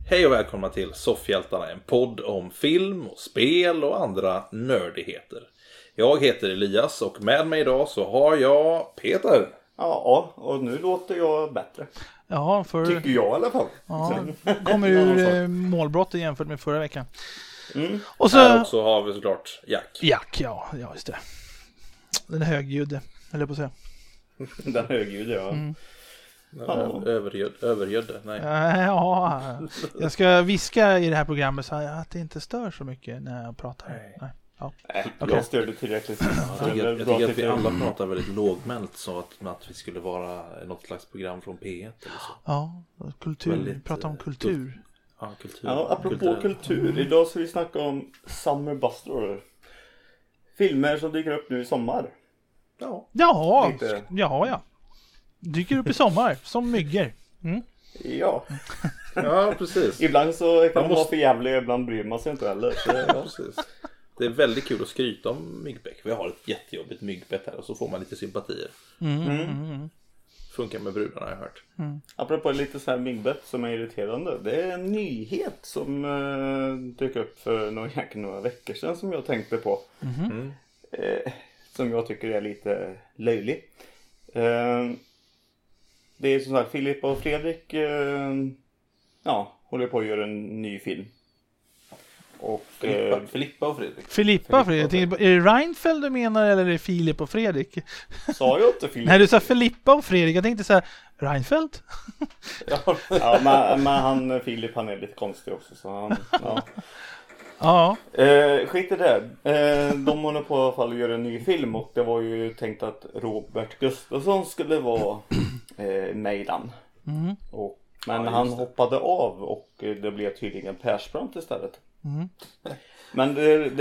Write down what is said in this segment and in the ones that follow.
Hej och välkomna till Soffhjältarna, en podd om film och spel och andra nördigheter. Jag heter Elias och med mig idag så har jag Peter. Ja, och nu låter jag bättre. Ja, tycker jag i alla fall. Ja, kommer ur målbrottet jämfört med förra veckan. Mm. Och så Här också har vi såklart Jack. Jack, ja just det. Den högljudde, eller på att säga. Den högljudde, ja. Mm. Övergödde, nej. Ja, jag ska viska i det här programmet så att det inte stör så mycket när jag pratar. Nej. Ja. Jag störde tillräckligt. Jag tycker att vi alla pratar väldigt lågmält så att vi skulle vara något slags program från P1 eller så. Ja, kultur. Väldigt, prata om kultur. Ja, kultur. Ja, apropå kultur. Idag ska vi snacka om Summer Buster. Filmer som dyker upp nu i sommar. Ja, Lite. ja. Dyker upp i sommar, som myggor. Mm. Ja. Ja, precis. Ibland så kan man vara för jävlig, ibland bryr man sig inte heller. Så, ja. Precis. Det är väldigt kul att skryta om myggbäck. Vi har ett jättejobbigt myggbett här och så får man lite sympatier. Funkar med brudarna, har jag hört. Apropå lite så här myggbett som är irriterande. Det är en nyhet som dök upp för några veckor sedan som jag tänkte på. Som jag tycker är lite löjlig. Det är som sagt Filip och Fredrik håller på att göra en ny film. Och Filippa och Fredrik. Filippa och Fredrik. Är det Reinfeldt du menar eller är det Filip och Fredrik? sa jag inte Filip? Nej, du sa Filippa och Fredrik. Jag tänkte så här, Reinfeldt? Ja, men han Filip, han är lite konstig också så han, ja. Ja. Skit i det. De håller på i alla fall att göra en ny film och det var ju tänkt att Robert Gustafsson skulle vara med i den. Men han hoppade av och det blev tydligen Persbrandt istället. Men det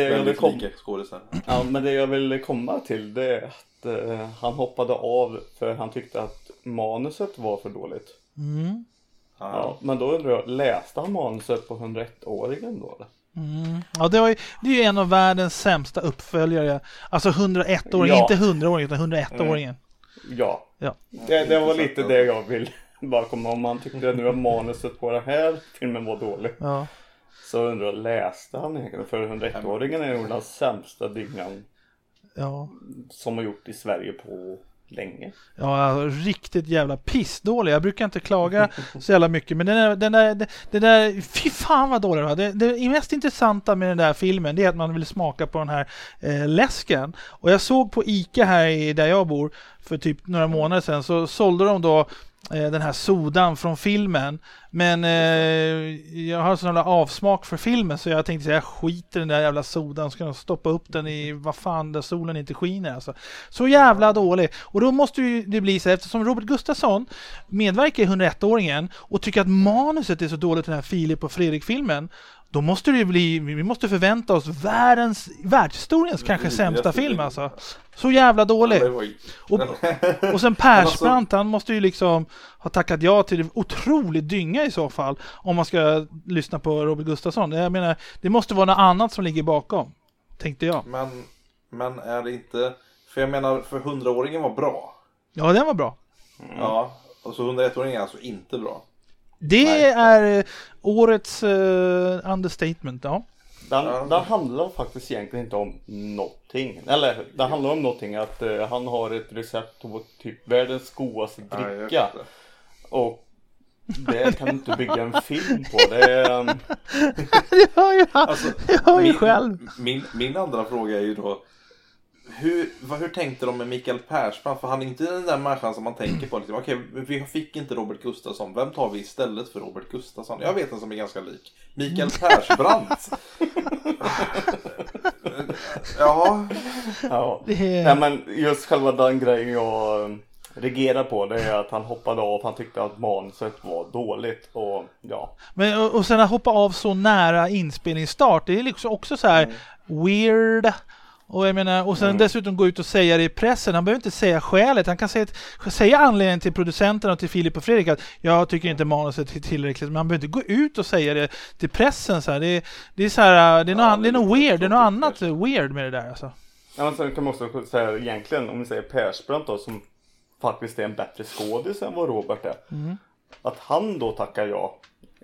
jag vill komma till det är att han hoppade av för han tyckte att manuset var för dåligt. Ja, men då undrar jag, läste han manuset på 101-åringen då eller? Ja, det är ju en av världens sämsta uppföljare. Alltså 101-åringen, inte 100-åringen utan 101-åringen. Ja. Det var lite det jag vill bara komma om. Man tyckte nu att manuset på den här filmen var dålig. Ja. Så undrar jag, läste han egentligen? För 101-åringen är ju den sämsta dyngan som har gjort i Sverige på länge. Ja, riktigt jävla pissdålig. Jag brukar inte klaga så jävla mycket. Men den där fy fan vad dålig det var. Det mest intressanta med den där filmen det är att man vill smaka på den här läsken. Och jag såg på Ica här där jag bor för typ några månader sedan så sålde de då den här sodan från filmen. Men jag har sån här avsmak för filmen så jag tänkte säga jag skiter i den där jävla sodan. Ska jag stoppa upp den i vad fan där solen inte skiner alltså. Så jävla dålig. Och då måste ju det bli så eftersom Robert Gustafsson medverkar i 101-åringen och tycker att manuset är så dåligt i den här Filip och Fredrik-filmen. Då måste det bli, vi måste förvänta oss världshistoriens kanske sämsta film alltså. Så jävla dålig. Och sen Persbrandt, han måste ju liksom ha tackat ja till det otroligt dynga i så fall om man ska lyssna på Robert Gustafsson. Jag menar, det måste vara något annat som ligger bakom, tänkte jag. Men är det inte, för jag menar för 100-åringen var bra. Ja, den var bra. Ja, och så 101-åringen är alltså inte bra. Det är årets understatement, ja. Den handlar faktiskt egentligen inte om någonting. Eller, det handlar om någonting att han har ett recept på typ världens godaste dricka. Och det kan du inte bygga en film på. Det är... Jag hör ju själv. Min andra fråga är ju då hur tänkte de med Mikael Persbrandt? För han är inte den där människan som man tänker på. Liksom, okej, vi fick inte Robert Gustafsson. Vem tar vi istället för Robert Gustafsson? Jag vet en som är ganska lik. Mikael Persbrandt. Ja. Nej, men just själva den grejen jag reagerar på det är att han hoppade av. Han tyckte att manuset var dåligt. Och ja. Men, och sen att hoppa av så nära inspelningsstart. Det är liksom också så här weird. Och jag menar, och sen dessutom gå ut och säga det i pressen. Han behöver inte säga skälet. Han kan säga anledningen till producenterna och till Filip och Fredrik att jag tycker inte manuset är tillräckligt. Men han behöver inte gå ut och säga det till pressen så här. Det är så här, det är något weird, det är något annat weird med det där alltså. Ja, men sen kan man också säga egentligen om vi säger Persbrandt då som faktiskt är en bättre skådis än vad Robert är. Att han då tackar ja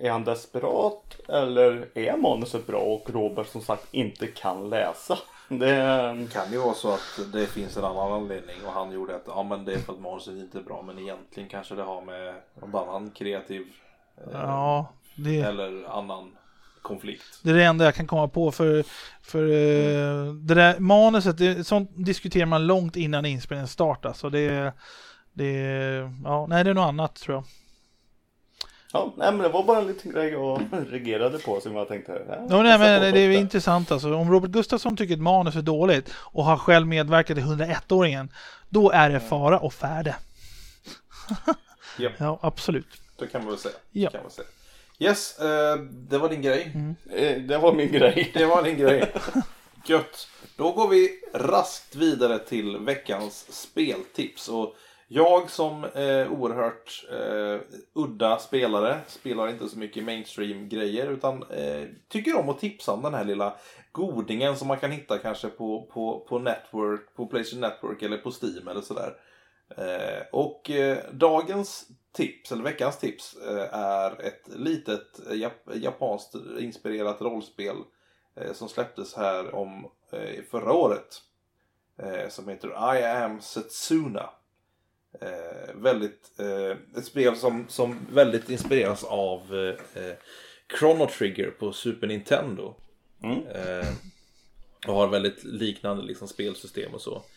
Är han desperat eller är manuset bra och Robert som sagt inte kan läsa? Det kan ju vara så att det finns en annan anledning och han gjorde att ja, men det är för att manuset inte är bra, men egentligen kanske det har med någon annan kreativ eller annan konflikt. Det är det enda jag kan komma på för det där manuset, sånt diskuterar man långt innan inspelningen startas, så det är något annat tror jag. Ja, nej, men det var bara en liten grej jag reagerade på som jag tänkte. Det är intressant alltså. Om Robert Gustafsson tycker att manus är dåligt och har själv medverkat i 101-åringen, då är det fara och färde. Yep. Ja, absolut. Det kan man väl säga. Ja. Kan man säga. Yes, det var din grej. Det var min grej. Det var din grej. Gött. Då går vi raskt vidare till veckans speltips. Och jag som oerhört udda spelare spelar inte så mycket mainstream-grejer utan tycker om att tipsa om den här lilla godingen som man kan hitta kanske på Network, på PlayStation Network eller på Steam eller sådär. Och dagens tips, eller veckans tips, är ett litet japanskt inspirerat rollspel som släpptes här om förra året. Som heter I Am Setsuna. Ett spel som väldigt inspireras av Chrono Trigger på Super Nintendo. Och har väldigt liknande liksom spelsystem och så.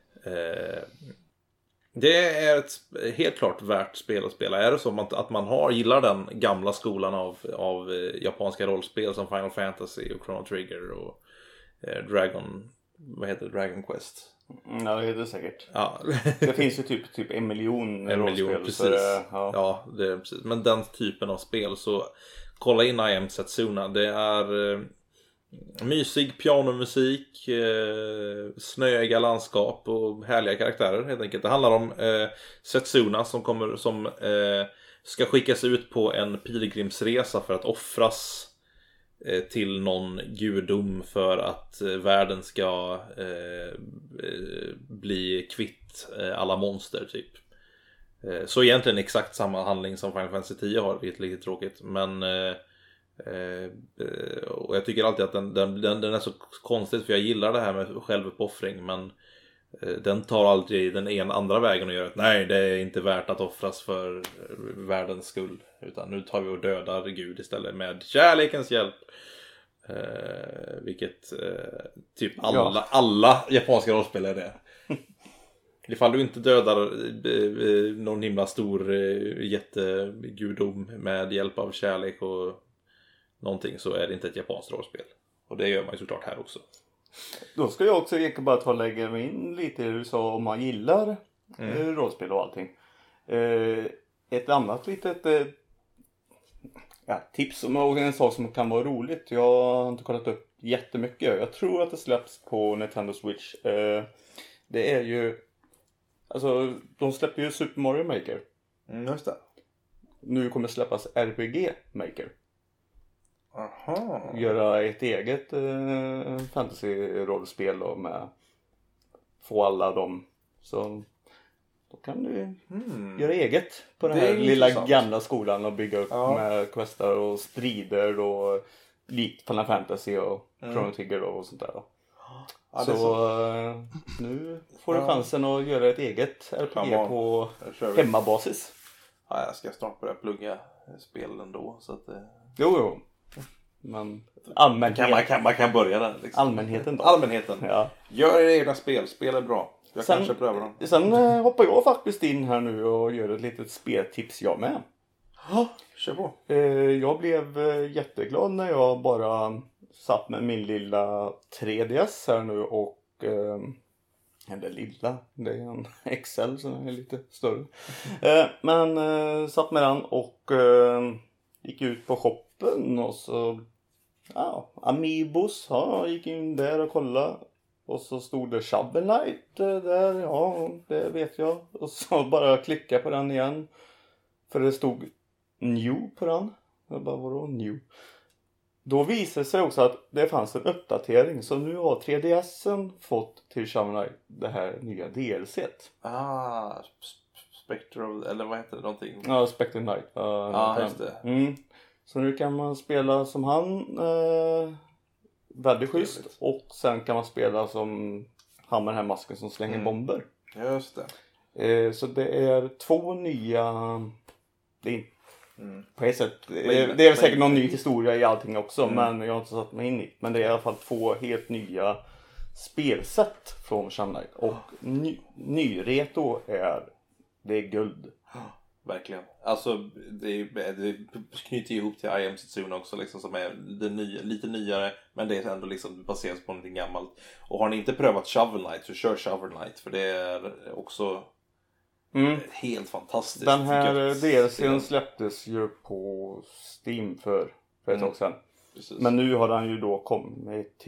Det är ett helt klart värt spel att spela. Är det så att man gillar den gamla skolan av japanska rollspel som Final Fantasy och Chrono Trigger och Dragon Quest. Ja, det är det säkert. Ja. Det finns ju typ en miljon rollspel. Precis. Ja, det är precis. Men den typen av spel, så kolla in I Am Setsuna. Det är mysig pianomusik, snöiga landskap och härliga karaktärer helt enkelt. Det handlar om Setsuna som ska skickas ut på en pilgrimsresa för att offras till någon gudom för att världen ska bli kvitt alla monster typ. Så egentligen exakt samma handling som Final Fantasy 10 har, vilket är lite tråkigt, men och jag tycker alltid att den är så konstigt, för jag gillar det här med självuppoffring, men den tar aldrig den andra vägen och gör att nej, det är inte värt att offras för världens skull, utan nu tar vi och dödar Gud istället med kärlekens hjälp. Vilket typ alla japanska rollspel är det. Ifall du inte dödar någon himla stor jättegudom med hjälp av kärlek och någonting, så är det inte ett japanskt rollspel. Och det gör man ju såklart här också. Då ska jag också egentligen bara ta och lägga mig in lite i det du sa om man gillar rollspel och allting. Ett annat litet tips om en sak som kan vara roligt. Jag har inte kollat upp jättemycket. Jag tror att det släpps på Nintendo Switch. Det är ju, alltså de släpper ju Super Mario Maker. Just det. Nu kommer släppas RPG Maker. Aha. Göra ett eget fantasy-rollspel då, med få alla dem. Så då kan du göra eget på den här lilla gamla skolan och bygga upp med questar och strider och likt Final Fantasy och Chrono Trigger och sånt där då. Ja, så nu får du chansen att göra ett eget RPG på hemmabasis. Ja, jag ska snart börja plugga spel ändå, så att Jo. Men man kan börja där liksom. Allmänheten. Ja. Gör era egna spel är bra. Jag kanske prövar dem. Sen hoppar jag faktiskt in här nu och gör ett litet speltips jag med. Ja, kör på. Jag blev jätteglad när jag bara satt med min lilla 3DS här nu och eller lilla, det är en XL som är lite större. Men satt med den och gick ut på shoppen och så Amiibos, gick in där och kollade. Och så stod det Shovel Knight där, ja det vet jag. Och så bara klicka på den igen. För det stod New på den. Jag bara, vadå New? Då visade det sig också att det fanns en uppdatering. Så nu har 3DSen fått till Shovel Knight det här nya DLC:t. Spectral, eller vad heter det någonting? Ja, Spectral Knight. Just det. Så nu kan man spela som han, väldigt schysst. Och sen kan man spela som han med den här masken som slänger bomber. Just det. Så det är 2 nya... Det är på ett sätt... Det är säkert någon ny historia i allting också. Men jag har inte satt mig in i. Men det är i alla fall 2 helt nya spelsätt från Shovel Knight. Och nyreto det är guld. Verkligen. Alltså det knyter ihop till I Am Setsuna också liksom, som är lite nyare, men det är ändå liksom baserat på någonting gammalt. Och har ni inte prövat Shovel Knight så kör Shovel Knight, för det är också helt fantastiskt. Den här DLCn släpptes ju på Steam för ett tag sedan. Precis. Men nu har den ju då kommit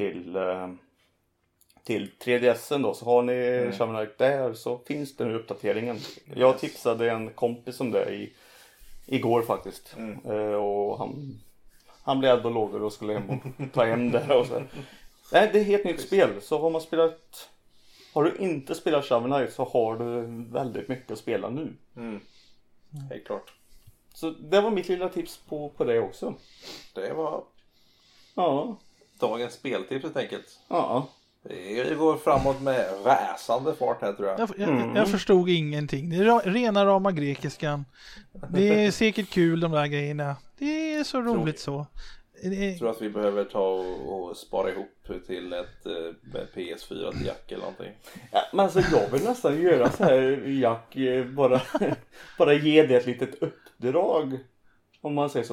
till 3DSen då, så har ni Shovel Knight där så finns den i uppdateringen. Jag tipsade en kompis om det igår faktiskt. Och han blev äldre och låg och skulle hem och ta hem det och så. Nej, det är ett helt nytt spel. Så har du inte spelat Shovel Knight så har du väldigt mycket att spela nu. Helt klart. Så det var mitt lilla tips på det också. Det var dagens speltips helt enkelt. Ja. Det går framåt med väsande fart här, tror jag. Jag förstod ingenting. Det är rena rama grekiskan. Det är säkert kul, de där grejerna. Det är så roligt så. Jag tror att vi behöver ta och spara ihop till ett PS4 till Jack eller någonting. Ja, men alltså jag vill nästan göra så här, Jack, bara ge det ett litet uppdrag. Om man säger så.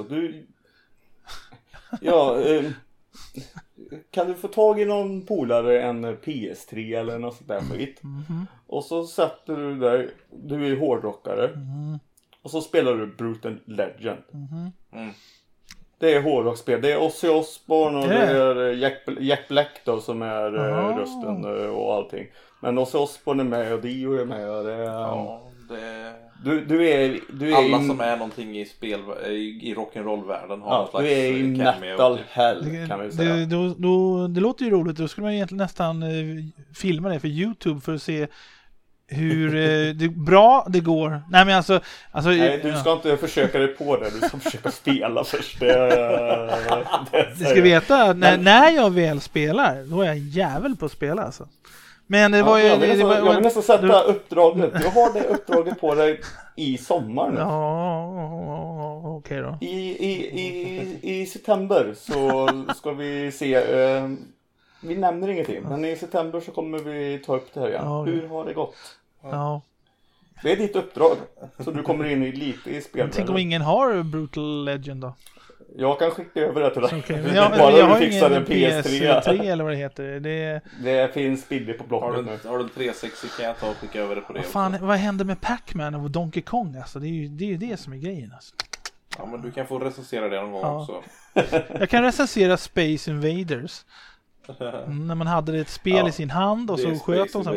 Kan du få tag i någon polare en PS3 eller något sånt där skit? Och så sätter du där, du är hårdrockare. Och så spelar du Brutal Legend. Det är hårdrockspel. Det är Ozzy Osbourne och det är Jack Black då som är rösten och allting. Men Ozzy Osbourne är med och Dio är med och det är... Du är alla som är någonting i spel i rock'n'roll-världen har någon slags du är i metal hell, kan vi säga. Det låter ju roligt. Då skulle man egentligen nästan filma det för YouTube för att se hur bra det går. Nej, men alltså nej, du ska inte försöka dig på det. Du ska försöka spela först. Du ska veta när jag väl spelar, då är jag en jävel på att spela alltså. Men det var ju... Jag vill nästan sätta uppdraget. Jag har det uppdraget på dig i sommar nu. Ja, okej då. I september så ska vi se... vi nämner ingenting. Men i september så kommer vi ta upp det här igen. Ja, hur har det gått? Ja. Det är ditt uppdrag. Så du kommer in lite i spelet. Tänk om ingen har Brutal Legend då? Jag kan skicka över det till dig. Okay. Jag har ingen PS3 eller vad det heter. Det finns bilder på blocket nu. Har du en 360 kan jag ta och skicka över det på det. Vad händer med Pac-Man och Donkey Kong? Alltså, det är ju det som är grejen. Alltså. Ja, men du kan få recensera det någon gång också. Jag kan recensera Space Invaders. När man hade ett spel i sin hand och så sköt de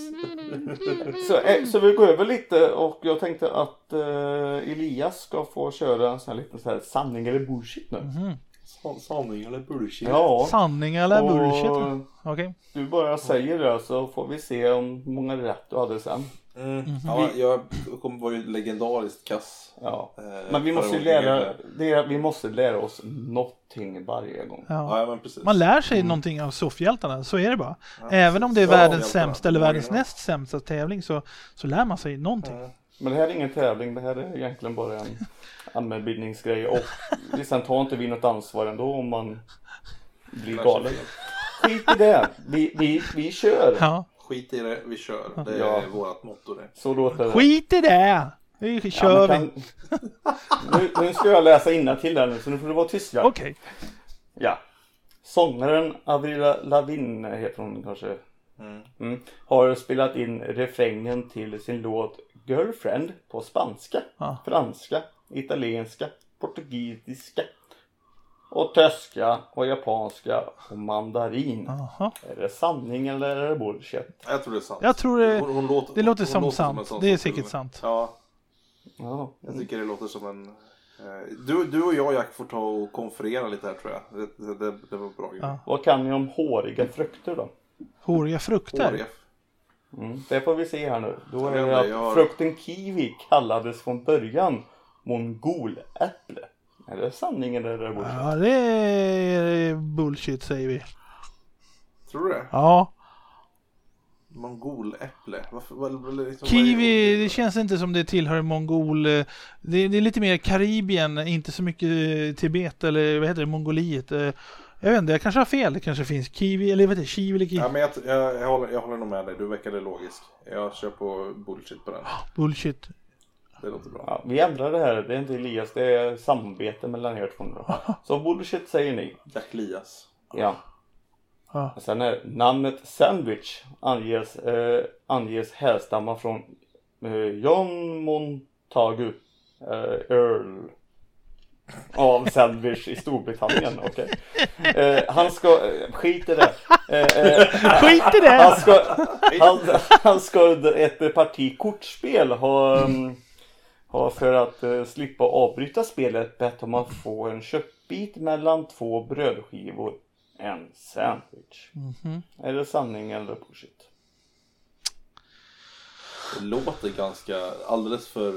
så vi går över lite och jag tänkte att Elias ska få köra en sån här liten så här sanning eller bullshit nu. Sanning eller bullshit? Ja. Sanning eller bullshit? Okay. Du bara säger det så får vi se om hur många rätt du hade sen. Ja, jag var ju legendariskt kass. Ja. Men vi måste lära oss någonting varje gång. Ja, men precis. Man lär sig någonting av soffhjältarna, så är det bara. Även om det är världens sämsta eller världens näst sämsta tävling så lär man sig någonting. Men det här är ingen tävling, det här är egentligen bara en allmänbildningsgrej. Och sen tar inte vi något ansvar ändå om man blir galen. Skit i det, vi kör. Ja. Skit i det, vi kör. Det är vårt motto det. Så låter det. Skit i det! Vi kör vi. Nu ska jag läsa innantill där nu, så nu får du vara tyst. Ja. Okej. Ja. Sångaren Avril Lavigne heter hon kanske. Har spelat in refrängen till sin låt Girlfriend på spanska, franska, italienska, portugisiska och tyska och japanska och mandarin. Är det sanning eller är det bullshit? Jag tror det är sant. Jag tror det låter som sant. Det är säkert sant. Ja. Jag tycker det låter som en... Du och jag, Jack, får ta och konferera lite här, tror jag. Det var bra. Ja. Vad kan ni om håriga frukter då? Håriga frukter? Det får vi se här nu. Då är det frukten kiwi kallades från början mongoläpple. Är det sanning eller är det bullshit? Ja, det är bullshit säger vi. Tror du det? Ja. Mongoläpple. Varför, liksom, Kiwi, det känns inte som det tillhör mongol. Det är lite mer Karibien, inte så mycket Tibet eller vad heter det, Mongoliet. Jag vet inte, jag kanske har fel. Det kanske finns kiwi eller vad heter det, kiwi eller kiwi. Ja, men jag håller nog med dig. Du verkade logisk. Jag kör på bullshit på den. Bullshit. Det låter bra. Ja, vi ändrar det här. Det är inte Elias, det är samarbete mellan er två. Så bullshit säger ni. Jack Lias. Ja. Ja. Sen är namnet Sandwich anges härstamma från John Montagu Earl av Sandwich i Storbritannien. Okay. Han ska skit i det. Skit i det! Han ska under ett parti kortspel ha för att slippa avbryta spelet bett om att få en köttbit mellan 2 brödskivor. En sandwich. Är det sanning eller bullshit? Det låter ganska alldeles för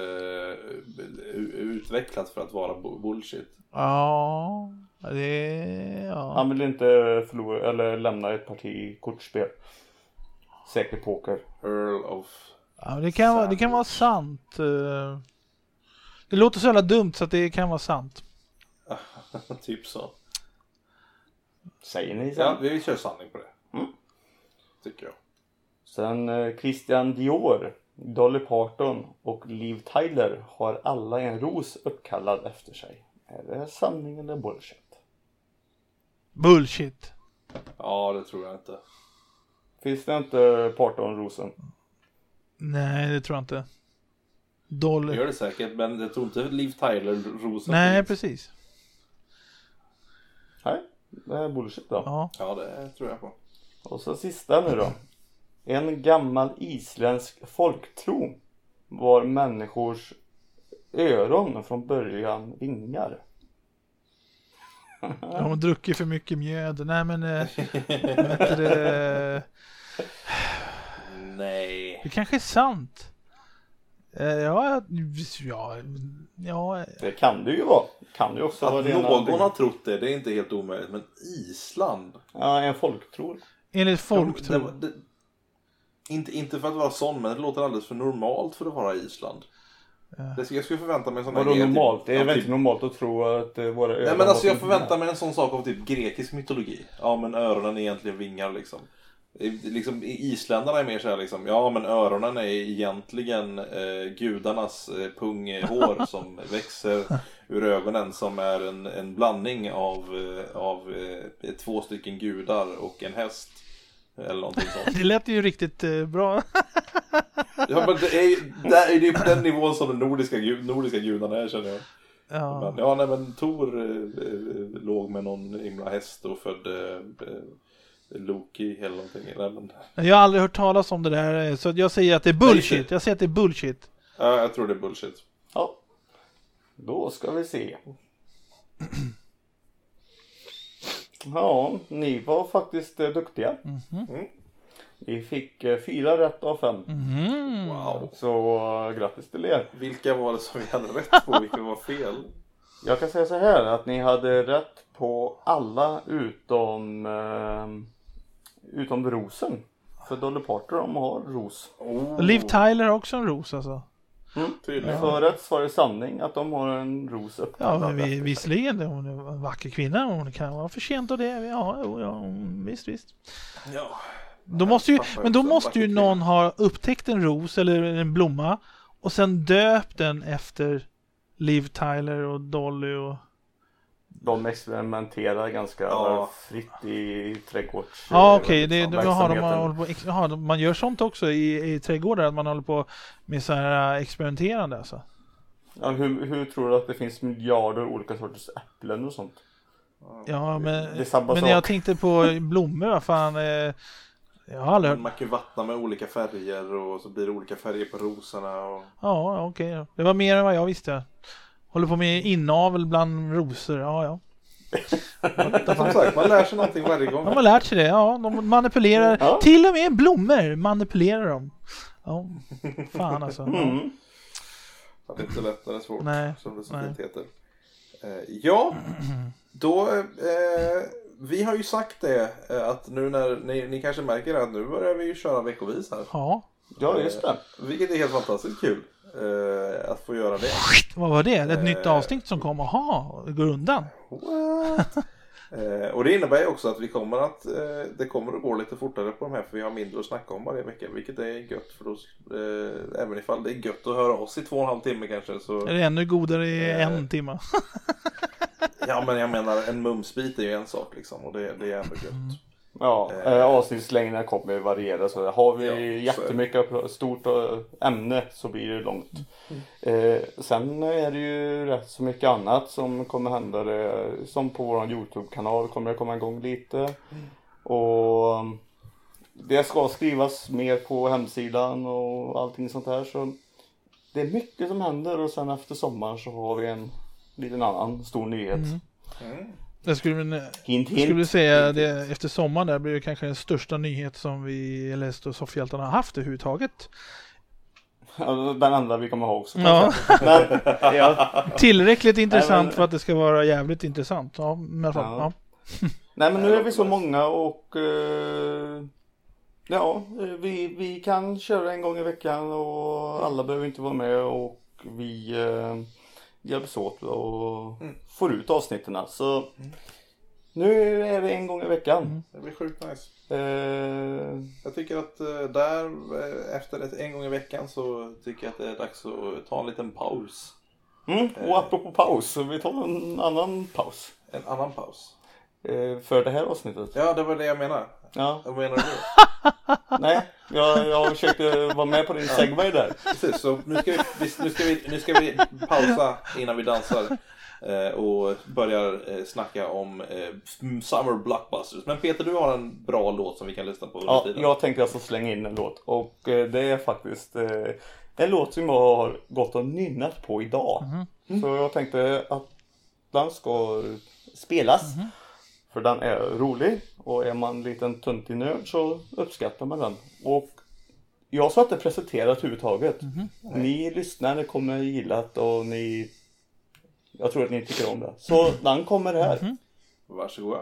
utvecklat för att vara bullshit. Ja, Han vill inte förlora eller lämna ett parti kortspel. Säker poker. Earl of... Ja, det kan vara sant. Det låter så jävla dumt så att det kan vara sant. Typ så. Säger ni sen? Ja, vi kör sanning på det. Tycker jag. Sen Christian Dior, Dolly Parton och Liv Tyler har alla en ros uppkallad efter sig. Är det sanning eller bullshit? Bullshit. Ja, det tror jag inte. Finns det inte Parton-rosen? Nej, det tror jag inte. Det Dolly. gör det säkert, men jag tror inte Liv Tyler rosen. Nej, finns. precis. Nej, det är bullshit då. Ja. Ja, det tror jag på. Och så sista nu då. En gammal isländsk folktro var människors öron från början vingar. De har druckit för mycket mjöd. Nej, men vet du, Nej. det kanske är sant. Ja. Det kan det ju vara. Kan ju också vara Att det någon har trott det är inte helt omöjligt. Men Island? Ja, en folktro. Enligt folktro. Inte för att vara sån, men det låter alldeles för normalt för att vara Island. Jag skulle förvänta mig en sån här... Vadå normalt? Det är typ, väl inte normalt att tro att våra öron... Nej, men alltså jag förväntar mig en sån sak av typ grekisk mytologi. Ja, men öronen är egentligen vingar liksom. Liksom isländarna är mer så här liksom, ja men öronen är egentligen gudarnas punghår som växer ur ögonen, som är en blandning av 2 stycken gudar och en häst eller någonting sånt. Det lät ju riktigt bra. Ja, men det är på den nivån som de nordiska gudarna är, känner jag. Ja. Men Thor låg med någon himla häst och födde Loki eller någonting. Jag har aldrig hört talas om det där, så jag säger att det är bullshit. Jag säger att det är bullshit. Ja, jag tror det är bullshit. Ja. Då ska vi se. Ja, ni var faktiskt duktiga. Vi fick 4 rätt av 5. Wow. Så grattis till er. Vilka var det som vi hade rätt på? Vilka var fel? Jag kan säga så här att ni hade rätt på alla utom rosen. För Dolly Parton, de har ros. Liv Tyler har också en ros alltså. Tydligen. För rätt var det sanning att de har en ros upp. Ja, men visserligen, hon är en vacker kvinna. Hon kan vara förtjänt av det. Ja, visst. Ja. Då måste ju någon ha upptäckt en ros eller en blomma och sen döpt den efter Liv Tyler och Dolly och... De experimenterar ganska fritt i trädgårds. Ja, okej. Man gör sånt också i trädgårdar, att man håller på med så här experimenterande alltså. Ja, hur tror du att det finns miljarder olika sorters äpplen och sånt? Ja, men men jag tänkte på blommor, vad fan. Jag har aldrig hört. Man kan vattna med olika färger och så blir det olika färger på rosorna. Och... Ja, okej. Det var mer än vad jag visste. Håller på med inavel bland rosor, ja. Som sagt, man lär sig någonting varje gång. De har lärt sig det, ja. De manipulerar, till och med blommor manipulerar de. Ja, fan alltså. Ja, det är inte lätt när det är svårt, Nej, som det så fint heter. Ja, då... vi har ju sagt det att nu när ni kanske märker att nu börjar vi ju köra veckovis här. Ja, just det. Vilket är helt fantastiskt kul att få göra det. Vad var det? Ett nytt avsnitt som kommer? Det går undan. Och det innebär också att vi kommer att det kommer att gå lite fortare på de här, för vi har mindre att snacka om varje vecka, vilket är gött för oss. Även ifall det är gött att höra oss i 2,5 timme kanske, så... Är det ännu godare i 1 timme? Ja, men jag menar, en mumsbit är ju en sak liksom, och det är ändå gött. Ja, avsnittslängderna kommer variera, så har vi jättemycket stort ämne så blir det långt. Sen är det ju rätt så mycket annat som kommer hända, som på vår YouTube-kanal kommer det komma igång lite. Och det ska skrivas mer på hemsidan och allting sånt här, så det är mycket som händer, och sen efter sommaren så har vi en liten annan stor nyhet. Jag skulle säga det, efter sommaren där blir det kanske den största nyhet som vi eller Soffhjältarna har haft överhuvudtaget. Ja, den andra vi kommer ha också. Ja. Men, Tillräckligt intressant för att det ska vara jävligt intressant. Ja, men ja. Nej, men nu är vi så många och vi kan köra en gång i veckan och alla behöver inte vara med, och vi hjälps åt och får ut avsnitten. Så nu är det en gång i veckan. Det blir sjukt nice. Jag tycker att där efter en gång i veckan så tycker jag att det är dags att ta en liten paus. Och apropå paus, vi tar en annan paus. En annan paus? För det här avsnittet. Ja, det var det jag menar. Ja. Vad menar du? Nej, jag försökte vara med på din segway där. Precis, så nu ska vi pausa innan vi dansar och börjar snacka om Summer Blockbusters. Men Peter, du har en bra låt som vi kan lyssna på under tiden. Jag tänkte alltså slänga in en låt, och det är faktiskt en låt som jag har gått och nynnat på idag. Så jag tänkte att den ska spelas. För den är rolig, och är man en liten tuntig nörd så uppskattar man den. Och jag ska inte presentera överhuvudtaget. Ni lyssnare kommer gilla det, och jag tror att ni tycker om det. Så den kommer här. Varsågoda.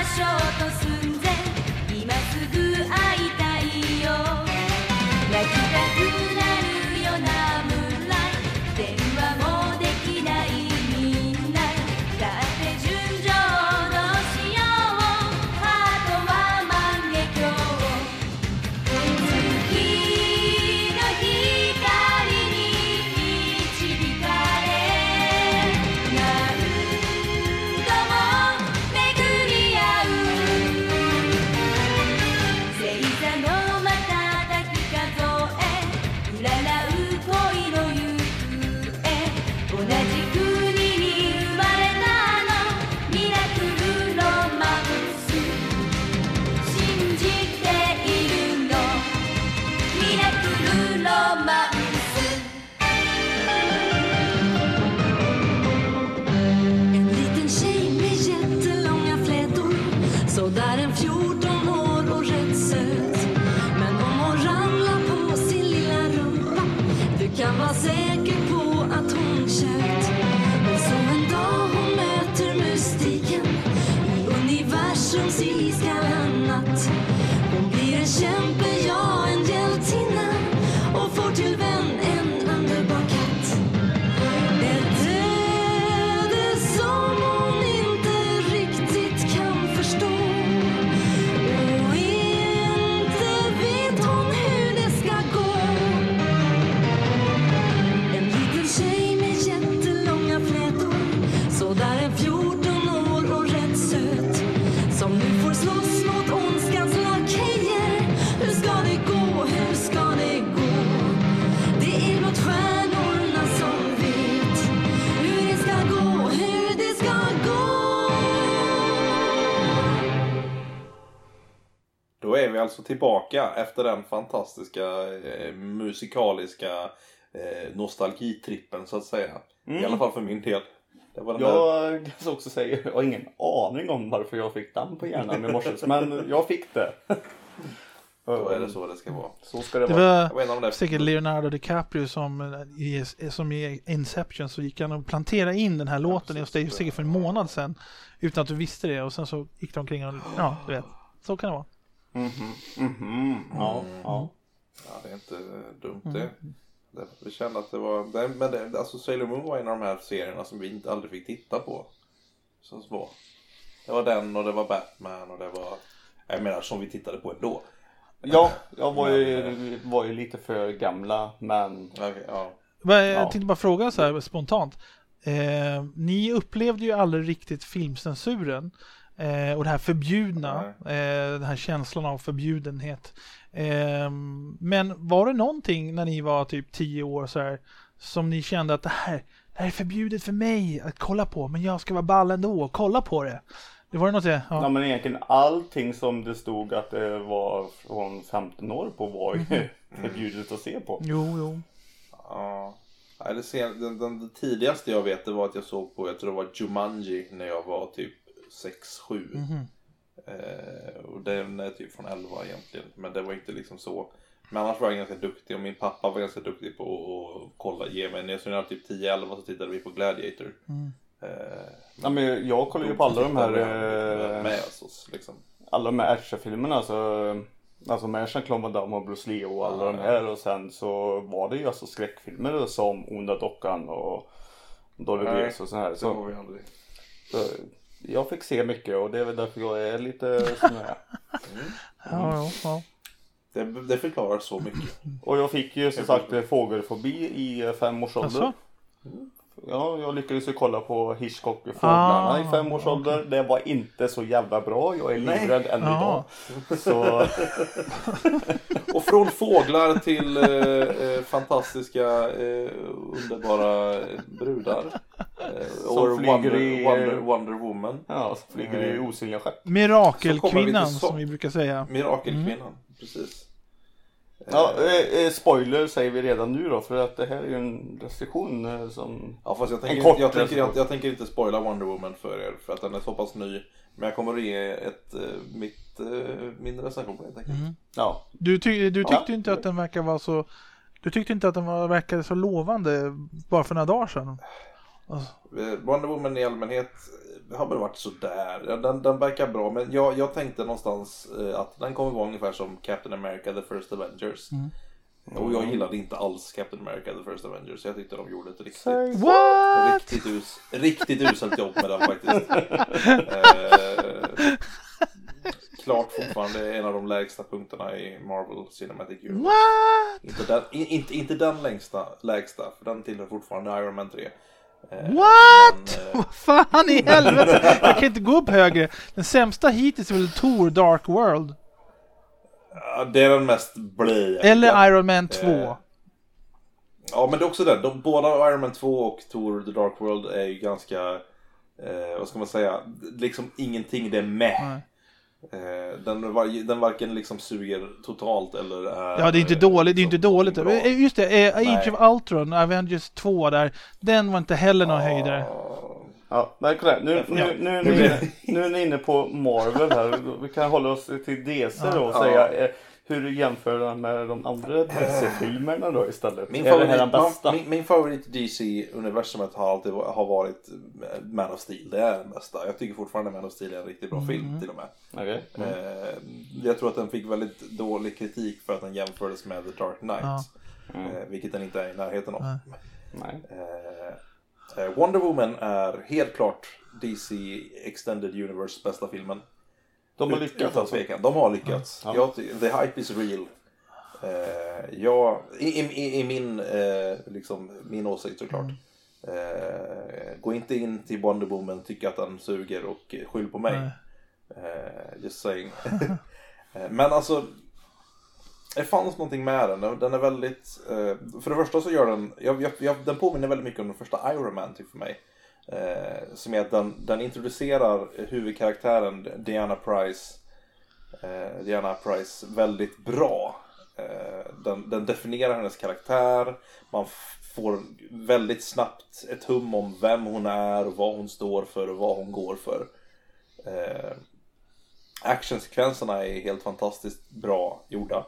泣き Då är vi alltså tillbaka efter den fantastiska musikaliska nostalgitrippen så att säga. I alla fall för min del. Det var jag kan också säga, jag har ingen aning om varför jag fick den på hjärnan i morse. Men jag fick det. Då är det så det ska vara. Så ska det vara. Det var säkert Leonardo DiCaprio som i Inception så gick han och planterade in den här låten i dig säkert för en månad sedan utan att du visste det och sen så gick de omkring och du vet. Så kan det vara. Ja, det är inte dumt det. Vi kände att det var alltså Sailor Moon var en av de här serierna som vi aldrig fick titta på som små. Det var den och det var Batman och det var jag menar som vi tittade på ändå. Ja, jag var ju lite för gamla men jag tänkte bara fråga så här spontant. Ni upplevde ju aldrig riktigt filmcensuren och det här förbjudna, den här känslan av förbjudenhet. Men var det någonting när ni var typ 10 år så här, som ni kände att det här är förbjudet för mig att kolla på, men jag ska vara ball ändå och kolla på det? Det var det något det? Ja, men egentligen allting som det stod att det var från 15 år på var ju förbjudet att se på. Jo. Ja. Den tidigaste jag vet det var att jag såg på, jag tror det var Jumanji när jag var typ 6-7. Och den är typ från 11 egentligen. Men det var inte liksom så. Men annars var jag ganska duktig och min pappa var ganska duktig på att kolla, ge mig. När jag var typ 10-11 så tittade vi på Gladiator. Ja, men jag kollar ju på alla de här med oss, liksom. alla de här actionfilmerna alltså med Jean-Claude Van Damme och Bruce Lee och alla de här och sen så var det ju alltså skräckfilmer som Onda Dockan och Dolly Grace och så här. Så vi aldrig. Jag fick se mycket och det är väl därför jag är lite sån här. Ja. Det förklarar så mycket. Och jag fick ju som sagt fågelfobi i 5 års ålder. Ja, jag lyckades ju kolla på Hitchcock och fåglarna i 5 års ålder. Okay. Det var inte så jävla bra. Jag är livrädd än idag. Så... Och från fåglar till fantastiska, underbara brudar. Som flyger i Wonder Woman. Ja, som flyger i osynliga skepp. Mirakelkvinnan som vi brukar säga. Mirakelkvinnan, precis. Ja, spoiler säger vi redan nu då, för att det här är ju en restriktion som... Ja, fast jag tänker inte spoila Wonder Woman för er, för att den är så pass ny. Men jag kommer att ge min recension på det. Ja. Du tyckte inte att den verkar vara så... Du tyckte inte att den verkade så lovande bara för några dagar sedan? Alltså. Wonder Woman i allmänhet har väl varit sådär. Den verkar bra, men jag tänkte någonstans att den kommer vara ungefär som Captain America The First Avengers. Och jag gillade inte alls Captain America The First Avengers. Jag tyckte de gjorde ett riktigt uselt jobb med den faktiskt. Klart fortfarande en av de lägsta punkterna i Marvel Cinematic Universe. Inte den lägsta, för den tillhör fortfarande Iron Man 3. Vad fan i helvete? Jag kan inte gå upp högre. Den sämsta hittills är väl Thor Dark World. Det är den mest blöja. Eller Iron Man 2. Ja, men det är också det. Båda Iron Man 2 och Thor The Dark World är ju ganska vad ska man säga, liksom ingenting, det är med. Den varken liksom suger totalt eller ja, det är inte dåligt, det är inte dåligt. Just det, Age of Ultron, Avengers 2 där, den var inte heller någon höjdare. Ja, nej, kolla här. Nu är ni inne på Marvel här. Vi kan hålla oss till DC då och säga hur du jämför med de andra DC-filmerna då istället. Min favorit DC-universumet har alltid varit Man of Steel. Det är den bästa. Jag tycker fortfarande Man of Steel är en riktigt bra film till och med. Okay. Jag tror att den fick väldigt dålig kritik för att den jämfördes med The Dark Knight. Vilket den inte är i närheten av. Wonder Woman är helt klart DC Extended Universe bästa filmen. De har lyckats. Utan tvekan. De har lyckats. Ja. The hype is real. I min åsikt såklart. Gå inte in till Wonder Woman, tycka att den suger och skyll på mig. Just saying. Men alltså, det fanns någonting med den. Den är väldigt... för det första så gör den... den påminner väldigt mycket om den första Iron Man typ för mig. Som är att den introducerar huvudkaraktären Diana Pryce Diana Pryce väldigt bra. Den definierar hennes karaktär. Man får väldigt snabbt ett hum om vem hon är och vad hon står för och vad hon går för. Actionsekvenserna är helt fantastiskt bra gjorda.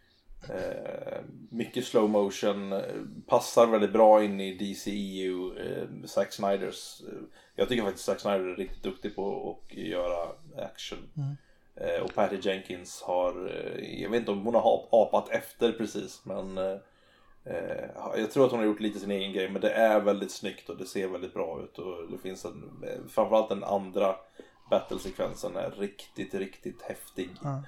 Mycket slow motion, passar väldigt bra in i DCEU. Zack Snyders, jag tycker faktiskt Zack Snyder är riktigt duktig på att göra action. Och Patty Jenkins har, jag vet inte om hon har apat efter precis, men jag tror att hon har gjort lite sin egen grej, men det är väldigt snyggt och det ser väldigt bra ut, och det finns framförallt den andra battlesekvensen är riktigt, riktigt häftig.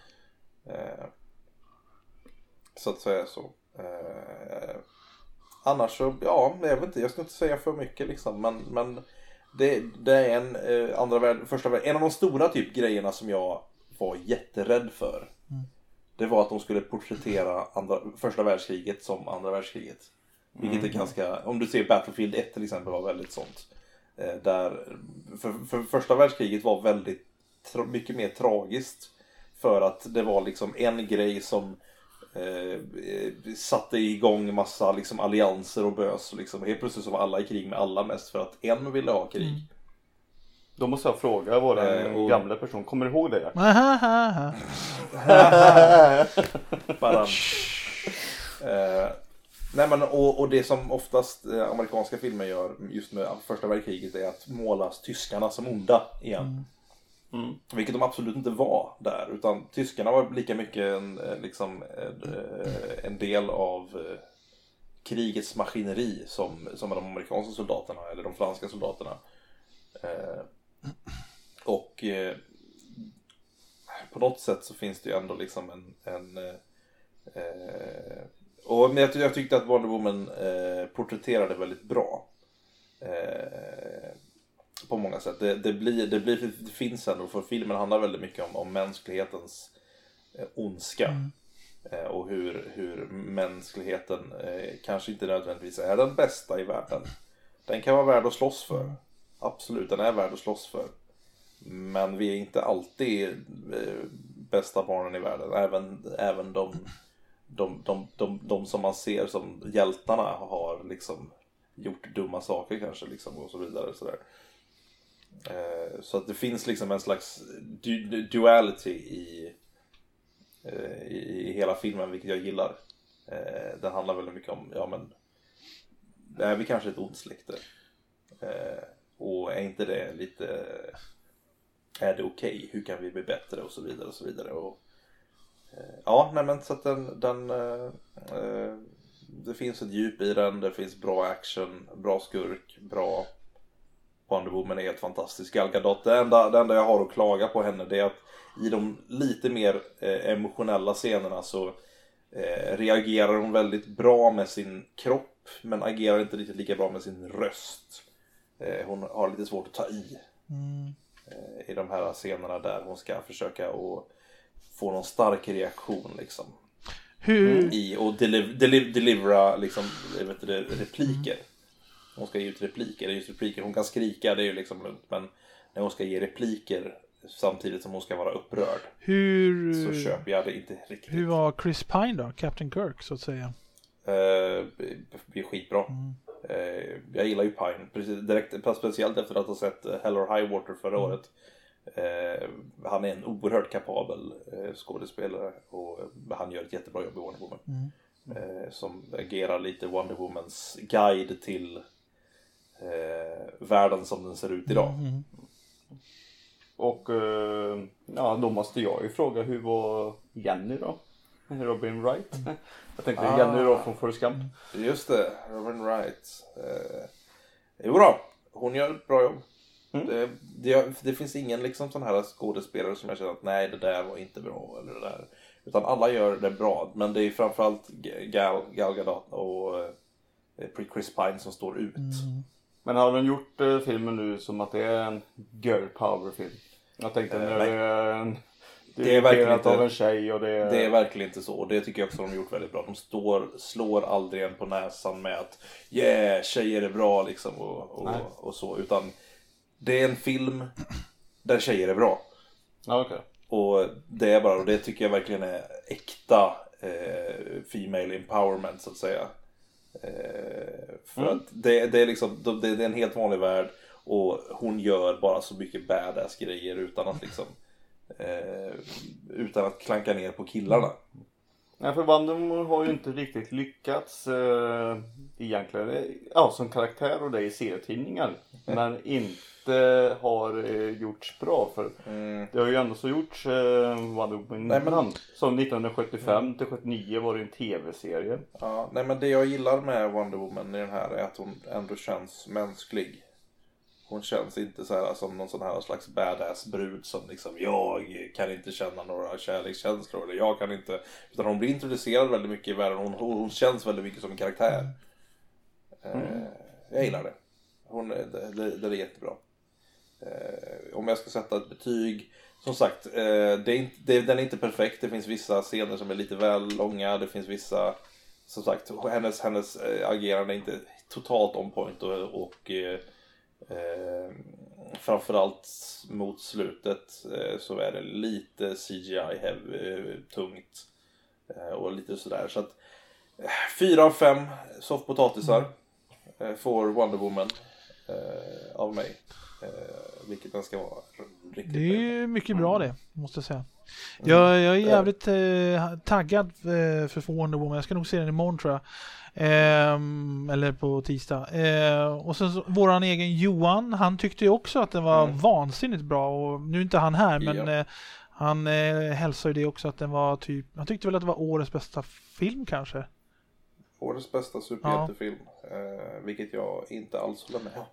Så att säga så. Annars så, ja, jag vet inte, jag ska inte säga för mycket liksom, men det är en av de stora typ grejerna som jag var jätterädd för. Det var att de skulle porträttera första världskriget som andra världskriget. Vilket är ganska, om du ser Battlefield 1 till exempel, var väldigt sånt. Där för första världskriget var väldigt mycket mer tragiskt, för att det var liksom en grej som satte igång massa liksom allianser och bös, och liksom helt plötsligt så var alla i krig med alla, mest för att en ville ha krig. Då måste jag fråga vår gamla person, kommer du ihåg det? Nej, men och det som oftast amerikanska filmer gör just med första världskriget är att måla tyskarna som onda igen. Vilket de absolut inte var där, utan tyskarna var lika mycket en del av krigets maskineri som de amerikanska soldaterna eller de franska soldaterna. Och på något sätt så finns det ju ändå liksom men jag tyckte att Wonder Woman porträtterade väldigt bra på många sätt. Det finns ändå, för filmen handlar väldigt mycket om mänsklighetens ondska. Och hur mänskligheten kanske inte nödvändigtvis är den bästa i världen. Den kan vara värd att slåss för. Absolut, den är värd att slåss för. Men vi är inte alltid bästa barnen i världen. Även de som man ser som hjältarna har liksom gjort dumma saker kanske liksom, och så vidare. Så att det finns liksom en slags duality i hela filmen, vilket jag gillar. Den handlar väldigt mycket om, ja men, är vi kanske ett ont släkte? Och är inte det lite, är det okej? Hur kan vi bli bättre? Och så vidare och så vidare. Och ja, nej, men så att det finns ett djup i den. Det finns bra action, bra skurk, bra. Wonder Woman är helt fantastisk. Gal Gadot, det enda jag har att klaga på henne, det är att i de lite mer emotionella scenerna så reagerar hon väldigt bra med sin kropp, men agerar inte riktigt lika bra med sin röst. Hon har lite svårt att ta i de här scenerna där hon ska försöka att få någon stark reaktion liksom. Och delivera liksom, repliker. Hon ska ge ut repliker, det är just repliker. Hon kan skrika, det är ju liksom lugnt, men när hon ska ge repliker samtidigt som hon ska vara upprörd, så köper jag det inte riktigt. Hur var Chris Pine då? Captain Kirk så att säga. Det är skitbra. Jag gillar ju Pine precis, direkt, speciellt efter att ha sett Hell or High Water förra året. Han är en oerhört kapabel skådespelare, och han gör ett jättebra jobb i Wonder Woman. Som agerar lite Wonder Womans guide till världen som den ser ut idag. Och ja, då måste jag ju fråga, hur var Jenny då? Robin Wright. Jag tänkte Jenny då från Forrest Gump. Just det, Robin Wright. Jo då, hon gör ett bra jobb. Det finns ingen liksom sån här skådespelare som jag känner att nej, det där var inte bra eller det där. Utan alla gör det bra, men det är framförallt Gal Gadot och Chris Pine som står ut. Men har de gjort filmen nu som att det är en girl power film? Jag tänkte det är verkligen inte av en tjej, och det är verkligen inte så, och det tycker jag också de har gjort väldigt bra. De slår aldrig en på näsan med att tjejer är bra liksom och så, utan det är en film där tjejer är bra. Okay. Och det är bara, och det tycker jag verkligen är äkta female empowerment så att säga. För att det är liksom, det är en helt vanlig värld och hon gör bara så mycket badass grejer utan att liksom utan att klanka ner på killarna. Nej, för Wonder Woman har ju inte riktigt lyckats egentligen, ja, som karaktär och det i serietidningar, men inte har gjorts bra för det har ju ändå så gjorts Wonder Woman innan. Som 1975 till 79 var det en tv-serie. Ja, nej men det jag gillar med Wonder Woman i den här är att hon ändå känns mänsklig. Hon känns inte så här som någon sån här slags badass brud som liksom jag kan inte känna några kärlekskänslor eller jag kan inte, utan hon blir introducerad väldigt mycket i världen. Hon känns väldigt mycket som en karaktär. Jag gillar det. Det är jättebra. Om jag ska sätta ett betyg, som sagt, den är inte perfekt. Det finns vissa scener som är lite väl långa. Det finns vissa, som sagt, hennes agerande är inte totalt on point och framförallt mot slutet så är det lite CGI tungt och lite sådär, så att 4 av 5 soffpotatisar får Wonder Woman av mig, vilket den ska vara riktigt. Det är ju mycket bra det, måste jag säga. Jag är jävligt taggad för Wonder Woman. Jag ska nog se den imorgon, tror jag. Eller på tisdag. Och sen så, våran egen Johan, han tyckte ju också att den var vansinnigt bra. Och nu är inte han här, men han hälsar ju det också, att den var typ, han tyckte väl att det var årets bästa film kanske. Årets bästa superhjältefilm, vilket jag inte alls håller med.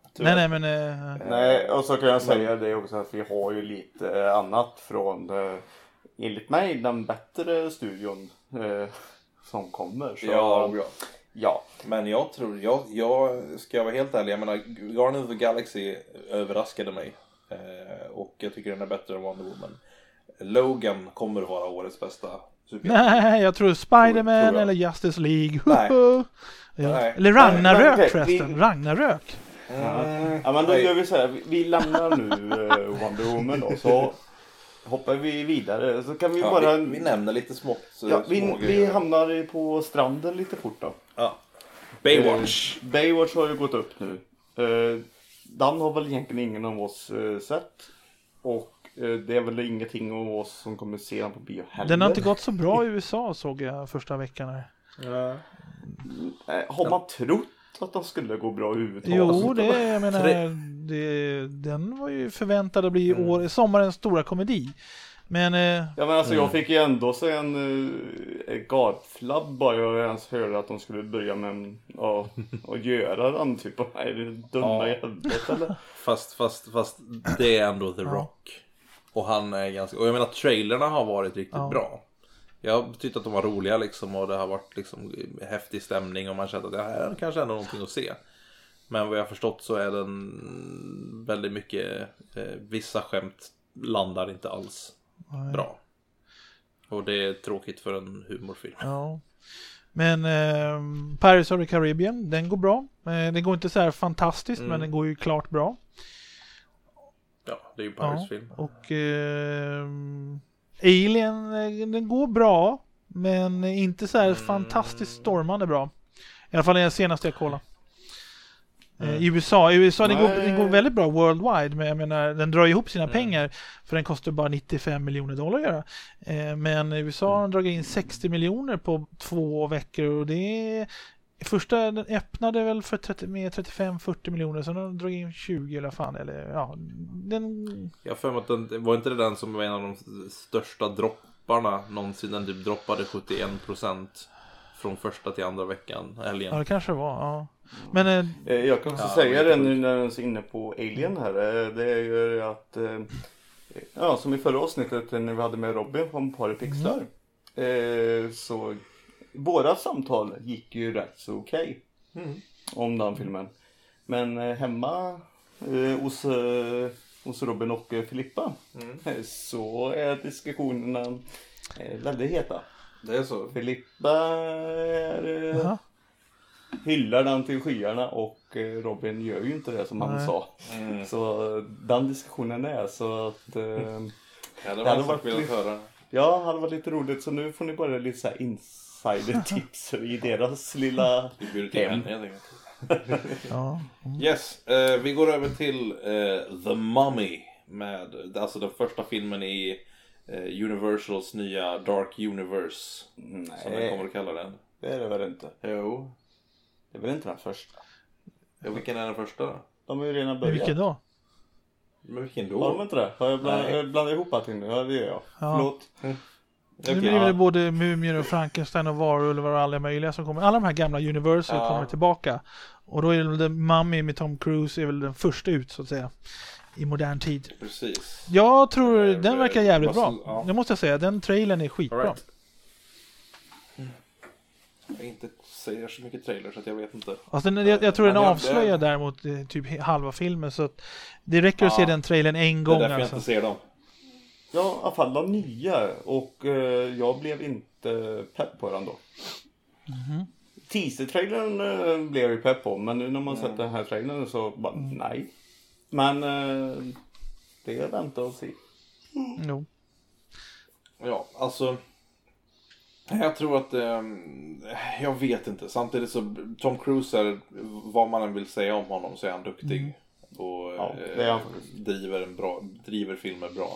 Nej, och så kan jag säga det också, att vi har ju lite annat från enligt mig den bättre studion som kommer. Så, ja. Men jag tror, jag ska vara helt ärlig, jag menar, Guardians of the Galaxy överraskade mig. Och jag tycker den är bättre än Wonder Woman. Logan kommer att vara årets bästa superhjälte. Nej, jag tror Spider-Man tror eller Justice League. Nej. Eller Ragnarök förresten. Ragnarök. Ja, men då gör vi så här. Vi lämnar nu Wonder Woman då, så hoppar vi vidare. Så kan vi bara... Vi nämner lite smått. Vi hamnar på stranden lite fort då. Ja. Baywatch. Baywatch har ju gått upp nu. Den har väl egentligen ingen av oss sett. Och det är väl ingenting av oss som kommer se den på bio heller. Den har inte gått så bra i USA, såg jag första veckan här. Ja. Har man trott att de skulle gå bra överhuvudtaget? Jo, jag menar, den var ju förväntad att bli sommarens stora komedi. Men, ja, men alltså jag fick ju ändå se en gapflabb bara jag ens hörde att de skulle börja med att göra den typ av, är det dumma i helvete eller? Fast det är ändå The Rock. Och han är ganska, och jag menar trailerna har varit riktigt bra. Jag tyckte att de var roliga liksom, och det har varit liksom häftig stämning och man kände att det här kanske är någonting att se. Men vad jag har förstått så är den väldigt mycket vissa skämt landar inte alls bra. Och det är tråkigt för en humorfilm. Ja. Men Pirates of the Caribbean, den går bra. Den går inte så här fantastiskt, men den går ju klart bra. Ja, det är ju Pirates-film. Och Alien, den går bra, men inte så här fantastiskt stormande bra. I alla fall den senaste jag kollade. I USA den går väldigt bra worldwide, men jag menar, den drar ihop sina pengar, för den kostar bara $95 miljoner att göra. Men i USA har den dragit in 60 miljoner på 2 veckor, och det första den öppnade väl för med 35-40 miljoner, så den drog in 20 eller fan, eller ja, den... Jag för mig att den var inte det den som var en av de största dropparna någonsin. Den typ droppade 71% från första till andra veckan. Ja, det kanske var, ja. Men jag kan också säga det nu när jag är inne på Alien här, det är ju att som i förra avsnittet när vi hade med Robin från Paripixlar, så våra samtal gick ju rätt så okej om den filmen. Men hemma hos Robin och Filippa så är diskussionerna väldigt heta. Det är så. Filippa hyllar den till skyarna, och Robin gör ju inte det som han sa. Så den diskussionen är så att Det hade varit velat höra. Ja, det hade varit lite roligt. Så nu får ni bara lite så här insider-tips i deras lilla hem. Ja. Yes, vi går över till The Mummy. Med, alltså den första filmen i Universals nya Dark Universe. Som den kommer att kalla den. Det är det väl inte? Jo. Det är väl inte den första? Ja, vilken är den första då? De har ju redan börjat. Vilken då? Men vilken då? Har de inte det? Har jag blandat ihop allting nu? Ja, det gör jag. Ja. Förlåt. Nu blir det både Mumier och Frankenstein och Varulvar och alla möjliga som kommer. Alla de här gamla Universal kommer tillbaka. Och då är det The Mummy med Tom Cruise är väl den första ut så att säga. I modern tid. Precis. Jag tror den verkar jävligt bra. Ja. Det måste jag säga. Den trailern är skitbra. Right. Jag inte säger så mycket trailer så att jag vet inte. Alltså jag tror den avslöjar däremot typ halva filmen. Så att det räcker att se den trailern en gång. Det är därför jag inte ser dem. Ja, i alla fall de nya. Och jag blev inte pepp på den då. Teaser-trailern blev jag ju pepp på. Men nu när man sett den här trailern så bara nej. Men det är vänta och se. Jo. Ja, alltså jag tror att jag vet inte. Samtidigt så Tom Cruise är, vad man än vill säga om honom så är han duktig. Och det är han. driver filmer bra.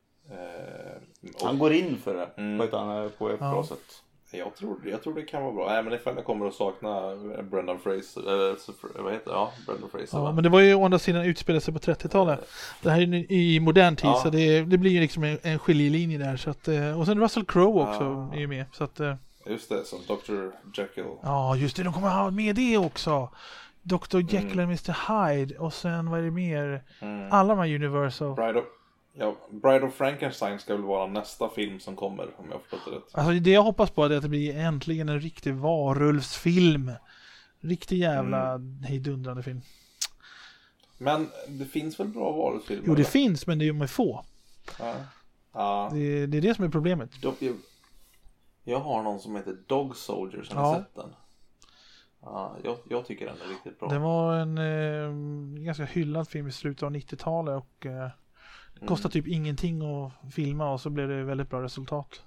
Han går in för det på ett bra sätt. Jag tror det kan vara bra. Nej, men ifall jag kommer att sakna Brendan Fraser. Vad heter det? Ja, Brendan Fraser. Ja, men det var ju å andra sidan utspelade sig på 30-talet. Det här är i modern tid så det blir ju liksom en skiljelinje där. Så att, och sen Russell Crowe också är ju med. Så att, just det, som Dr. Jekyll. Ja, just det. De kommer ha med det också. Dr. Jekyll och Mr. Hyde. Och sen vad är det mer? Alla de här Universal. Bride of Frankenstein ska väl vara nästa film som kommer, om jag har förstått det rätt. Alltså det jag hoppas på är att det blir äntligen en riktig varulvsfilm. Riktig jävla hejdundrande film. Men det finns väl bra varulvsfilmer? Jo, det finns, men det är ju med få. Ja. Det är det som är problemet. Jag har någon som heter Dog Soldier som har sett den. Ja, jag tycker den är riktigt bra. Det var en ganska hyllad film i slutet av 90-talet och kostade typ ingenting att filma och så blev det väldigt bra resultat.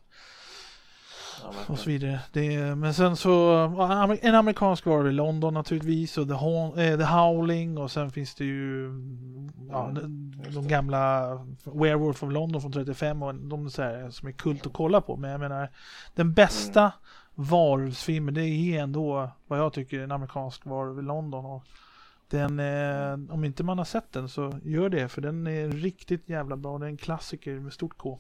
Ja, och så vidare. Men sen så en amerikansk var i London naturligtvis och The Howling och sen finns det ju de gamla Werewolf of London från 35 och de så här, som är kult att kolla på. Men jag menar den bästa varulvsfilmen det är ändå vad jag tycker en amerikansk varulv i London och den, om inte man har sett den så gör det för den är riktigt jävla bra. Det är en klassiker med stort K.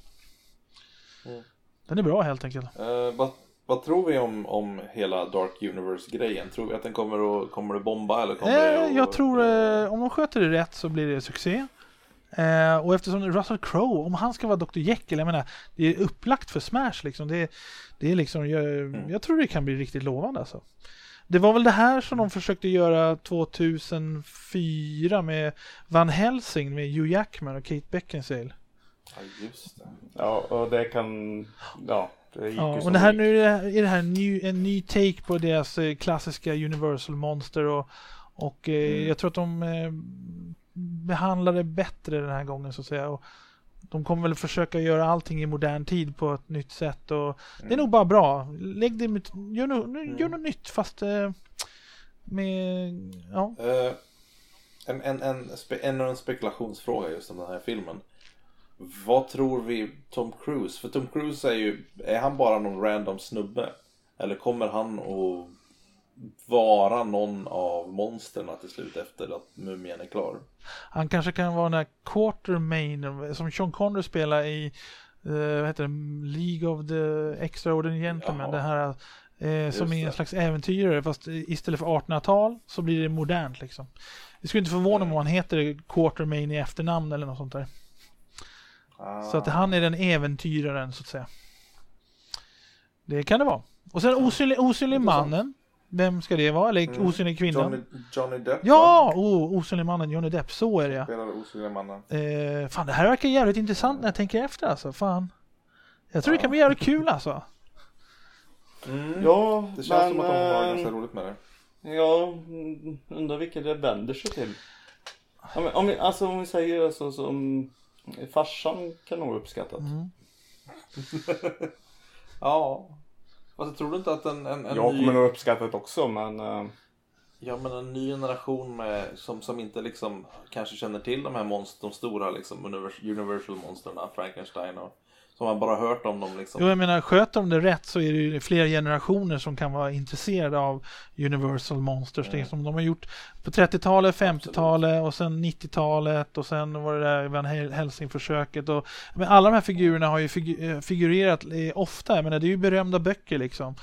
Den är bra helt enkelt. Vad tror vi om hela Dark Universe-grejen? Tror vi att den kommer att bomba? Eller kommer jag tror om de sköter det rätt så blir det succé. Och eftersom Russell Crowe, om han ska vara Dr. Jekyll, jag menar, det är upplagt för Smash liksom. Det är liksom, jag tror det kan bli riktigt lovande alltså. Det var väl det här som de försökte göra 2004 med Van Helsing med Hugh Jackman och Kate Beckinsale. Ja, just det. Ja, och det kan... Ja, det gick ju och det här, nu är det här en ny take på deras klassiska Universal Monster och jag tror att de behandlar det bättre den här gången så att säga. Och de kommer väl försöka göra allting i modern tid på ett nytt sätt och det är nog bara bra. Gör något nytt fast med en spekulationsfråga just om den här filmen. Vad tror vi Tom Cruise? För Tom Cruise är han bara någon random snubbe? Eller kommer han att vara någon av monsterna till slut efter att mumien är klar? Han kanske kan vara den här Quatermain som Sean Connery spelar i vad heter det? League of the Extraordinary Gentlemen. Det här som är en slags äventyrare fast istället för 1800-tal så blir det modernt liksom. Det skulle inte förvåna om han heter Quatermain i efternamn eller något sånt där. Så att han är den äventyraren så att säga. Det kan det vara. Och sen osynlig mannen. Vem ska det vara? Eller osynlig kvinnan? Johnny Depp. Ja, osynlig mannen Johnny Depp. Så är det ja. Spelar osynlig mannen. Fan, det här verkar jävligt intressant när jag tänker efter alltså. Fan. Jag tror det kan bli jävligt kul alltså. Ja, det känns som att de har ganska roligt med det. Ja, undrar vilka det vänder sig till. Om vi säger alltså som Farsan kan nog uppskatta det. Ja. Alltså, tror du inte att en Jag ny... kommer nog uppskatta det också, men... Ja, men en ny generation med, som inte liksom kanske känner till de här de stora liksom Universal-monsterna, Frankenstein, och som har bara hört om dem liksom. Jo, jag menar, sköter de det rätt så är det ju fler generationer som kan vara intresserade av Universal Monsters. Det som de har gjort på 30-talet, 50-talet och sen 90-talet och sen var det där Van Helsing-försöket. Men alla de här figurerna har ju figurerat ofta. Jag menar, det är ju berömda böcker liksom.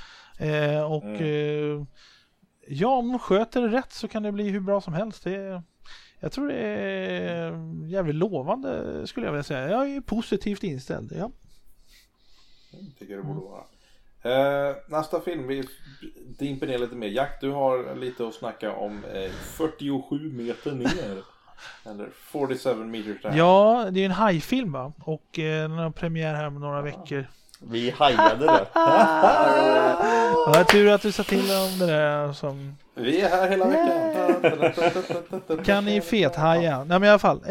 Ja, om de sköter det rätt så kan det bli hur bra som helst. Jag tror det är jävligt lovande, skulle jag vilja säga. Jag är positivt inställd, ja. Jag tycker det borde vara. Nästa film, vi dimper ner lite mer. Jack, du har lite att snacka om 47 meter ner. Eller 47 meters down. Ja, det är en hajfilm, va? Och den har premiär här om några veckor. Vi hajade det. Ja, jag tur att du sa till om det där som... Vi är här hela veckan. Kan ni fethaja? Nej, men i alla fall.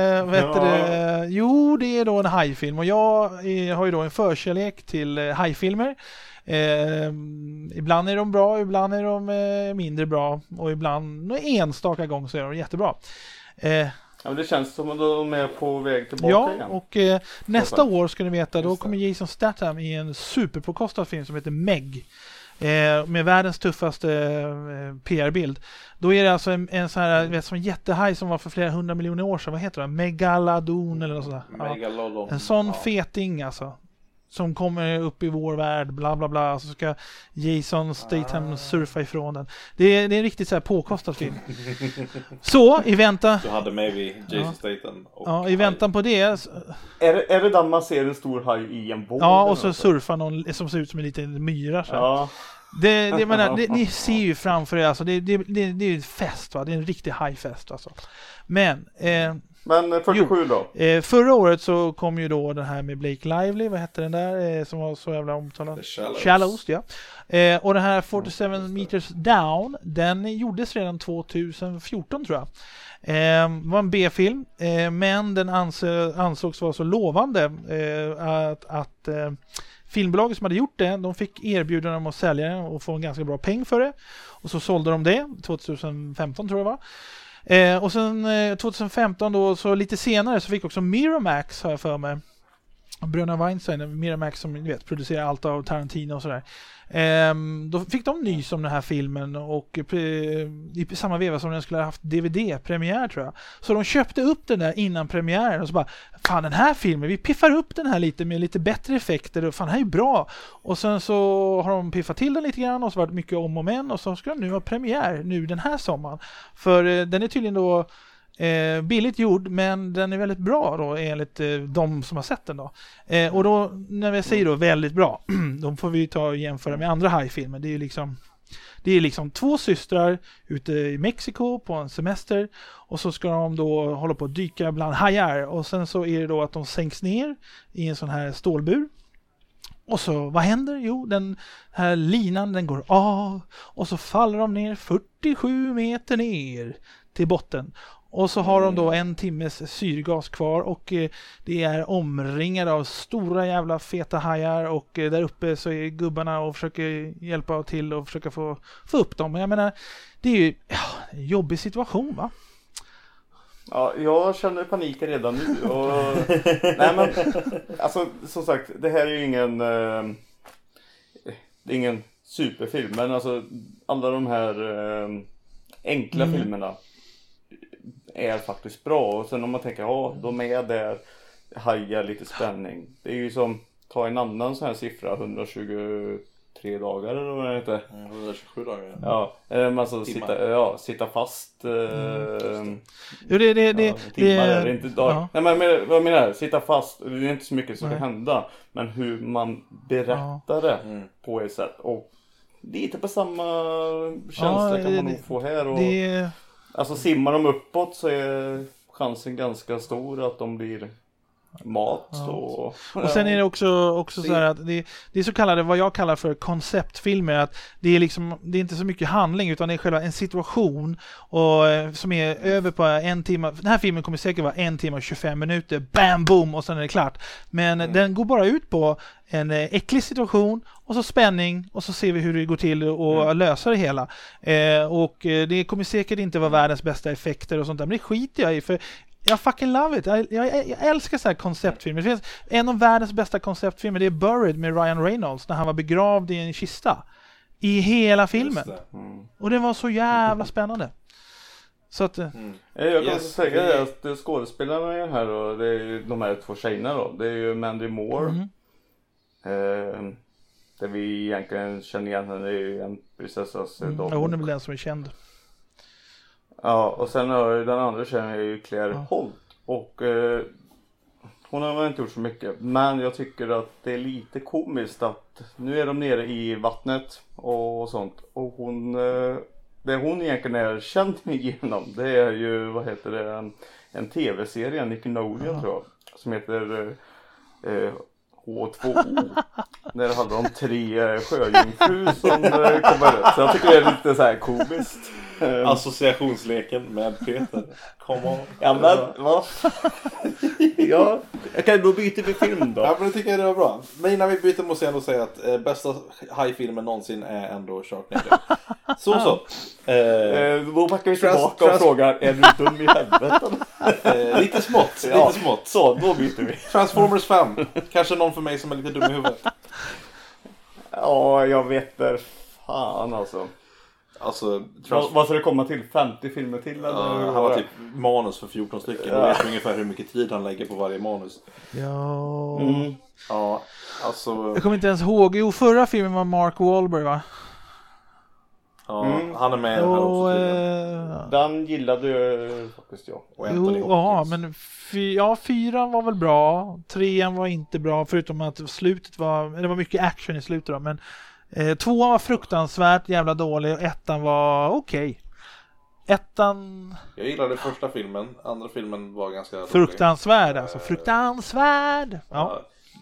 Jo, det är då en hajfilm. Och jag har ju då en förkärlek till hajfilmer. Ibland är de bra, ibland är de mindre bra. Och ibland, enstaka gång så är de jättebra. Ja, men det känns som att de är på väg tillbaka igen. Och nästa år ska ni veta, då kommer Jason Statham i en superpåkostad film som heter Meg. Med världens tuffaste PR-bild. Då är det alltså en sån här, vet, som en jättehaj som var för flera 100 miljoner år sedan. Vad heter det? Megalodon eller något sådär. Megalodon. En sån feting alltså. Som kommer upp i vår värld, bla bla bla. Så ska Jason Statham surfa ifrån den. Det är en riktigt så här påkostad film. Så, i väntan... Du hade maybe Jason Statham. Ja, i väntan på det... Är det där man ser en stor haj i en båt? Ja, och så surfar någon som ser ut som en liten myra. Så. Ja. Ni ser ju framför er, alltså, det är ju fest, va? Det är en riktig hajfest alltså. Men 47 då? Förra året så kom ju då den här med Blake Lively, vad hette den där som var så jävla omtalad? Shallows, ja. Och den här 47 meters down, den gjordes redan 2014 tror jag. Var en B-film, men den ansågs vara så lovande att filmbolaget som hade gjort det, de fick erbjuda dem att sälja den och få en ganska bra peng för det. Och så sålde de det 2015 tror jag var. Och sen 2015 då, så lite senare så fick också Miramax, har jag för mig, Bröderna Weinstein, Miramax som ni vet producerar allt av Tarantino och sådär. Då fick de nys om den här filmen och i samma veva som den skulle ha haft DVD-premiär tror jag. Så de köpte upp den där innan premiären och så bara, fan den här filmen, vi piffar upp den här lite med lite bättre effekter och fan den här är ju bra. Och sen så har de piffat till den lite grann och så var det mycket om och men och så ska de nu ha premiär nu den här sommaren. För den är tydligen då billigt gjord, men den är väldigt bra då enligt de som har sett den då. Och då när vi säger då väldigt bra, då får vi ta och jämföra med andra hajfilmer. Det är liksom två systrar ute i Mexiko på en semester och så ska de då hålla på att dyka bland hajar och sen så är det då att de sänks ner i en sån här stålbur. Och så, vad händer? Jo, den här linan den går av och så faller de ner 47 meter ner till botten. Och så har de då en timmes syrgas kvar och det är omringade av stora jävla feta hajar och där uppe så är gubbarna och försöker hjälpa till och försöka få upp dem. Men jag menar, det är ju en jobbig situation, va? Ja, jag känner panik redan nu. Och... Nej men, alltså som sagt, det här är ju ingen... det är ingen superfilm, men alltså alla de här enkla filmerna är faktiskt bra. Och sen om man tänker, ja, de är där, hajar lite spänning. Det är ju som, ta en annan sån här siffra, 123 dagar eller vad det heter. 127 dagar. Ja, alltså sitta fast. Jo, timmar är det inte dagar. Ja. Nej, men vad menar jag? Sitta fast, det är inte så mycket som kan hända. Men hur man berättar det på ett sätt. Och lite på samma känsla kan man nog få här. Och, alltså simmar de uppåt så är chansen ganska stor att de blir mat och sen är det också så här att det är så kallade, vad jag kallar för konceptfilmer, att det är inte så mycket handling utan det är själva en situation och som är över på 1 timme. Den här filmen kommer säkert vara 1 timme och 25 minuter, bam boom, och sen är det klart. Men den går bara ut på en äcklig situation och så spänning och så ser vi hur det går till och lösa det hela. Och det kommer säkert inte vara världens bästa effekter och sånt där, men det skiter jag i, för jag fucking love it. Jag älskar så här konceptfilmer. Det finns en av världens bästa konceptfilmer, det är Buried med Ryan Reynolds, när han var begravd i en kista i hela filmen. Och det var så jävla spännande. Så att jag kan säga att skådespelarna är här och det är de här 2 tjejerna då. Det är ju Mandy Moore. Där vi egentligen känner igen henne, är ju en prinsessas dagbok. Hon är väl den som är känd. Ja, och sen har den andra tjejen är ju Claire Holt. Och hon har väl inte gjort så mycket. Men jag tycker att det är lite komiskt att nu är de nere i vattnet och sånt. Och det hon egentligen är känd igenom, det är ju, vad heter det, en tv-serie, Nickelodeon tror jag. Som heter H2O. När det handlar om 3 sjöjungfrur som kommer ut. Så jag tycker det är lite så här komiskt. Associationsleken med Peter. Come on. Ja, men vad? Ja, jag kan då byta för film då. Ja, men det tycker jag det var bra. Men innan vi byter måste jag ändå säga att bästa hajfilmen någonsin är ändå Sharknado. Så. Då backar vi tillbaka och frågar, är du dum i helvete? Lite smått. Så, då byter vi. Transformers 5. Kanske någon för mig som är lite dum i huvudet. Ja, jag vet det. Fan alltså. Vad ska det komma till? 50 filmer till? Eller? Han har typ manus för 14 stycken. Jag vet ungefär hur mycket tid han lägger på varje manus. Ja. Ja, alltså. Jag kommer inte ens ihåg. Jo, förra filmen var Mark Wahlberg, va? Ja, han är med här också. Den gillade ju faktiskt jag. Men 4 var väl bra. 3 var inte bra, förutom att slutet det var mycket action i slutet då, men 2 var fruktansvärt jävla dålig och 1 var okej. 1 Jag gillade första filmen, andra filmen var ganska dålig. Fruktansvärd, alltså fruktansvärd. Ja.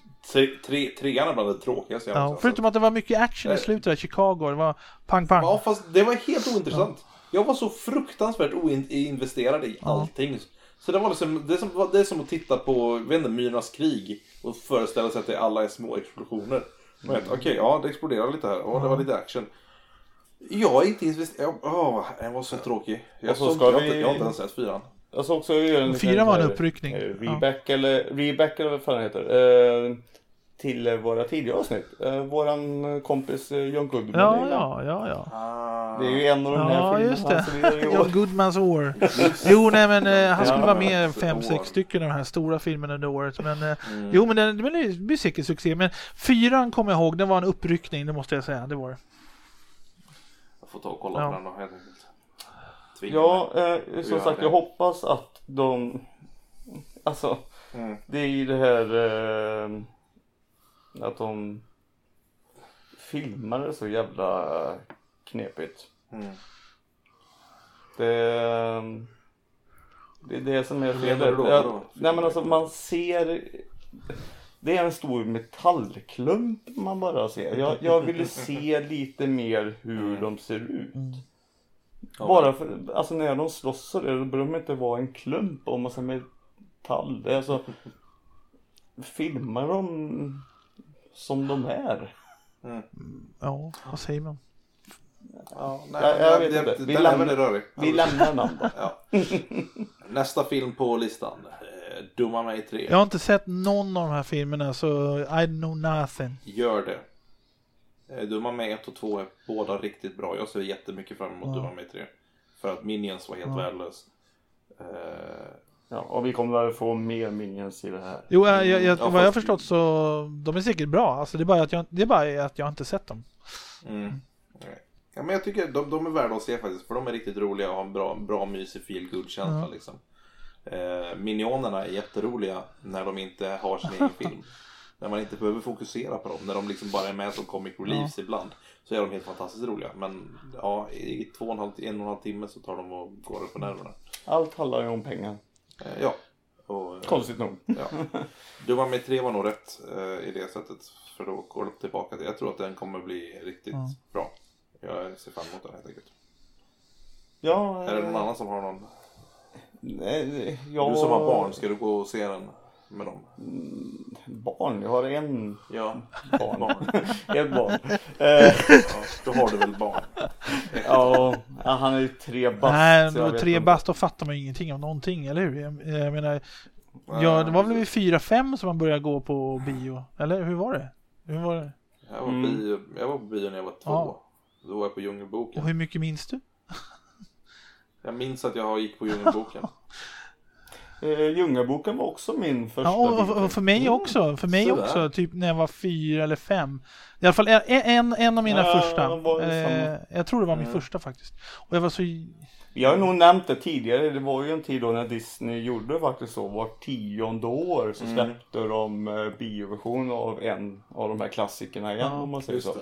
3:an är bland det tråkigaste jag någonsin. Förutom att det var mycket action i slutet av Chicago, det var pang. Ja, fast det var helt ointressant. Jag var så fruktansvärt oinvesterad i allting. Så det var liksom, det är som att titta på Myrornas krig och föreställa sig att alla är små explosioner. Okej, det exploderar lite här. Det var lite action. Jag är inte investerad. Den var så tråkig. Jag har inte ens sett 4:an. Jag såg också en 4 var en uppryckning. Rebecca eller vad fan heter. Till våra tidigare avsnitt. Våran kompis John Goodman. Ja. Det är ju en av de här filmerna. Just det. John Goodmans år. Han skulle vara med 5-6 stycken av de här stora filmerna under året. Men men det blir säkert succé. Men 4:an kommer jag ihåg, det var en uppryckning, det måste jag säga. Det var det. Jag får ta och kolla på den då, helt enkelt. Som sagt, jag hoppas att de... Alltså, det är ju det här... att de filmar det så jävla knepigt. Det är det som är fel. Nej, men alltså man ser... Det är en stor metallklump man bara ser. Jag ville se lite mer hur de ser ut. Bara för, alltså när de slåss så det bör de inte vara en klump om man ser metall. Det är alltså, filmar de som de är. Ja, vad säger man? Jag vet inte. Vi lämnar namn då. Nästa film på listan. Dumma mig 3. Jag har inte sett någon av de här filmerna, så I know nothing. Gör det. Dumma mig 1 och 2 är båda riktigt bra. Jag ser jättemycket fram emot Dumma mig 3. För att Minions var helt värdelös. Och vi kommer att få mer Minions i det här. Jo, vad jag har förstått så de är säkert bra. Alltså, det är bara att jag inte sett dem. Ja, men jag tycker de är värda att se faktiskt. För de är riktigt roliga och har en bra mysig feel-good-känsla liksom. Minionerna är jätteroliga när de inte har sin egen film. När man inte behöver fokusera på dem. När de liksom bara är med som comic reliefs ibland. Så är de helt fantastiskt roliga. Men i 1,5 timme så tar de och går på nerverna. Allt handlar ju om pengar. Och, konstigt nog. Ja. Du var med 3 var nog rätt i det sättet. För då går det tillbaka till. Jag tror att den kommer bli riktigt bra. Jag ser fram emot den helt enkelt. Ja, är det någon annan som har någon? Nej, Du som har barn, ska du gå och se den med dem? Barn? Jag har en barn. Ett barn. Då har du väl barn? Ja, han är ju 3 bast. Nej, men 3 bast då fattar man ju ingenting om någonting, eller hur? Jag menar, det var väl vid 4-5 som man började gå på bio, eller hur var det? Jag var på bio när jag var 2. Ja. Då var jag på Djungelboken. Och hur mycket minns du? Jag minns att jag gick på Djungelboken. Djungelboken var också min första. Ja, och för mig också. För mig också, typ när jag var 4 eller 5. I alla fall en av mina första. Jag tror det var min första faktiskt. Och jag var så... Jag har nog nämnt det tidigare. Det var ju en tid då när Disney gjorde faktiskt så. Var 10:e år så släppte de bioversion av en av de här klassikerna igen, om man säger så.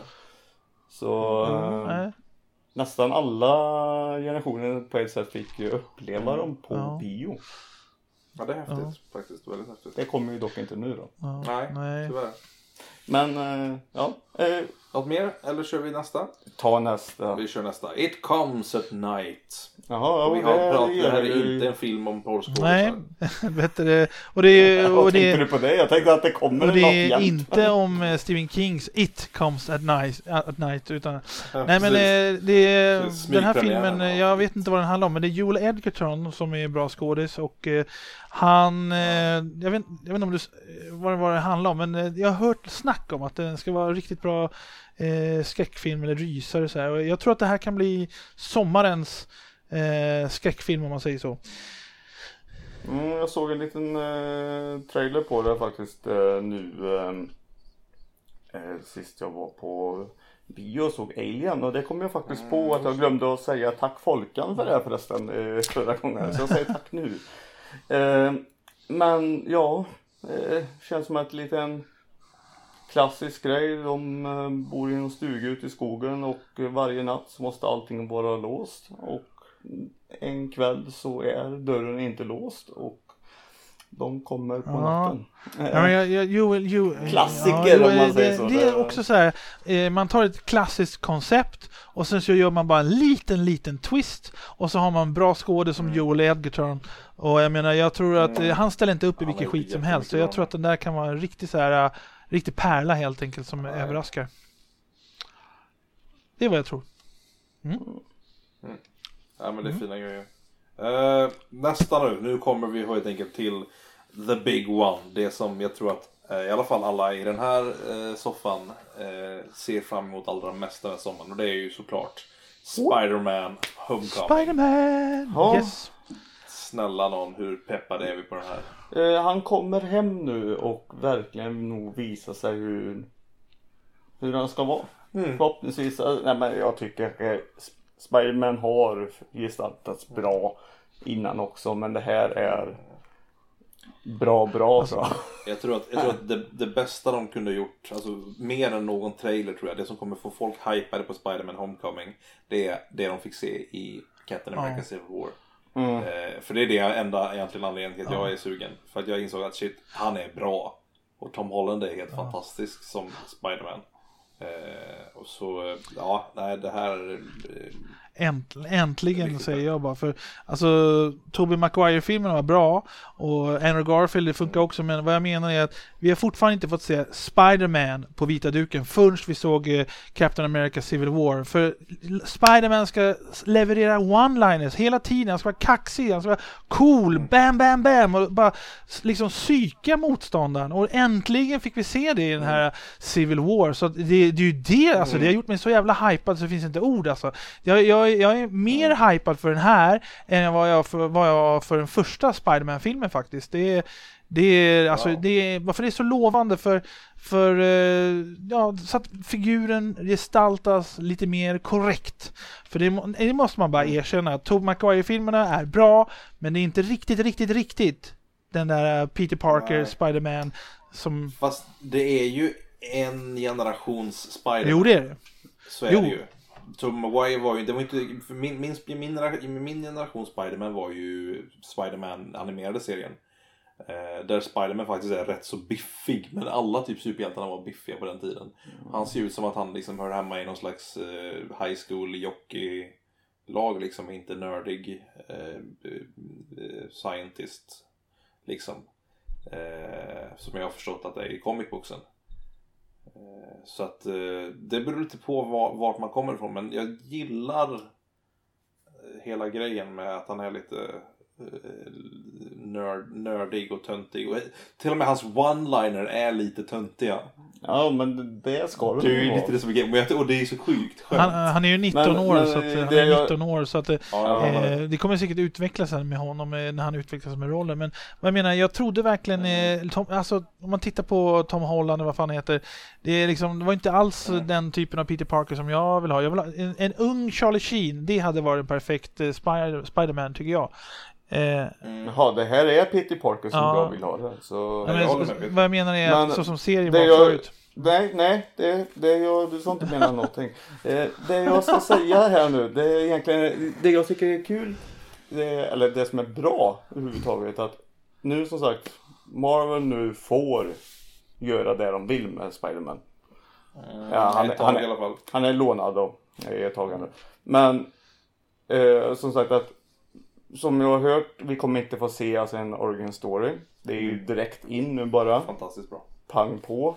Så nästan alla generationer på ett sätt fick ju uppleva dem på bio. Ja, det är häftigt faktiskt. Väldigt häftigt. Det kommer ju dock inte nu då. Nej, tyvärr. Men, något mer? Eller kör vi nästa? Ta nästa. Vi kör nästa. It Comes at Night. Jaha, vi har pratat, det här är inte en film om porrskådisar. Nej, vet du, och det vad tänkte du på det? Jag tänkte att det kommer och det är inte om Stephen Kings It Comes at Night utan nej, men den här filmen, jag vet inte vad den handlar om, men det är Joel Edgerton som är bra skådis och han jag vet inte om vad det handlar om, men jag har hört snack om att den ska vara riktigt bra skräckfilm eller rysare så här. Och jag tror att det här kan bli sommarens skräckfilm, om man säger så. Jag såg en liten trailer på det faktiskt nu sist jag var på bio och såg Alien, och det kom jag faktiskt på att jag glömde att säga tack Folkan för det här förresten förra gången, så jag säger tack nu. Men ja, känns som ett liten klassisk grej. De bor i en stuga ute i skogen och varje natt så måste allting vara låst, och en kväll så är dörren inte låst och de kommer på natten. Klassiker, om man säger så. Det är också så här, man tar ett klassiskt koncept och sen så gör man bara en liten twist och så har man bra skådespelare som Joel Edgerton, och jag menar, jag tror att han ställer inte upp i vilken skit som helst, så jag tror att den där kan vara en riktig pärla helt enkelt som överraskar. Det är vad jag tror. Ja, men det är fina grejer. Nästa nu kommer vi helt enkelt till the big one. Det som jag tror att i alla fall alla i den här soffan ser fram emot allra mest den här sommaren. Och det är ju såklart Spider-Man Homecoming. Spider-Man! Yes. Snälla någon, hur peppade är vi på den här? Han kommer hem nu och verkligen nog visa sig hur han ska vara. Förhoppningsvis, nej, men jag tycker Spider-Man har gestaltats bra innan också, men det här är bra. Jag tror att det bästa de kunde gjort, alltså mer än någon trailer tror jag, det som kommer få folk hypade på Spider-Man Homecoming, det är det de fick se i Captain America Civil War. För det är det enda egentligen anledningen till att jag är sugen, för att jag insåg att shit, han är bra och Tom Holland är helt fantastisk som Spider-Man. Och så det här äntligen säger jag bara, för alltså Tobey Maguire-filmen var bra och Andrew Garfield, det funkar också, men vad jag menar är att vi har fortfarande inte fått se Spider-Man på vita duken förrän vi såg Captain America Civil War, för Spider-Man ska leverera one-liners hela tiden, han ska vara kaxig, han ska vara cool, bam och bara liksom psyka motståndaren, och äntligen fick vi se det i den här Civil War, så det är ju det, alltså det har gjort mig så jävla hypad så det finns inte ord, alltså jag är mer hypad för den här än vad jag för den första Spider-Man-filmen faktiskt. Varför det är så lovande för så att figuren gestaltas lite mer korrekt. För det måste man bara erkänna. Tobey Maguire-filmerna är bra, men det är inte riktigt den där Peter Parker Spider-Man som... Fast det är ju en generations Spider-Man. Jo, det är det. Så är det ju. Tobey Maguire var ju, det var inte, min generation Spider-Man var ju Spider-Man animerade serien. Där Spider-Man faktiskt är rätt så biffig. Men alla typ superhjältarna var biffiga på den tiden. Han ser ut som att han liksom hör hemma i någon slags high school jockey-lag liksom. Inte nördig scientist liksom. Som jag har förstått att det är i comicboxen. Så att det beror lite på vart man kommer ifrån. Men jag gillar hela grejen med att han är lite nördig och töntig. Och till och med hans one-liner är lite töntiga. Ja, men det ska det är ju lite det som är grejen. Och det är så sjukt skönt. Han är ju 19 år så att han är 19 år så att det kommer säkert utvecklas med honom när han utvecklas med rollen. Men vad jag menar, jag trodde verkligen alltså om man tittar på Tom Holland och vad fan heter det var inte alls den typen av Peter Parker som jag vill ha. Jag vill ha en ung Charlie Sheen. Det hade varit en perfekt Spider-Man tycker jag. Jaha, det här är Peter Parker som jag vill ha det. Så... vad jag menar är att så som serien var förut. Nej, du ska inte mena någonting. Det jag ska säga här nu, det är egentligen det jag tycker är kul, eller det som är bra överhuvudtaget, att nu som sagt Marvel nu får göra det de vill med Spider-Man. Han är lånad då i ett tag nu. Men som sagt att som jag har hört, vi kommer inte få se alltså en origin story. Det är ju direkt in nu bara. Fantastiskt bra. Pang på.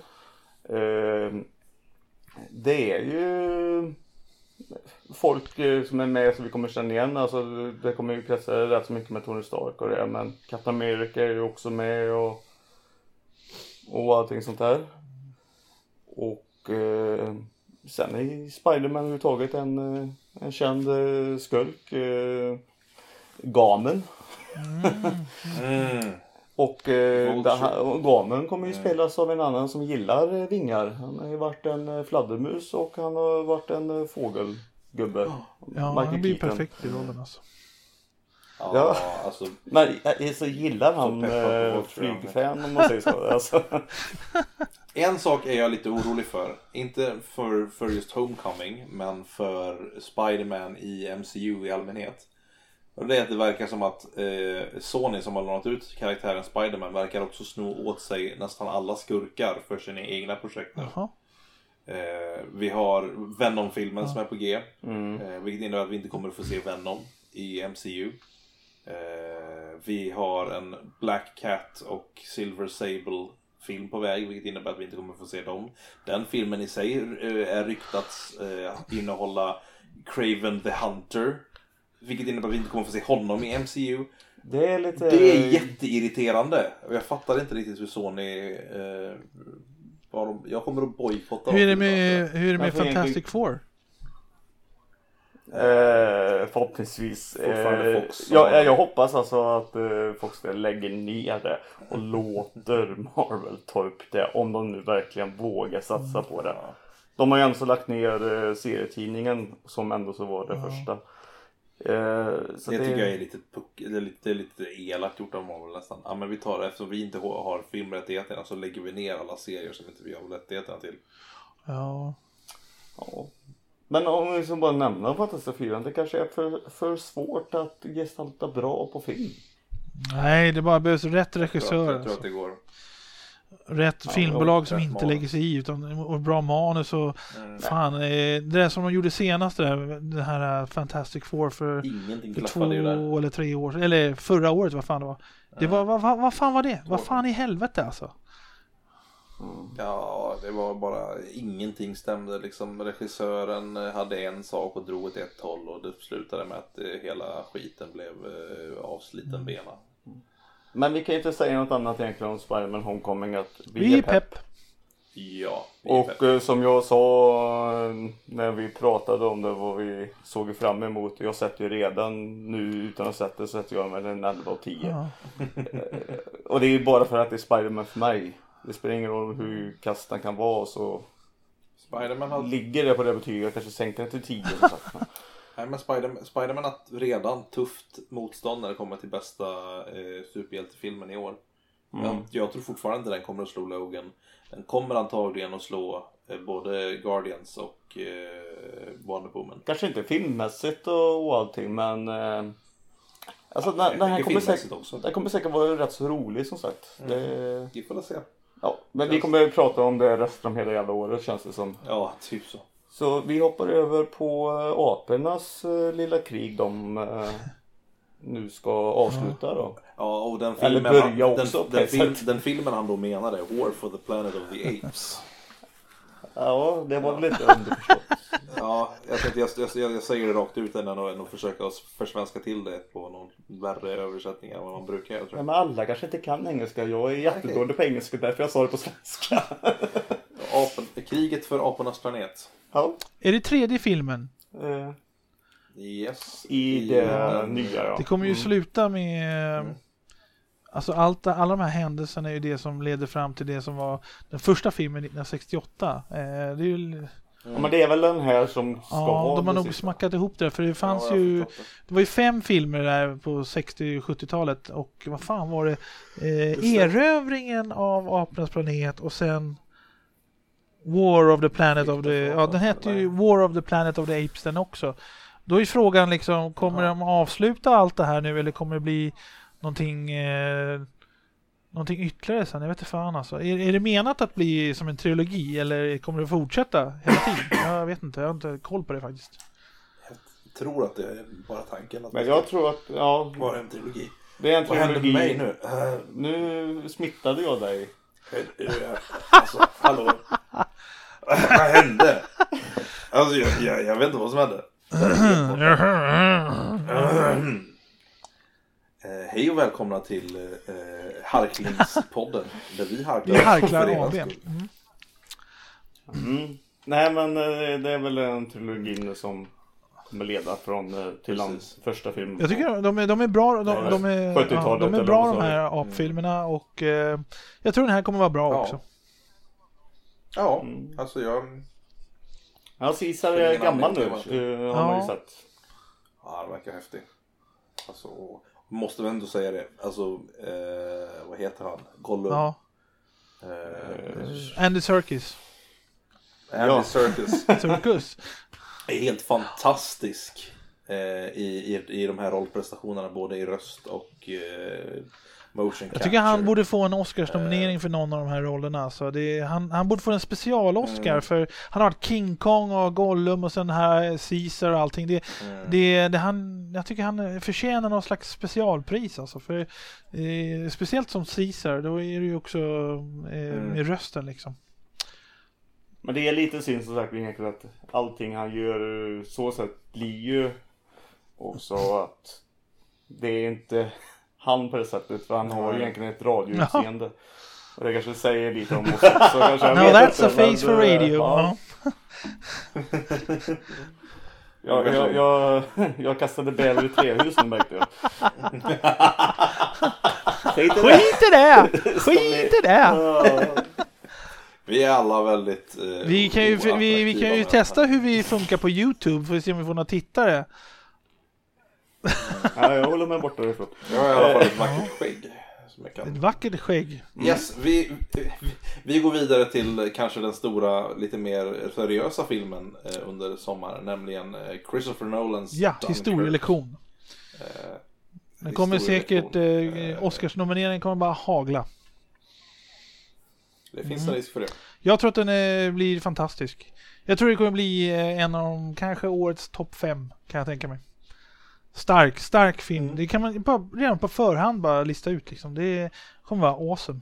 Det är ju folk som är med som vi kommer känna igen. Alltså, det kommer ju kretsar rätt så mycket med Tony Stark och det. Men Captain America är ju också med och allting sånt där. Och sen är Spider-Man överhuvudtaget en känd skurk. Gamen. Och Gamen kommer ju spelas av en annan som gillar vingar. Han har ju varit en fladdermus och han har varit en fågelgubbe. Ja, han blir perfekt i rollen alltså. Ja, alltså, men så gillar han flygfan om man säger så. Alltså. En sak är jag lite orolig för. Inte för just Homecoming, men för Spider-Man i MCU i allmänhet. Och det är att det verkar som att Sony som har lånat ut karaktären Spider-Man verkar också sno åt sig nästan alla skurkar för sina egna projekt nu. Vi har Venom-filmen som är på G. Vilket innebär att vi inte kommer att få se Venom i MCU. Vi har en Black Cat och Silver Sable film på väg, vilket innebär att vi inte kommer att få se dem. Den filmen i sig är ryktats innehålla Kraven the Hunter, vilket innebär att vi inte kommer att få se honom i MCU. Det är jätteirriterande. Jag fattar inte riktigt hur Sony jag kommer att bojkotta. Hur är det med Fantastic Four? Förhoppningsvis jag hoppas alltså att Fox lägger ner det och låter Marvel ta upp det, om de nu verkligen vågar satsa på det. De har ju ändå lagt ner serietidningen som ändå så var det första. Så det tycker jag är lite elakt gjort av Marvel nästan. Ja, men vi tar det, eftersom vi inte har filmrättigheterna så lägger vi ner alla serier som inte vi har rättigheterna till. Ja. Men om vi så bara nämna Fantastic 4, det kanske är för svårt att gestalta bra på film. Nej, det bara behövs rätt regissör. Jag tror att det går. Rätt filmbolag som inte lägger sig i och bra manus och fan, det där som de gjorde senast det här Fantastic Four för 2 eller 3 år eller förra året, vad fan det var. Det var vad fan var det? Vad fan i helvete alltså? Ja, det var bara ingenting stämde liksom. Regissören hade en sak och drog åt ett håll och det slutade med att hela skiten blev avsliten bena. Men vi kan inte säga något annat egentligen om Spider-Man Homecoming, att vi är pepp. Ja, och som jag sa när vi pratade om det, vad vi såg fram emot, jag sätter ju redan nu utan att sätta så sätter jag med en 11 och 10. Och det är ju bara för att det är Spider-Man för mig. Det spelar ingen roll hur kastan kan vara, så Spider-Man ligger det på det betyget. Jag kanske sänkte det till 10. Nej, men Spider-Man har redan tufft motstånd när det kommer till bästa superhjältefilmen i år. Jag tror fortfarande den kommer att slå Logan. Den kommer antagligen att slå både Guardians och Wonder Woman. Kanske inte filmmässigt och allting, men Alltså den här också. kommer säkert vara rätt så rolig som sagt. Vi får se. Ja, men vi kommer prata om det resten av hela jävla året känns det som. Ja, typ så. Så vi hoppar över på apornas lilla krig de nu ska avsluta då. Ja, och den filmen, den filmen han då menade, War for the Planet of the Apes. Ja, det var lite underförstått. Ja, jag tänkte jag säger det rakt ut än att försöka försvenska till det på någon värre översättning än vad man brukar göra, tror jag. Men alla kanske inte kan engelska. Jag är jättedålig på engelska, därför jag sa det på svenska. Kriget för apornas planet. Ja. Är det tredje filmen? Yes. I det nya, ja. Det kommer ju sluta med... Alltså alla de här händelserna är ju det som leder fram till det som var den första filmen 1968. Det är ju... Ja, men det är väl den här som ska vara. De har nog smackat ihop det. För det fanns ju... Det var ju 5 filmer där på 60-70-talet. Och vad fan var det? Erövringen av apornas planet. Och sen War of the Planet of the... Ja, den hette ju War of the Planet of the Apes den också. Då är frågan liksom, kommer de avsluta allt det här nu? Eller kommer det bli någonting ytterligare sen? Jag vet inte fan alltså. Är det menat att bli som en trilogi eller kommer det fortsätta hela tiden? Jag vet inte, jag har inte koll på det faktiskt. Jag tror att det är bara tanken att men jag tror att, ja, bara en trilogi. Det är en trilogi. Vad händer med mig nu? Nu smittade jag dig. Alltså, hallå. Vad hände? Alltså, jag vet inte vad som hände. Hej och välkomna till Harklingspodden där vi harklar AB. Nej, men det är väl en trilogi nu som kommer leda från till hans första film. Jag tycker de är bra. De är bra de här apfilmerna och jag tror den här kommer vara bra också. Ja, alltså Ja, Caesar är gammal nu, har man ju sett. Ja, det verkar häftigt. Alltså, måste väl ändå säga det. Alltså, vad heter han? Gollum. Ja. Andy Serkis. Serkis. Är helt fantastisk i de här rollprestationerna, både i röst och motion capture. Jag tycker han borde få en Oscars-nominering för någon av de här rollerna. Så han borde få en special-Oscar för han har varit King Kong och Gollum och sen här Caesar och allting. Jag tycker han förtjänar någon slags specialpris alltså, för speciellt som Caesar, då är det ju också med rösten liksom. Men det är lite synd som sagt egentligen att allting han gör så sätt blir ju också att det är inte han på det sättet, för han har ju egentligen ett radioutseende. Och det kanske säger lite om oss också. Kanske, no, that's a face for radio. Ja. Jag kastade bäver i trähus nu, märkte jag. Skit i det! Vi är alla väldigt vi kan ju testa hur vi funkar på YouTube för att se om vi får några tittare. Ja, jag håller mig borta därifrån. Jag har i alla fall ett vackert skägg. Ett vackert skägg. Yes, vi går vidare till kanske den stora, lite mer seriösa filmen under sommaren, nämligen Christopher Nolans historielektion. Den kommer säkert Oscars-nomineringen kommer bara hagla. Det finns en risk för det. Jag tror att den blir fantastisk. Jag tror det kommer bli en av de, kanske årets topp 5, kan jag tänka mig. Stark film. Det kan man redan på förhand bara lista ut liksom. Det kommer vara awesome.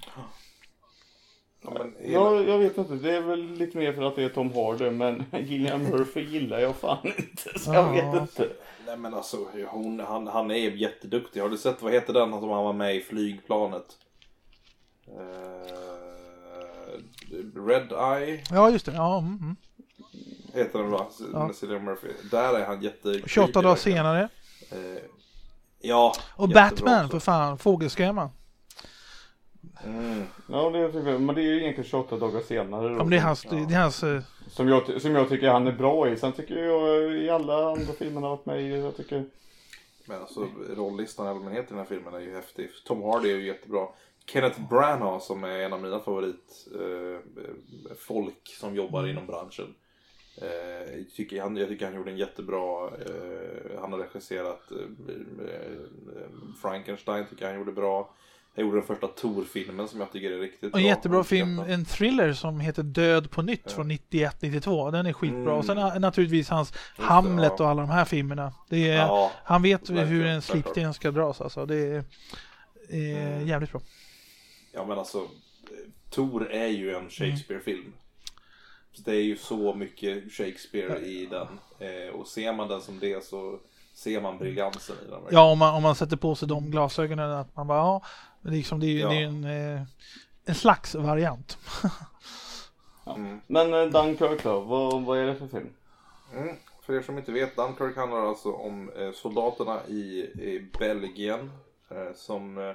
Jag vet inte. Det är väl lite mer för att det är Tom Hardy, men Cillian Murphy gillar jag fan inte. Så jag vet inte. Nej, men alltså han är jätteduktig. Har du sett, vad heter den som han var med i flygplanet? Red Eye. Ja, just det. Ja. Heter den va? Med Cillian Murphy. Där är han 28 dagar senare. Ja. Och Batman, för fan. Fågelskrämman. Ja, men det är ju egentligen 28 dagar senare. Då, det är hans som jag tycker han är bra i. Sen tycker jag i alla andra filmerna har varit med i. Jag tycker... Men alltså, rolllistan i allmänhet i den här filmen är ju häftig. Tom Hardy är ju jättebra. Kenneth Branagh som är en av mina favorit folk som jobbar inom branschen. Jag tycker han gjorde en jättebra, han har regisserat Frankenstein, tycker han gjorde bra. Jag gjorde den första Thor-filmen som jag tycker är riktigt bra. Och en jättebra film, en thriller som heter Död på nytt från 91-92. Den är skitbra. Och sen naturligtvis hans Hamlet och alla de här filmerna. Det är, han vet hur en slipsten ska dras. Alltså. Det är jävligt bra. Ja, men alltså Thor är ju en Shakespeare-film. Så det är ju så mycket Shakespeare i den. Och ser man den som det så ser man briljansen i den. Ja, om man sätter på sig de glasögonen att man bara, liksom, det är en slags variant. Men Dunkirk då, vad är det för film? För er som inte vet, Dunkirk handlar alltså om soldaterna i Belgien som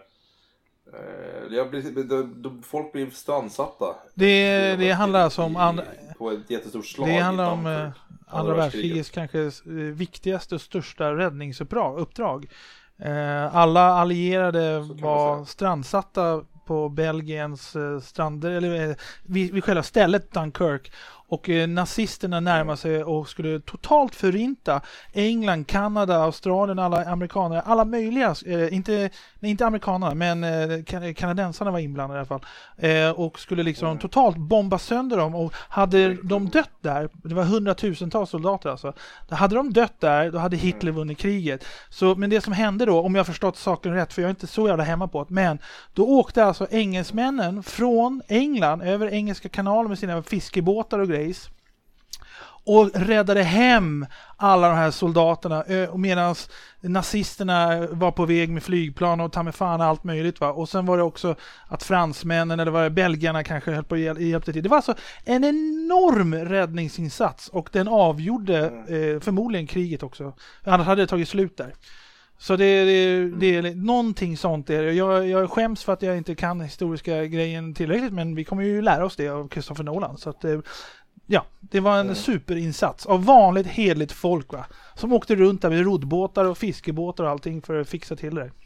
folk blir strandsatta. Det handlar alltså om på ett jättestort slag. Det handlar om andra världskrigets kanske viktigaste och största räddningsuppdrag. Alla allierade var strandsatta på Belgiens stränder, eller vid själva stället Dunkirk. Och nazisterna närmade sig och skulle totalt förinta England, Kanada, Australien, alla amerikaner, alla möjliga, inte amerikanerna, men kanadensarna var inblandade i alla fall. Och skulle liksom totalt bomba sönder dem. Och hade de dött där, det var 100,000-tals soldater alltså, hade de dött där, då hade Hitler vunnit kriget. Men det som hände då, om jag har förstått saken rätt, för jag är inte så jävla hemma på det, men då åkte alltså engelsmännen från England över Engelska kanalen med sina fiskebåtar och grejs och räddade hem alla de här soldaterna, och medan nazisterna var på väg med flygplan och ta med fan allt möjligt, va. Och sen var det också att fransmännen, eller var det belgarna kanske höll på att hjälpa till. Det var alltså en enorm räddningsinsats, och den avgjorde förmodligen kriget också. Annars hade det tagit slut där. Så det är någonting sånt där. Jag skäms för att jag inte kan historiska grejen tillräckligt, men vi kommer ju lära oss det av Christopher Nolan. Så att det var en superinsats av vanligt hedligt folk, va, som åkte runt där med roddbåtar och fiskebåtar och allting för att fixa till det.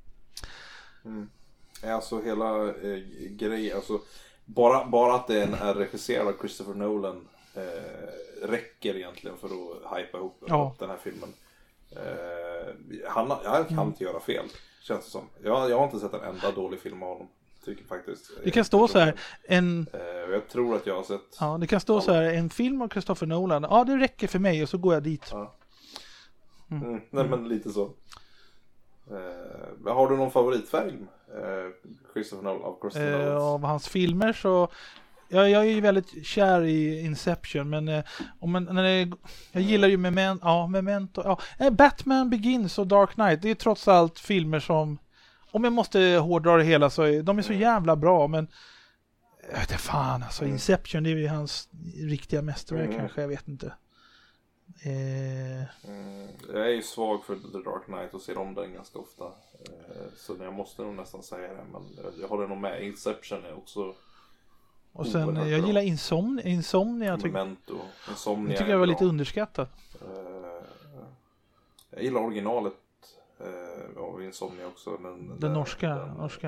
Alltså hela grejen, alltså bara att den är regisserad av Christopher Nolan räcker egentligen för att hypa ihop den här filmen. Han kan inte göra fel, känns det som. Jag har inte sett en enda dålig film av honom, tycker faktiskt. Det kan stå så här jag tror att jag har sett. Ja, det kan stå så här, en film av Christopher Nolan. Ja, det räcker för mig, och så går jag dit. Nej, men lite så. Har du någon favoritfilm Christopher Nolan av hans filmer? Så jag är ju väldigt kär i Inception, men jag gillar ju Memento. Batman Begins och Dark Knight, det är trots allt filmer som, om jag måste hårdra det hela, så de är så jävla bra, men jag vet inte fan, alltså Inception, det är ju hans riktiga mästerverk kanske, jag vet inte. Jag är ju svag för The Dark Knight och ser om den ganska ofta, så jag måste nog nästan säga det, men jag håller nog med. Inception är också. Och sen jag gillar Insomnia. Memento. Insomnia, jag tycker jag var lite underskattat. Jag gillar originalet av Insomnia också. Den norska.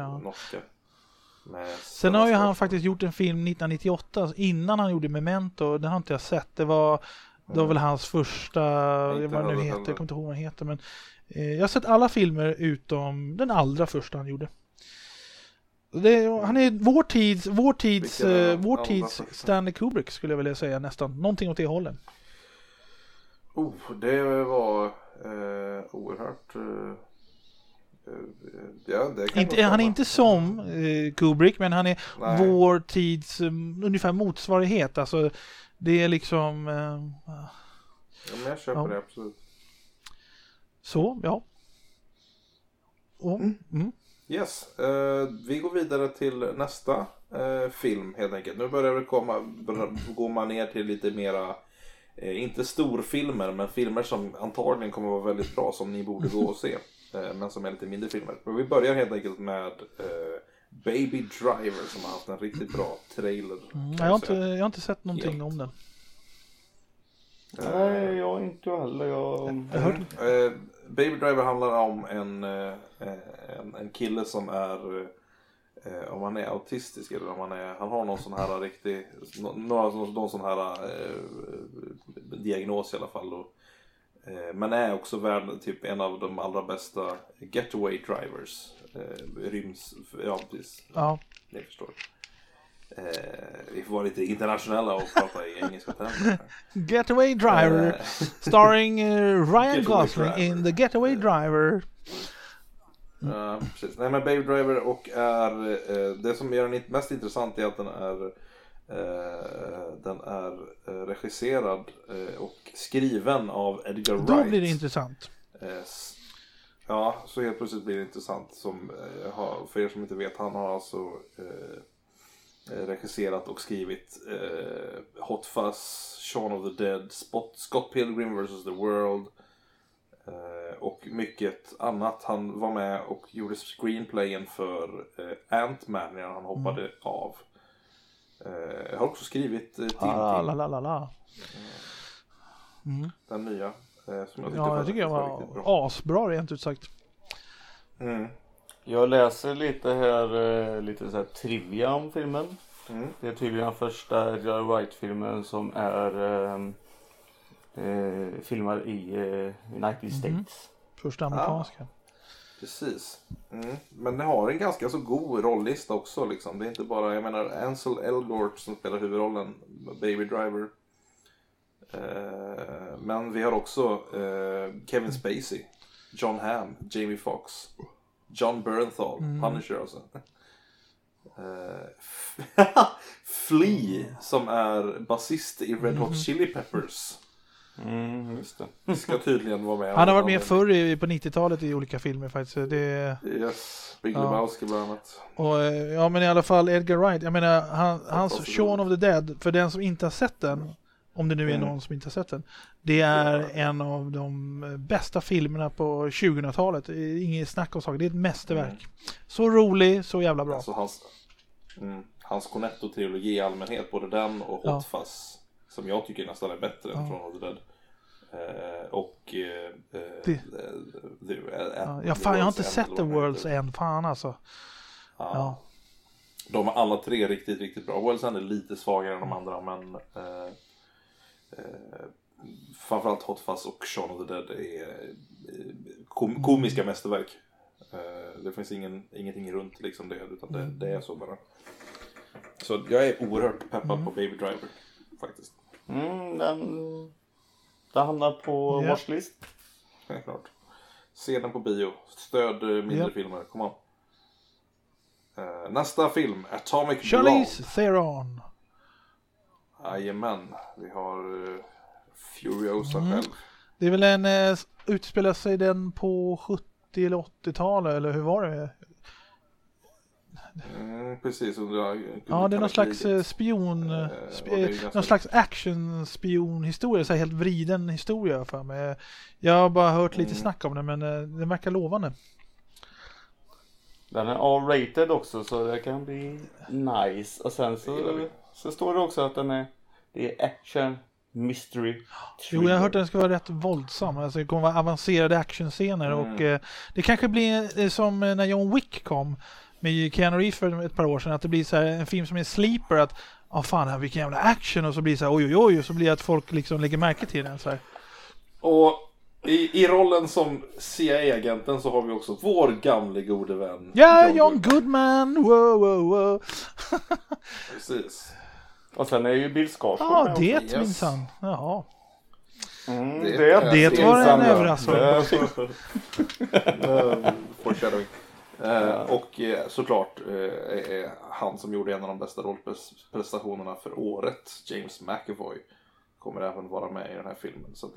Sen Sen har ju han faktiskt gjort en film 1998 innan han gjorde Memento. Den har inte jag sett. Det var väl hans första, vad det nu heter, jag kommer inte ihåg vad den heter, men jag har sett alla filmer utom den allra första han gjorde. Han är vår tids Stanley Kubrick, skulle jag vilja säga, nästan. Någonting åt det hållet. Det var oerhört. Han är inte som Kubrick, men han är vår tids ungefär motsvarighet. Alltså, det är liksom. Men jag köper det absolut. Så, ja. Yes, vi går vidare till nästa film helt enkelt. Nu börjar det går man ner till lite mera, inte storfilmer, men filmer som antagligen kommer vara väldigt bra, som ni borde gå och se, men som är lite mindre filmer. Men vi börjar helt enkelt med Baby Driver, som har haft en riktigt bra trailer. Jag har inte sett någonting om den. Nej, jag inte heller. Jag Baby Driver handlar om en kille som är om han är autistisk eller om han har någon sån här riktig någon sån här diagnos i alla fall då. Men är också typ en av de allra bästa getaway drivers. Ja, precis. Ja. Ni förstår. Vi får vara lite internationella och prata i engelska termer. Getaway Driver, starring Ryan Gosling in The Getaway Driver. Precis. Nej, men Baby Driver och är det som gör den mest intressant är att den är regisserad och skriven av Edgar Wright. Då blir det intressant. Ja, så helt plötsligt blir det intressant. För er som inte vet, han har alltså regisserat och skrivit Hot Fuzz, Shaun of the Dead, Scott Pilgrim vs. The World och mycket annat. Han var med och gjorde screenplayen för Ant-Man när han hoppade av. Jag har också skrivit den nya som jag tycker jag var asbra rent ut sagt. Jag läser lite här, lite så här trivia om filmen. Det är tydligen den första Edgar Wright-filmen som är filmad i United States. Första amerikanska. Precis. Men det har en ganska så god rolllista också liksom. Det är inte bara, jag menar, Ansel Elgort som spelar huvudrollen, Baby Driver. Men vi har också Kevin Spacey, John Hamm, Jamie Foxx, John Bernthal, Punisher alltså. Flea som är basist i Red Hot Chili Peppers. Just det. Ska tydligen vara med. Han har varit med förr på 90-talet i olika filmer faktiskt. Yes, Big Lebowski bland annat. Och ja, men i alla fall Edgar Wright. Jag menar, hans Shaun of the Dead, för den som inte har sett den, om det nu är någon som inte har sett den, det är en av de bästa filmerna på 2000-talet. Inget snack om saker. Det är ett mästerverk. Så rolig, så jävla bra. Alltså hans Cornetto-trilogi i allmänhet, både den och Hot Fuzz, som jag tycker nästan är bättre än Shaun of the Dead. Jag har inte sett The World's End, fan alltså. Ja. De är alla tre riktigt, riktigt bra. World's End är lite svagare än de andra, men framförallt Hot Fuzz och Shaun of the Dead är komiska mästerverk. Det finns ingenting runt liksom det, utan det är så bara. Så jag är oerhört peppad på Baby Driver faktiskt. Den hamnar på watchlist. Klart. Se den på bio. Stöd mindre filmer. Kom on. Nästa film, Atomic Charlize Theron. Jajamän. Vi har Furiosa själv. Det är väl utspelar sig den på 70 eller 80-talet, eller hur var det? Precis. Det är någon slags någon slags action-spionhistoria, så här helt vriden historia för mig. Jag har bara hört lite snack om det, men den verkar lovande. Den är R-rated också, så det kan bli nice. Och sen så står det också att det är action, mystery, thriller. Jo, jag har hört att den ska vara rätt våldsam. Alltså det kommer vara avancerade actionscener och det kanske blir som när John Wick kom med Keanu Reeves för ett par år sedan, att det blir så här en film som är sleeper, att fan, vilken jävla action, och så blir det så här oj, och så blir det att folk liksom lägger märke till den så här. Och i rollen som CIA-agenten så har vi också vår gamle gode vän John Goodman. Wow. Precis. Och sen är ju Bill Skarsgård. Det minsann. Jaha. Det var en överraskning. Foreshadowing. Och såklart han som gjorde en av de bästa rollprestationerna för året, James McAvoy, kommer även vara med i den här filmen. Så att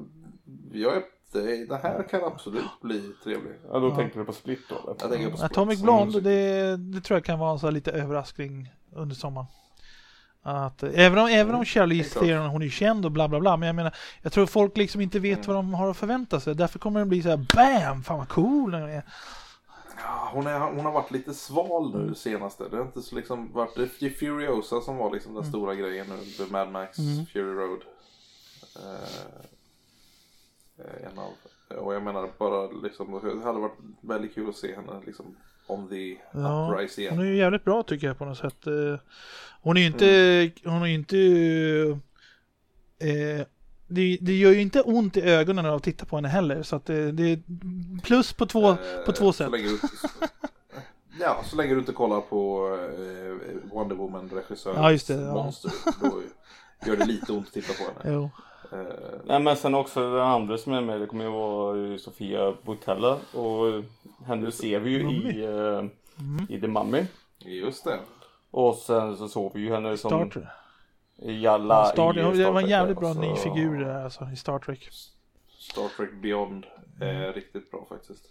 det här kan absolut bli trevligt. Ja, då tänker vi på Split då. Jag tänker på Split. Atomic Blonde, det tror jag kan vara en så här lite överraskning under sommaren. Att, även om Charlize Theron, hon är känd och bla bla bla, men jag menar, jag tror folk liksom inte vet vad de har att förvänta sig. Därför kommer den bli så här bam, fan vad cool den är. Ja, hon har varit lite sval nu senaste. Det har inte så liksom varit det Furiosa som var liksom den stora grejen nu, Mad Max Fury Road. En av Och jag menar bara liksom, det hade varit väldigt kul att se henne liksom on the uprise igen. Hon är ju jävligt bra tycker jag på något sätt. Hon är ju inte... Hon är ju inte... Det gör ju inte ont i ögonen av att titta på henne heller. Så att det är plus på två sätt. Så länge du inte kollar på Wonder Woman-regissörens monster. Då gör det lite ont att titta på henne. Jo. Nej, men sen också den andra som är med, det kommer ju vara Sofia Boutella. Och henne ser vi ju i The Mummy. Just det. Och sen så såg vi ju henne som Star Trek. Det var en jävligt bra ny figur där, alltså, i Star Trek. Star Trek Beyond är riktigt bra faktiskt.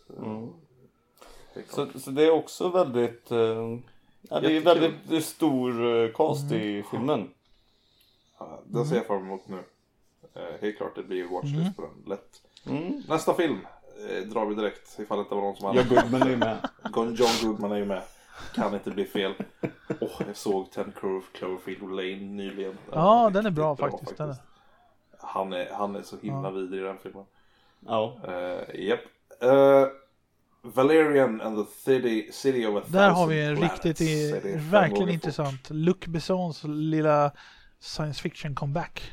Så det är också väldigt det är väldigt stor cast i filmen. Den ser jag fram emot nu. Helt klart det blir watchlist på den lätt. Nästa film drar vi direkt ifall det inte var någon som hade. John Goodman är ju med. John Goodman är ju med. Kan inte bli fel. Jag såg 10 Cloverfield Lane nyligen. Ja, den är bra faktiskt. Den är. Han är så himla vidrig i den filmen. Ja. Japp. Valerian and the City of a Thousand Där har vi en Planets. verkligen intressant. Luc Bessons lilla science fiction comeback.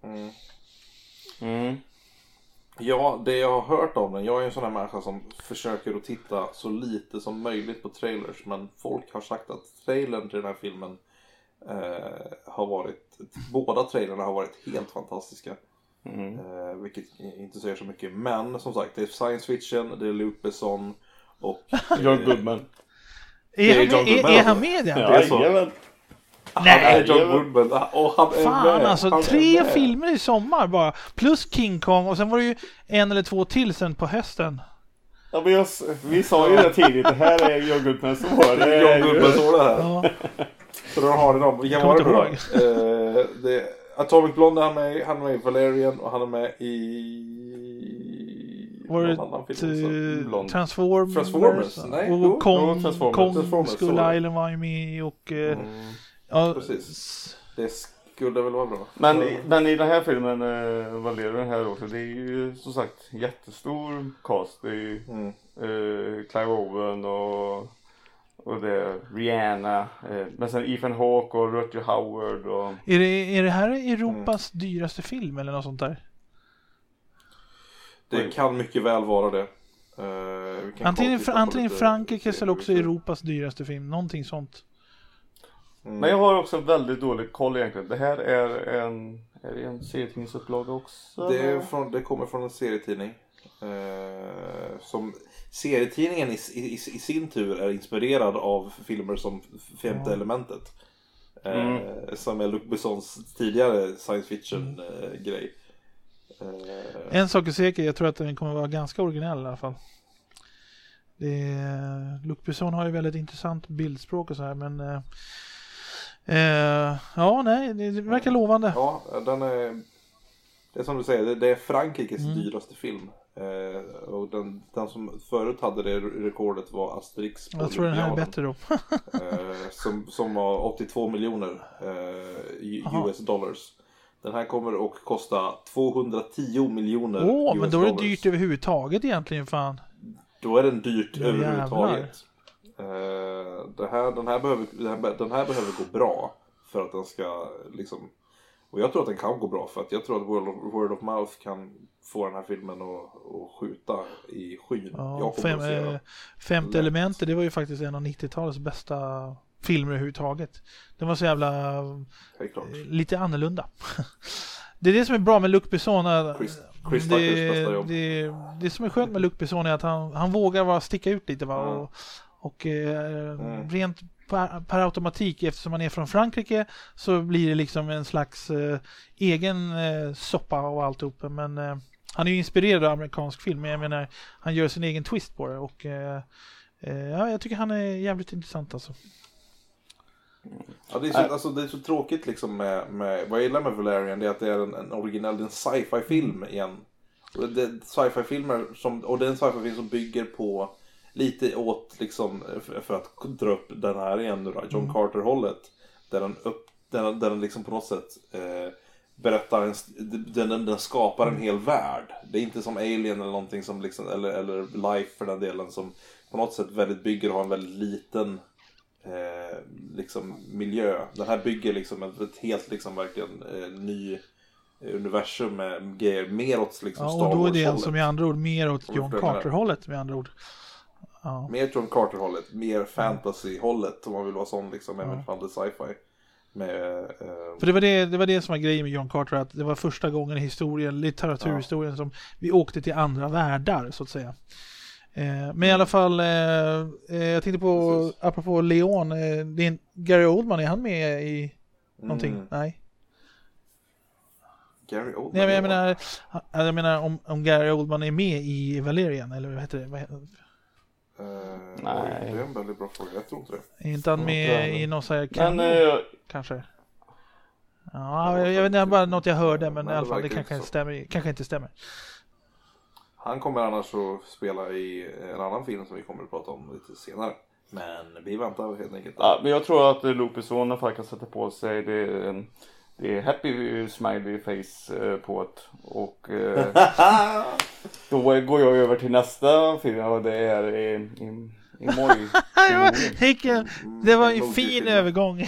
Ja, det jag har hört om den. Jag är en sån här människa som försöker att titta så lite som möjligt på trailers. Men folk har sagt att trailern till den här filmen har varit... Båda trailerna har varit helt fantastiska. Vilket inte säger så mycket. Men som sagt, det är science fiction, det är Luc Besson och... John Goodman. Är han med där? Ja, Det är så. jajamän. Nej, John Goodman. Och han är Fan, med. alltså Han är 3 med. filmer i sommar bara. Plus King Kong och sen var det ju 1 eller 2 till sen på hösten. Ja, men vi sa ju det tidigt. Det här är John Goodmans år. Det är John Goodman så det här. Ja. Så då har ni dem. Vilka var det då? Det är Atomic Blonde, han är med i Valerian och han är med i... Var någon annan film också. Transformers? Nej, Och Kong Transformers, Skull så. Island var ju med och... Ja, precis. Det skulle väl vara bra. Men i den här filmen, Valerian här också, det är ju som sagt jättestor cast. Det är ju Clive Owen och det är Rihanna, men sen Ethan Hawke och Rutger Hauer och... Är det här Europas dyraste film eller något sånt där? Det kan mycket väl vara det. Antingen Frankrike eller också Europas dyraste film. Någonting sånt. Men jag har också väldigt dålig koll egentligen. Det här är en serietidningsupplaga också? Det kommer från en serietidning. Som serietidningen i sin tur är inspirerad av filmer som Femte elementet. Som är Luc Bessons tidigare science fiction grej. En sak är säker, jag tror att den kommer vara ganska originell i alla fall. Luc Besson har ju väldigt intressant bildspråk och så här, men det verkar lovande. Ja, det är som du säger, det är Frankrikes dyraste film. Och den som förut hade det rekordet var Asterix på Jag tror den här är bättre då. som var 82 miljoner US dollars. Den här kommer att kosta 210 miljoner US men då är det dollars. dyrt överhuvudtaget egentligen, fan. Då är den dyrt överhuvudtaget. Jävlar. Den här behöver gå bra för att den ska liksom... Och jag tror att den kan gå bra för att jag tror att word of mouth kan få den här filmen att skjuta i skyn. Ja, Femte elementet, det var ju faktiskt en av 90-talets bästa filmer överhuvudtaget. Den var så jävla lite annorlunda. Det är det som är bra med Luc Besson. Chris Tuckers bästa jobb. Det som är skönt med Luc Besson är att han vågar sticka ut lite, va? Och rent per automatik, eftersom man är från Frankrike, så blir det liksom en slags egen soppa och alltihop. Men han är ju inspirerad av amerikansk film, men jag menar, han gör sin egen twist på det. Och jag tycker han är jävligt intressant alltså. Ja, det är så tråkigt liksom med vad jag gillar med Valerian, det är att det är en originell, en sci-fi film igen. Och det är sci-fi filmer och det är en sci-fi film som bygger på lite åt liksom, för att dra upp den här igen, John Carter-hållet, där den liksom på något sätt berättar den skapar en hel värld. Det är inte som Alien eller någonting som liksom, eller Life för den delen, som på något sätt väldigt bygger och har en väldigt liten liksom miljö. Den här bygger liksom ett helt liksom verkligen ny universum med grejer mer åt liksom Star Wars. Och då är det som i andra ord mer åt John Carter-hållet med andra ord. Ja. Mer John Carter-hållet, mer fantasy-hållet om man vill vara sån liksom, även från the sci-fi. För det var det som var grejen med John Carter, att det var första gången i historien, litteraturhistorien, som vi åkte till andra världar så att säga. Men i alla fall jag tänkte på, apropå Leon, det är Gary Oldman, är han med i någonting? Nej. Gary Oldman? Nej, jag menar om Gary Oldman är med i Valerian, eller vad heter det? Nej. Det är en väldigt bra fråga, jag tror inte det. Är inte han med i någon så här kanske? Ja, jag vet inte, bara något jag hörde, men i alla fall det kanske inte stämmer. Han kommer annars att spela i en annan film som vi kommer att prata om lite senare. Men vi väntar helt enkelt. Ja, men jag tror att Lupus One faktiskt sätter på sig det är happy smiley face på det. Och då går jag över till nästa film, och det är i Moj. Det var en fin övergång.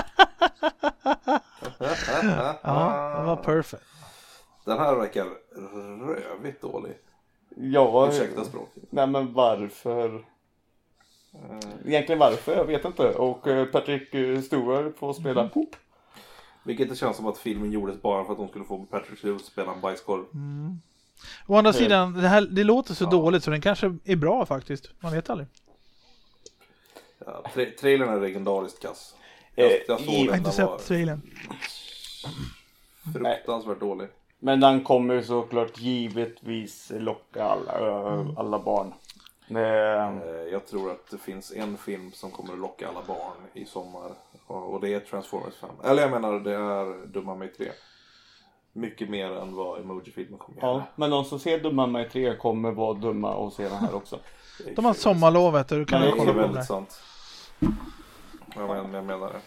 Ja, det var perfekt. Den här verkar rövigt dålig. Ja, ursäkta språket. Nej, men varför? Egentligen varför, jag vet inte. Och Patrick Stewart får spela Poop. Vilket det känns som att filmen gjordes bara för att de skulle få Patrick Stewart spela en bajskorv. Å andra sidan, det låter så dåligt så den kanske är bra faktiskt. Man vet aldrig. Ja, trailern är legendariskt kass. Jag såg jag har inte sett trailern. Fruktansvärt dålig. Men den kommer såklart givetvis locka alla barn. Jag tror att det finns en film som kommer att locka alla barn i sommar. Och det är Transformers 5. Eller jag menar, det är Dumma mig 3. Mycket mer än vad Emoji-filmen kommer göra. Ja, men de som ser Dumma mig 3 kommer vara dumma och se den här också. De har sommarlovet och du kan kolla på det. Det är väldigt sant. Jag menar det.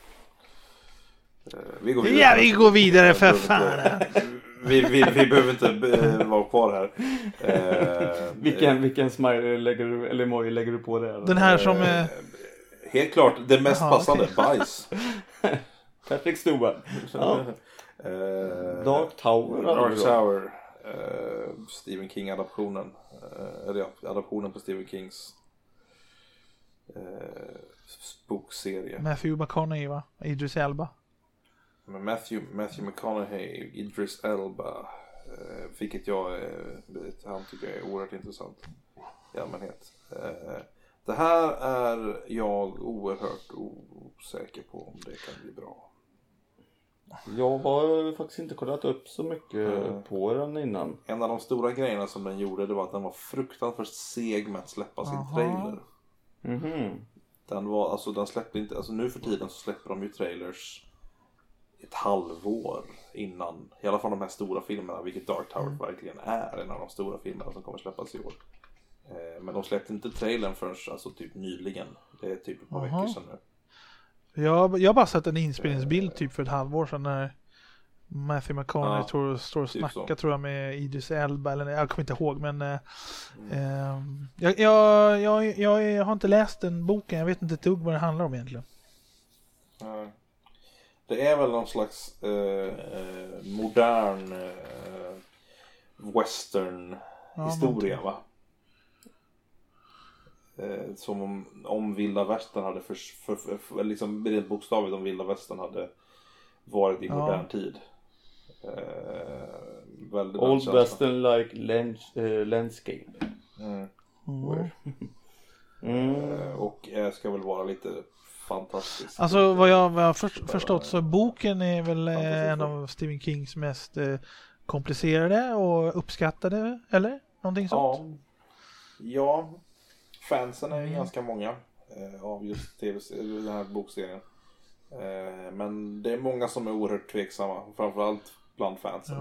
Vi går vidare. Ja, vi går vidare för fan. Vi behöver inte vara kvar här. Vilken smiley lägger du, eller emoji lägger du på det? Den här som är... Helt klart, det mest passande, bajs. Patrick Stewart. Ja. Dark Tower. Stephen King-adaptionen. Eller ja, adaptionen på Stephen Kings bokserie. Matthew McConaughey, va? Idris Elba. Men Matthew McConaughey, Idris Elba, vilket han tycker är oerhört intressant i allmänhet. Det här är jag oerhört osäker på om det kan bli bra. Jag har faktiskt inte kollat upp så mycket på den innan. En av de stora grejerna som den gjorde, det var att den var fruktansvärt seg med att släppa sin trailer. Den släppte inte, alltså nu för tiden så släpper de ju trailers ett halvår innan, i alla fall de här stora filmerna, vilket Dark Tower verkligen är en av de stora filmerna som kommer släppas i år. Men de släppte inte trailern förrän alltså typ nyligen. Det är typ ett par veckor sedan nu. Jag har bara sett en inspelningsbild typ för ett halvår sedan när Matthew McConaughey står och snackar typ tror jag med Idris Elba, eller jag kommer inte ihåg, men jag har inte läst den boken, jag vet inte ett dugg vad det handlar om egentligen. Det är väl någon slags modern western historia, va? Som om vilda västern hade liksom rent bokstavligt om vilda västern hade varit i modern tid. Old western like landscape. Och ska väl vara lite fantastiskt. Alltså vad jag har förstått så boken är väl en av Stephen Kings mest komplicerade och uppskattade, eller? Någonting sånt? Ja. Fansen är ganska många av just den här bokserien. Men det är många som är oerhört tveksamma, framförallt bland fansen.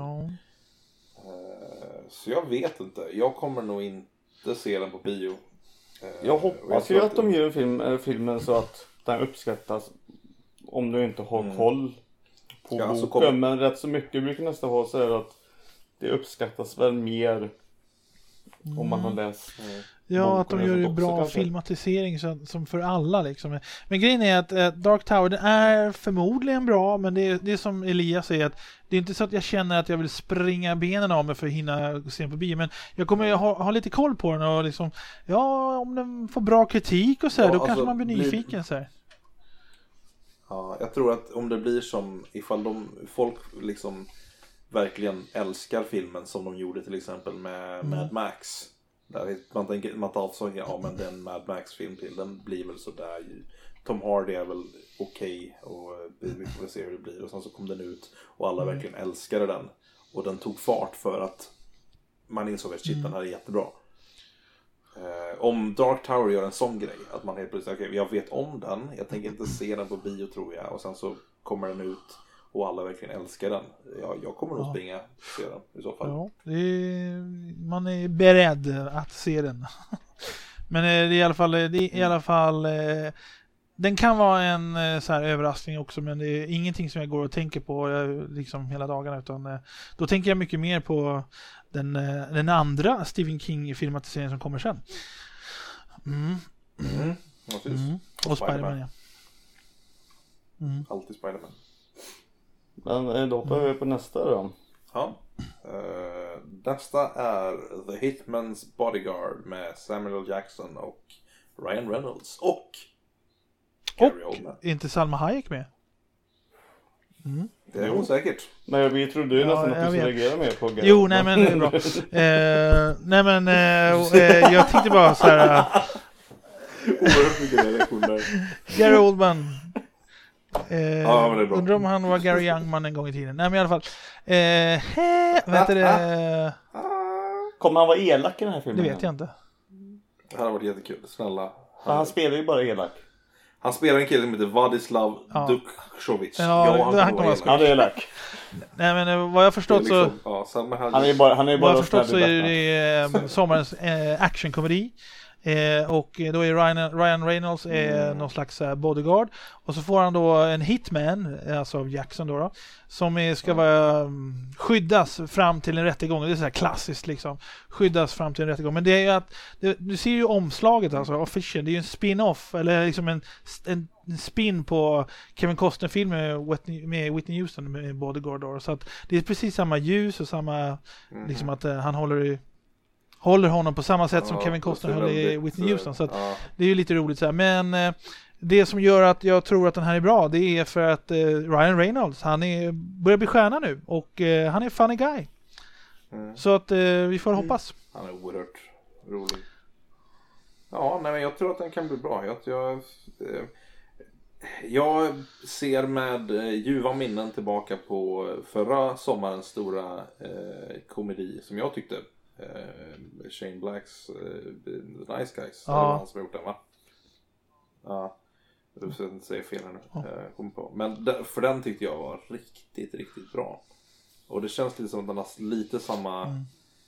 Så jag vet inte. Jag kommer nog inte se den på bio. Jag hoppas ju att de gör filmen så att den uppskattas om du inte har koll boken, men rätt så mycket brukar nästan vara så här att det uppskattas väl mer om man har läst. Ja, att de gör ju bra kanske. filmatisering som för alla liksom. Men grejen är att Dark Tower, den är förmodligen bra, men det är som Elias säger, att det är inte så att jag känner att jag vill springa benen av mig för att hinna se den på bio, men jag kommer ha lite koll på den och liksom, ja, om den får bra kritik och så här, då kanske man blir nyfiken så här. Ja, jag tror att om det blir som ifall folk liksom verkligen älskar filmen som de gjorde till exempel med Mad Max. Där man tar avsåg, ja men den Mad Max-film till, den blir väl sådär. Tom Hardy är väl okej, och vi får se hur det blir. Och sen så kom den ut och alla verkligen älskade den. Och den tog fart för att man insåg att shit, den här är jättebra. Om Dark Tower gör en sån grej, att man helt plötsligt, okej, jag vet om den, jag tänker inte se den på bio tror jag, och sen så kommer den ut och alla verkligen älskar den. Jag kommer nog springa och se den i så fall. Ja, man är beredd att se den. Men det är i alla fall den kan vara en så här överraskning också, men det är ingenting som jag går och tänker på liksom hela dagarna, utan då tänker jag mycket mer på den andra Stephen King-filmatiseringen som kommer sen. Och Spider-Man, ja. Alltid Spider-Man. Men då hoppar vi på nästa då. Ja. Nästa är The Hitman's Bodyguard med Samuel L. Jackson och Ryan Reynolds och Gary Oldman. Är inte Salma Hayek med? Det är hon säkert. Men vi trodde ju nästan att du skulle reagera mer på Gary. Jo, nej men det är bra. Nej men jag tänkte bara så här. Oerhört mycket reaktioner. Gary Oldman. Ja, men det är bra. Undrar om han var Gary Youngman en gång i tiden. Nej men i alla fall. Vet du Kommer han vara elak i den här filmen? Det vet jag inte. Det här har varit jättekul. Snälla. Han spelar ju bara elak. Han spelar en kille som heter Vladislav Dukšović. Ja, han kommer vara elak. Nej men vad jag förstått liksom, så han är bara vad jag förstått så är det sommarens actionkomedi. Och då är Ryan Reynolds någon slags bodyguard, och så får han då en hitman, alltså Jackson då, som ska vara skyddas fram till en rättegång. Det är så här klassiskt liksom, skyddas fram till en rättegång. Men det är ju att du ser ju omslaget, alltså official, det är ju en spin-off eller liksom en spin på Kevin Costner-filmen med Whitney Houston med Bodyguard då. Så att det är precis samma ljus och samma liksom att han håller honom på samma sätt som Kevin Costner höll i Whitney Houston. Så att det är ju lite roligt så här. Men det som gör att jag tror att den här är bra, det är för att Ryan Reynolds, han börjar bli stjärna nu, och han är funny guy. Så att vi får hoppas. Han är oerhört rolig. Ja, nej, men jag tror att den kan bli bra. Jag ser med ljuva minnen tillbaka på förra sommarens stora komedi som jag tyckte. Shane Blacks Nice Guys. Det var han som har gjort den, va? Ja. Du ska inte säga fel här nu. Kom på. Men för den tyckte jag var riktigt, riktigt bra. Och det känns lite som att den har lite samma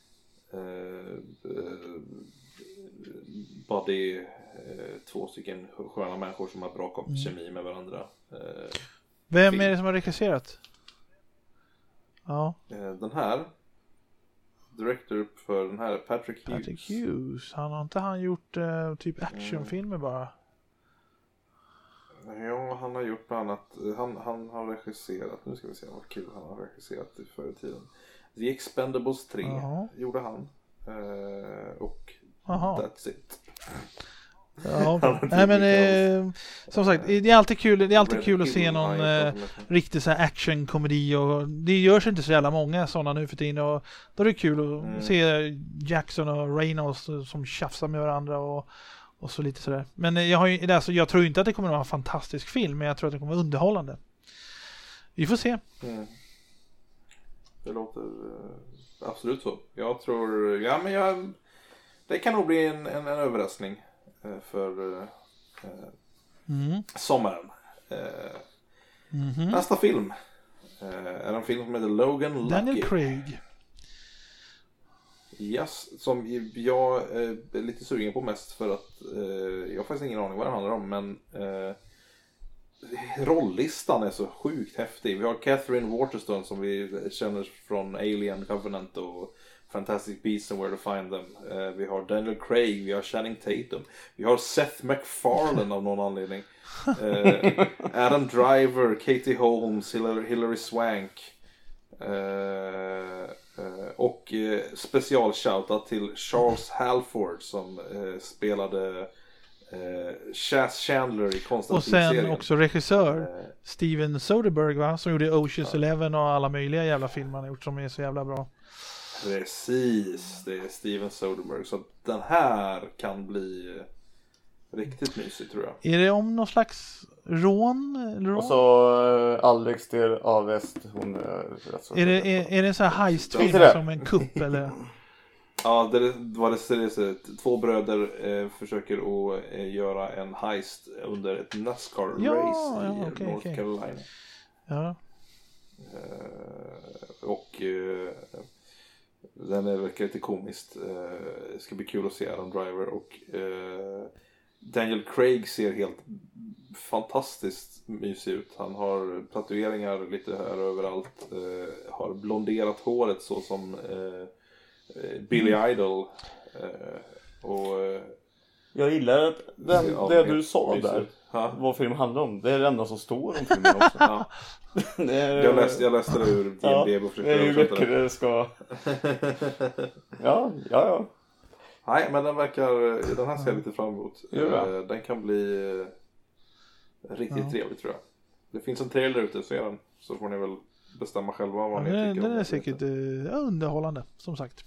body, två stycken sköna människor som har bra kemi med varandra. Vem är det som har regisserat? Ja. Den här director för den här Patrick Hughes. Har inte han gjort typ actionfilmer bara? Ja, han har gjort bland annat. Han har regisserat. Nu ska vi se vad kul han har regisserat i förr i tiden. The Expendables 3 gjorde han. Och that's it. Ja, nej men som sagt, det är alltid kul att se någon riktig så här actionkomedi, och det görs inte så jävla många sådana nu för tiden, och då är det kul att se Jackson och Reynolds som tjafsar med varandra och så lite sådär. Men jag tror inte att det kommer att vara en fantastisk film, men jag tror att det kommer att vara underhållande. Vi får se. Det låter absolut så. Jag tror, det kan nog bli en överraskning för sommaren. Nästa film är en film som heter Logan Lucky. Daniel Craig. Yes, som jag är lite sugen på mest för att jag har faktiskt ingen aning vad det handlar om, men Rollistan är så sjukt häftig. Vi har Catherine Waterston som vi känner från Alien, Covenant och Fantastic Beasts and Where to Find Them. Vi har Daniel Craig, vi har Channing Tatum. Vi har Seth MacFarlane av någon anledning. Adam Driver, Katie Holmes, Hilary Swank. Och special shoutout till Charles Halford som spelade Chas Chandler i Konstantin-serien. Och sen också regissör Steven Soderbergh, va? Som gjorde Ocean's 11 och alla möjliga jävla filmer han har gjort som är så jävla bra. Precis, det är Steven Soderbergh. Så den här kan bli riktigt mysig, tror jag. Är det om någon slags rån? Och så Alex till Avest. Hon är det en sån här heist-film som en kupp eller? Ja, det var det. Två bröder försöker att göra en heist under ett NASCAR-race i North Carolina. Ja. Och den verkar lite komiskt. Det ska bli kul att se Adam Driver. Och Daniel Craig ser helt fantastiskt mysig ut. Han har tatueringar lite här överallt. Har blonderat håret så som Billy Idol. Och jag gillar att det du sa där. Vad filmen handlar om. Det är det enda som står om filmen också. Ja. Jag läste det ur IMDb och det är ju mycket det ska. Ja. Nej, men den här ser jag lite fram emot. Den kan bli riktigt trevlig, tror jag. Det finns en trailer ute, så får ni väl bestämma själva vad ni tycker om. Den är säkert underhållande, som sagt.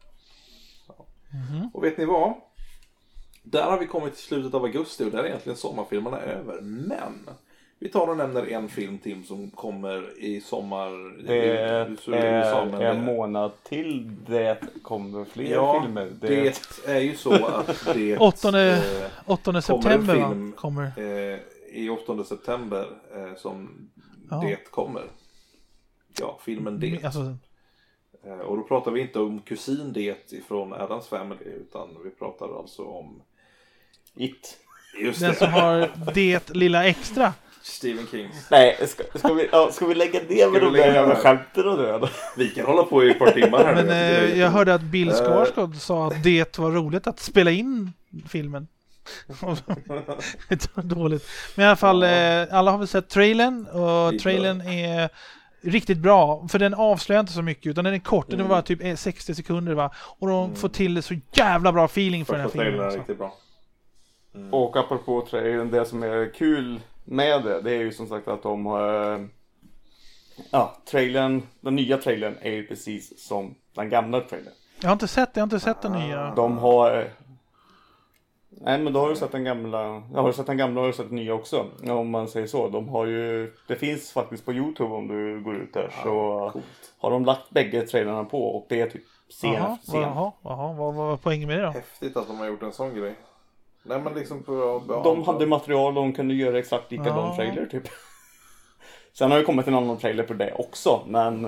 Och vet ni vad? Där har vi kommit till slutet av augusti och där är egentligen sommarfilmerna över. Men vi tar och nämner en film, Tim, som kommer i sommar. Det är en månad till det kommer fler filmer. Det är ju så att det 8 september kommer. I 8 september som det kommer. Ja, filmen Det. Alltså. Och då pratar vi inte om kusin Det ifrån Adams Family, utan vi pratar alltså om It. Just den det. som har det lilla extra. Stephen King. Nej, ska vi lägga ner med de där jävla skämten och det? Vi kan hålla på i ett par timmar här. Men jag hörde att Bill Skarsgård sa att det var roligt att spela in filmen. Det var dåligt. Men i alla fall, alla har väl sett trailern. Och trailern är riktigt bra. För den avslöjar inte så mycket, utan den är kort. Den var typ 60 sekunder, va? Och de får till så jävla bra feeling för den här filmen. Trailern är riktigt bra. Och apropå trailern, det som är kul med det är ju som sagt att de har trailern, den nya trailern är ju precis som den gamla trailern. Jag har inte sett den nya. De har men då har du sett den gamla. Jag har sett den gamla och har sett den nya också. Om man säger så. De har ju, det finns faktiskt på YouTube om du går ut där, så har de lagt bägge trailerna på och det är typ scen efter scen. Vad var poängen med det då? Häftigt att de har gjort en sån grej. Nej, men liksom de hade material och de kunde göra exakt likadan trailer typ. Sen har det kommit en annan trailer på det också, men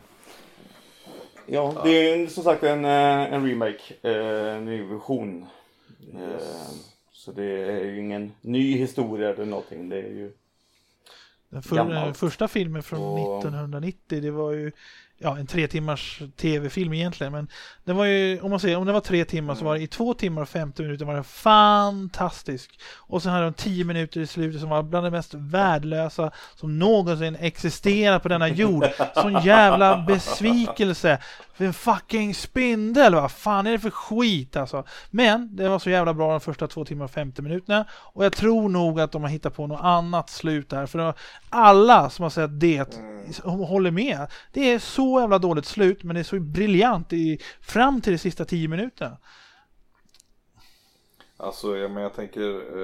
det är som sagt en remake, en ny version. Så det är ju ingen ny historia eller någonting. Det är ju den första filmen från 1990, det var ju en 3 timmars tv-film egentligen, men det var ju, om det var 3 timmar så var det i 2 timmar och 50 minuter var det fantastisk. Och sen hade de 10 minuter i slutet som var bland det mest värdelösa som någonsin existerat på denna jord. Sån jävla besvikelse. För en fucking spindel, vad fan är det för skit alltså. Men det var så jävla bra de första 2 timmar och 50 minuterna. Och jag tror nog att de har hittat på något annat slut där. För alla som har sett det håller med. Det är så jävla dåligt slut, men det är så briljant fram till de sista 10 minuterna. Alltså, jag tänker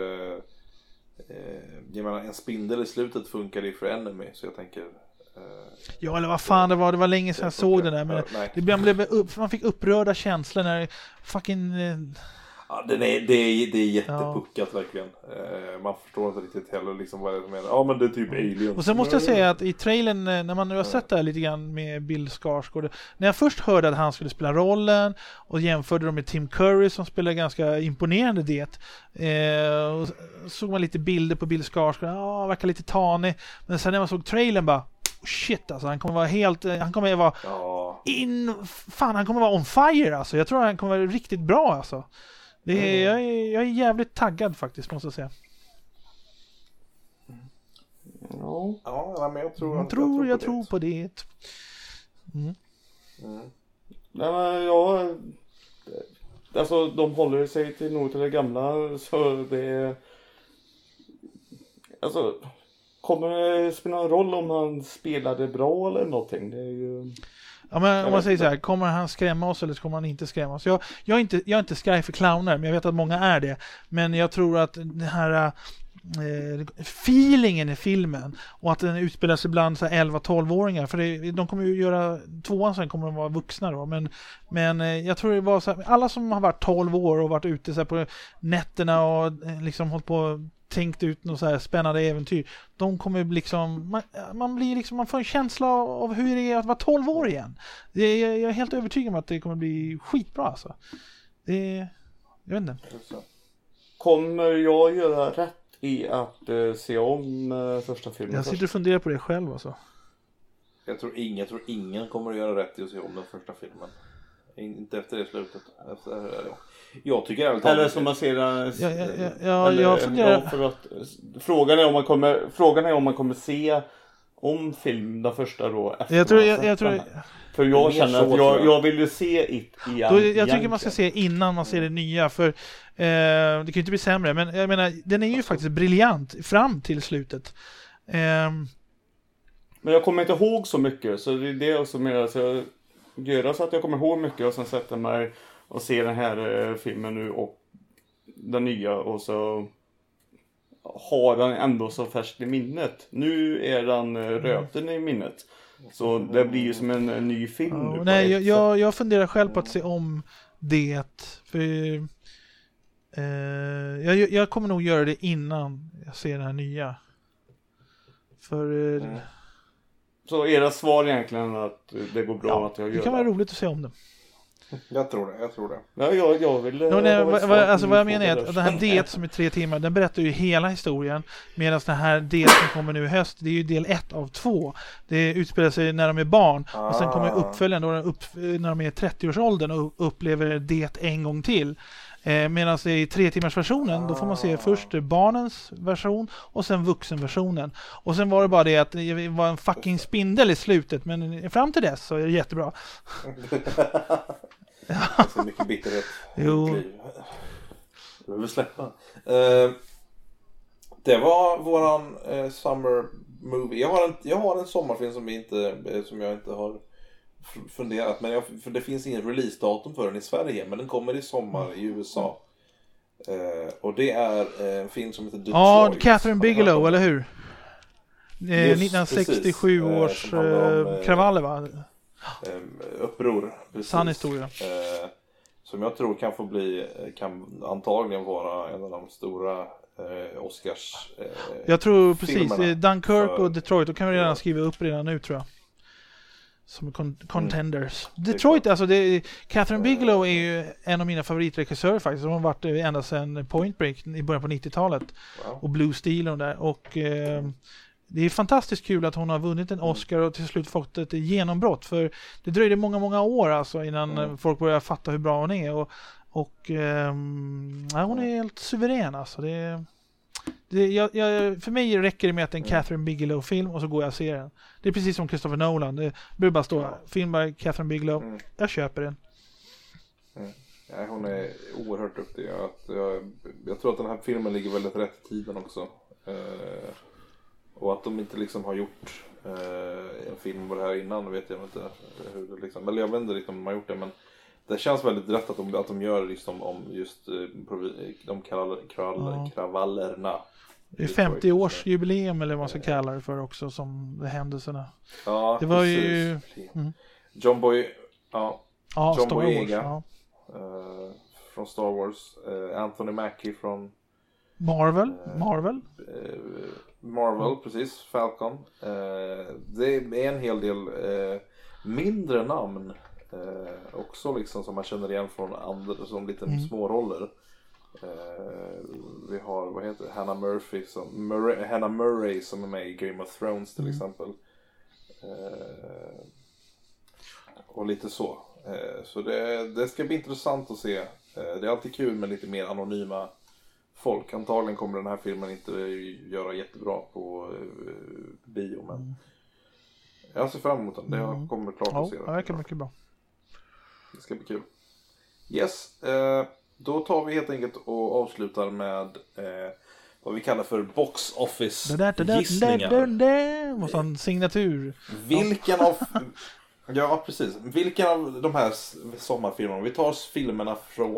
jag menar, en spindel i slutet funkar ju för Enemy, så jag tänker ja, eller vad fan det var länge sedan jag såg den där, men man fick upprörda känslor när fucking Ja, det är jättepuckat verkligen. Man förstår inte riktigt heller liksom vad det är som är. Ja, men det är typ aliens. Och sen måste jag säga att i trailern, när man nu har sett det här lite grann med Bill Skarsgård, när jag först hörde att han skulle spela rollen och jämförde dem med Tim Curry som spelar ganska imponerande det, och såg man lite bilder på Bill Skarsgård, verkar lite tanig, men sen när man såg trailern bara shit alltså, han kommer vara han kommer vara han kommer vara on fire alltså. Jag tror han kommer vara riktigt bra alltså. Jag är jävligt taggad faktiskt, måste jag säga. Ja, men jag tror på det. Nej, men alltså de håller sig till något av det gamla, så det alltså kommer det spela någon roll om han spelade bra eller någonting? Det är ju... Ja, men om man säger så här, kommer han skrämma oss eller kommer han inte skrämma oss? Jag är inte skraj för clowner, men jag vet att många är det. Men jag tror att den här feelingen i filmen och att den utspelar sig bland 11-12-åringar, för de kommer ju göra tvåan, sen kommer de vara vuxna då, men jag tror det var så här, alla som har varit 12 år och varit ute så här på nätterna och liksom hållit på tänkt ut något så här spännande äventyr, de kommer liksom man får en känsla av hur det är att vara 12 år igen. Jag är helt övertygad om att det kommer bli skitbra alltså. Jag vet inte. Kommer jag göra rätt i att se om första filmen? Jag sitter och funderar på det själv alltså. Jag tror ingen kommer att göra rätt i att se om den första filmen. Inte efter det slutet. Jag tycker att eller som man ser jag funderar för att frågan är om man kommer se om film den första då efter. Jag tror för jag känner att jag vill ju se it igen. Jag tycker man ska se innan man ser det nya, för det kan ju inte bli sämre, men jag menar den är ju faktiskt briljant fram till slutet. Men jag kommer inte ihåg så mycket, så det är det som är så göra så att jag kommer ihåg mycket och sen sätter mig och ser den här filmen nu och den nya, och så har den ändå så färskt i minnet. Nu är den röten i minnet. Så det blir ju som en ny film nu. Nej, jag funderar själv på att se om det, för jag kommer nog göra det innan jag ser den här nya. För så era svar egentligen att det går bra att jag gör det? Det kan vara roligt att se om det. Jag tror det. Ja, jag vill... vad jag menar är att den här det som är 3 timmar, den berättar ju hela historien. Medan den här det som kommer nu i höst, det är ju del 1 av 2. Det utspelar sig när de är barn. Och sen kommer uppföljaren då när de är i 30-årsåldern och upplever det en gång till. Medan i 3 timmars versionen, då får man se först barnens version och sen vuxenversionen. Och sen var det bara det att det var en fucking spindel i slutet, men fram till dess så är det jättebra. Så mycket bitterhet. Jo. Det vill släppa. Det var våran summer movie. Jag har en sommarfilm som jag inte har funderat, men för det finns ingen releasedatum för den i Sverige, men den kommer i sommar i USA. Och det är en film som heter Detroit. Ja, Catherine Bigelow, eller hur? 1967 års kravaller, va? Uppror. Precis. Sann historia. Som jag tror kan antagligen vara en av de stora Oscars jag tror precis, filmerna. Dunkirk och Detroit, då kan vi redan skriva upp redan nu, tror jag. Som contenders. Detroit, alltså Catherine Bigelow är ju en av mina favoritregissörer faktiskt. Hon har varit ända sedan Point Break i början på 90-talet. Wow. Och Blue Steel och där. Och det är fantastiskt kul att hon har vunnit en Oscar och till slut fått ett genombrott. För det dröjde många år alltså innan folk började fatta hur bra hon är. Och hon är helt suverän alltså. För mig räcker det med att en Catherine Bigelow-film och så går jag och ser den. Det är precis som Christopher Nolan. Det blir bara stå film by Catherine Bigelow. Jag köper den. Ja, hon är oerhört duktig. Jag tror att den här filmen ligger väldigt rätt i tiden också. Och att de inte liksom har gjort en film på det här innan, vet jag inte hur det liksom, eller jag vet inte liksom om de har gjort det, men det känns väldigt rätt att de gör liksom om just de kravallerna. Det är 50-årsjubileum eller vad man ska kalla det för också, som de händelserna. Ja, det var ju John Boyega. Star Wars, från Star Wars. Anthony Mackie från Marvel, precis. Falcon. Det är en hel del mindre namn också liksom, som man känner igen från andra som lite små roller. Vi har, vad heter det? Hannah Murray som är med i Game of Thrones till exempel. Och lite så. Så det ska bli intressant att se. Det är alltid kul med lite mer anonyma folk. Antagligen kommer den här filmen inte göra jättebra på bio, men jag ser fram emot den. Jag kommer klart att se den. Ja, det verkar mycket bra. Det ska bli kul. Yes, då tar vi helt enkelt och avslutar med vad vi kallar för box office gissningar. Och sån signatur. Ja, precis. Vilken av de här sommarfilmerna, vi tar filmerna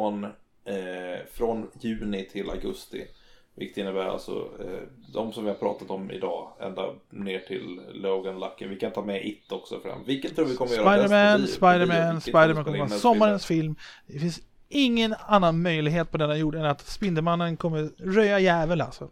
från juni till augusti, vilket innebär alltså de som vi har pratat om idag ända ner till Logan, Lucky. Vi kan ta med It också fram. Vilken tror vi kommer göra bäst? Spider-Man kommer vara sommarens film. Det finns ingen annan möjlighet på denna jord än att Spindelmannen kommer röja jävel alltså.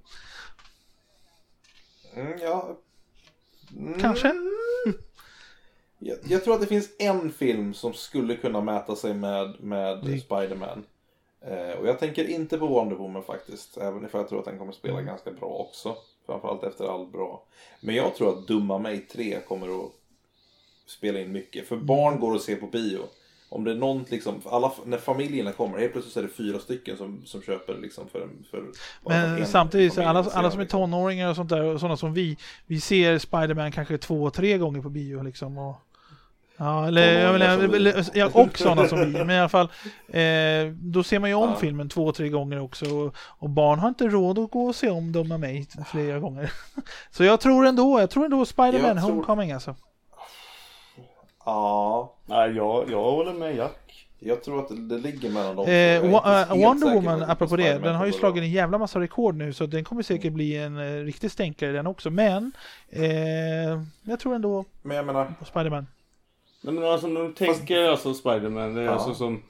Kanske. Jag tror att det finns en film som skulle kunna mäta sig med Spider-Man. Och jag tänker inte på Wonder Woman faktiskt. Även if jag tror att den kommer spela ganska bra också. Framförallt efter allt bra. Men jag tror att Dumma mig 3 kommer att spela in mycket. För barn går att se på bio. Om det är någon liksom, när familjerna kommer, helt plötsligt så är det 4 stycken som köper liksom för men samtidigt så alla som är tonåringar och sånt där, och sådana som vi ser Spider-Man kanske 2-3 gånger på bio liksom, och ja, eller och sådana som vi, men i alla fall då ser man ju om filmen 2-3 gånger också, och barn har inte råd att gå och se om Dumma mig flera gånger. Så jag tror ändå Spider-Man Homecoming alltså. Ja. Nej, jag håller med Jack. Jag tror att det ligger mellan dem. Wonder Woman, apropå det, den har ju slagit en jävla massa rekord nu, så den kommer säkert bli en riktig stänkare den också. Men jag tror ändå på Spider-Man. Men alltså, när du tänker alltså Spider-Man, det är alltså som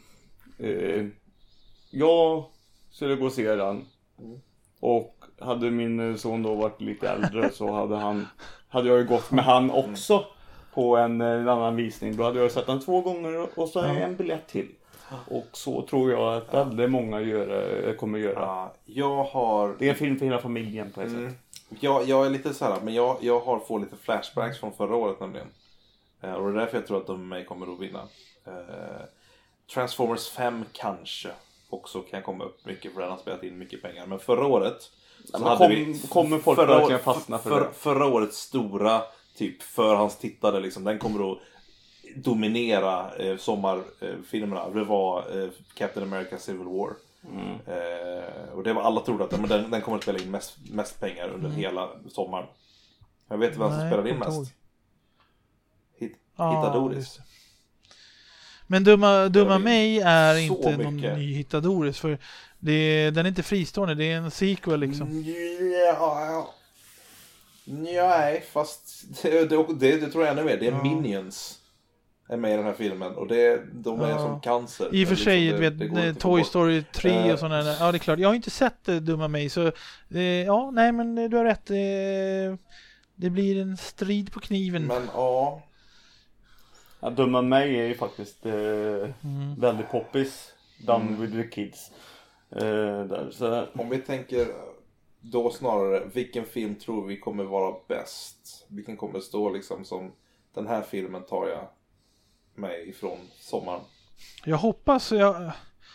jag skulle gå och se den. Och hade min son då varit lite äldre så hade jag ju gått med han också på en annan visning. Då hade jag sett den 2 gånger och så en biljett till. Och så tror jag att väldigt många kommer göra. Det är en film för hela familjen på ett sätt. Jag är lite så här, men jag får lite flashbacks från förra året nämligen. Och det är därför jag tror att de mig kommer att vinna. Transformers 5 kanske också kan komma upp mycket, för den har spelat in mycket pengar. Men förra året så hade kommer folk verkligen fastna för det. Förra årets stora typ förhandstittare liksom, den kommer att dominera sommarfilmerna. Det var Captain America Civil War. Och det var alla trodde att den kommer att spela in mest pengar under hela sommaren. Jag vet vem som spelade in mest. Hittadoris. Men Dumma mig är inte någon ny Hittadoris, för den är inte fristående, det är en sequel liksom. Nej, fast det tror jag ännu mer. Det är Minions är med i den här filmen, och de är som cancer. I och för sig, Toy Story 3 och sådana där. Ja, det är klart. Jag har inte sett Dumma mig, så nej, men du har rätt. Det blir en strid på kniven. Men Dumma mig är ju faktiskt väldigt poppis. Done with the kids. Så. Om vi tänker då snarare, vilken film tror vi kommer vara bäst? Vilken kommer stå liksom som den här filmen tar jag med ifrån sommaren? Jag hoppas på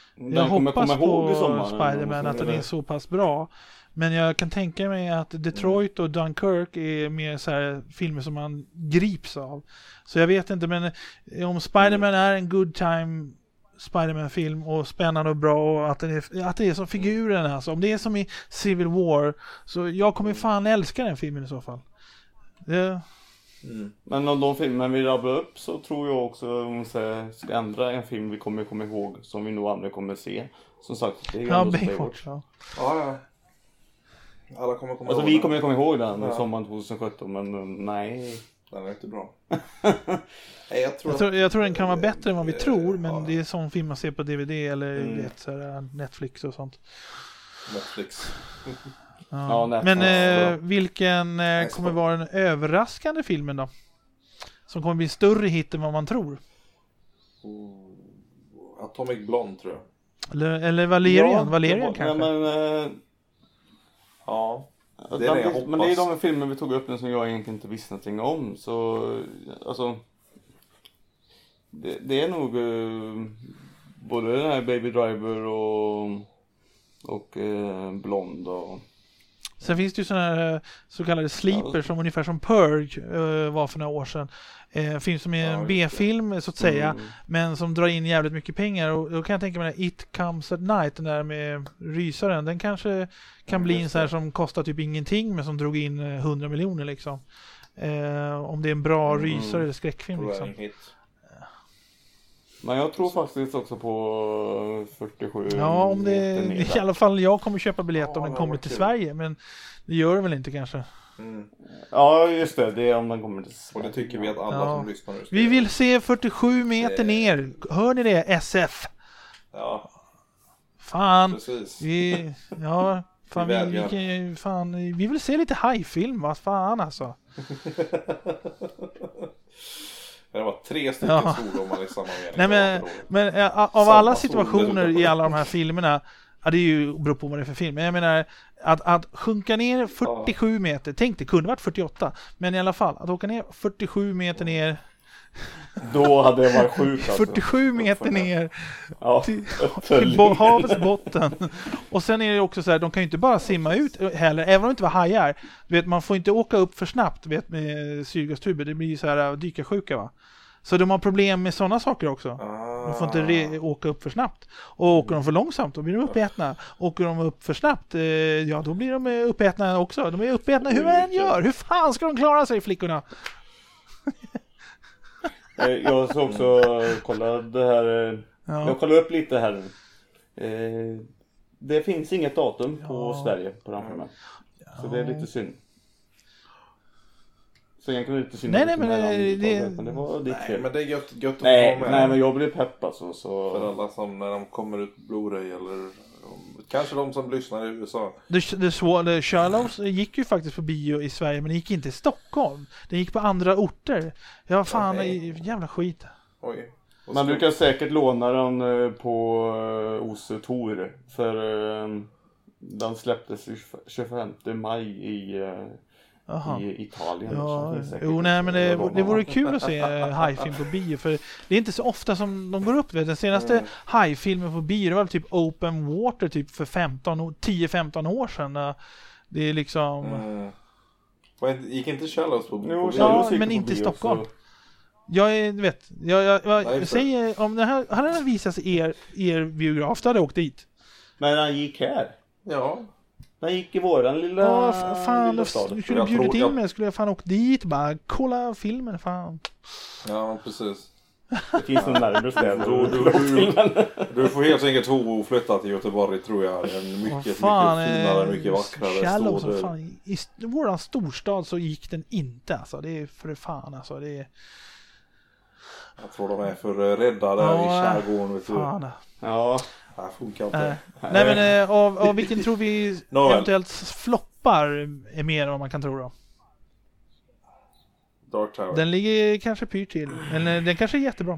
Spider-Man att den är så pass bra. Men jag kan tänka mig att Detroit och Dunkirk är mer så här filmer som man grips av. Så jag vet inte, men om Spider-Man är en good time Spider-Man-film och spännande och bra, och att det är som figuren, alltså. Om det är som i Civil War, så jag kommer fan älska den filmen i så fall. Men av de filmer vi rabblar upp så tror jag också om vi ska ändra en film vi kommer komma ihåg som vi nog aldrig kommer se. Som sagt, det är ju ändå Baywatch. Ja. Alla kommer komma ihåg. Alltså vi kommer komma ihåg den sommaren 2017, men nej. Den är inte bra. Jag tror den kan vara bättre än vad vi tror, men det är sån film man ser på DVD eller så här, Netflix och sånt. Netflix. Ja. Men vilken kommer vara den överraskande filmen då? Som kommer bli större hit än vad man tror. Atomic Blonde tror jag. Eller Valerian. Ja, Valerian kanske. Ja. Men det är de filmer vi tog upp nu som jag egentligen inte visste någonting om. Så alltså det är nog både den här Baby Driver och Blond och... Sen finns det ju såna här så kallade sleepers som ungefär som Purge var för några år sedan. Film som är en B-film så att säga, men som drar in jävligt mycket pengar. Och då kan jag tänka mig att It Comes at Night, den där med rysaren, den kanske kan bli en sån här som kostar typ ingenting men som drog in 100 miljoner liksom. Om det är en bra rysare eller skräckfilm liksom. Men jag tror faktiskt också på 47. Ja, om det i alla fall jag kommer köpa biljett om den kommer till Sverige, men det gör det väl inte kanske. Ja, just det. Det är om den kommer till Sverige. Och det tycker vi att alla som lyssnar nu ska Vi vill se 47 meter ner. Hör ni det? SF. Ja. Fan. Precis. Vi vill se lite hajfilm. Vad fan alltså. Det var 3 stycken svordomar i samma mening. Nej, men av alla situationer i alla de här filmerna, det är ju beror på vad det är för film, men jag menar att sjunka ner 47 meter, tänk det kunde varit 48, men i alla fall att åka ner 47 meter ner, då hade det varit sjukt alltså. 47 meter ner till havets botten. Och sen är det också så här, de kan ju inte bara simma ut heller, även om det inte var hajar. Du vet, man får inte åka upp för snabbt, vet, med syrgastuber, det blir ju så här dykarsjuka va. Så de har problem med sådana saker också. De får inte åka upp för snabbt. Och åker de för långsamt, då blir de uppätna. Åker de upp för snabbt, då blir de uppätna också. De är uppätna hur man än gör. Hur fan ska de klara sig, flickorna? Jag ska också kolla det här. Jag kollar upp lite här. Det finns inget datum på Sverige på den filmen. Så det är lite synd. Så egentligen lite synd. Nej, men det var ditt fel. Men det är gött att få med. med. Nej, men jag blir pepp alltså, så för alla som när de kommer ut Blu-ray eller kanske de som lyssnar i USA. The Shallows gick ju faktiskt på bio i Sverige, men det gick inte i Stockholm. Det gick på andra orter. Ja, fan, jävla skit. Oj. Men du kan säkert låna den på Ose Tor, för den släpptes 25 maj i Italien. Ja, men det vore kul att se hajfilm på bio, för det är inte så ofta som de går upp. Den senaste hajfilmen på bio, det var typ Open Water typ för 10-15 år sedan. Det är liksom... Gick inte Shallows på bio? Ja, men inte i Stockholm. Jag säger, om det här hade visats i er biograf, då hade jag åkt dit. Men han gick här. Ja. Han gick i våran lilla stad. Du skulle bjudit in mig, skulle jag fan åkt dit och bara kolla filmen, fan. Ja, precis. Det finns någon närmare städer. Du får helt enkelt flytta till Göteborg, tror jag. En mycket finare, mycket vackrare Shallows, fan. I våran storstad så gick den inte, alltså. Det är för fan, alltså. Det är... Jag tror de är för rädda där i skärgården. Fan. Ja. Det funkar inte. Nej, men av vilken tror vi eventuellt floppar är mer än vad man kan tro då? Dark Tower. Den ligger kanske pyrt till. Eller den kanske är jättebra.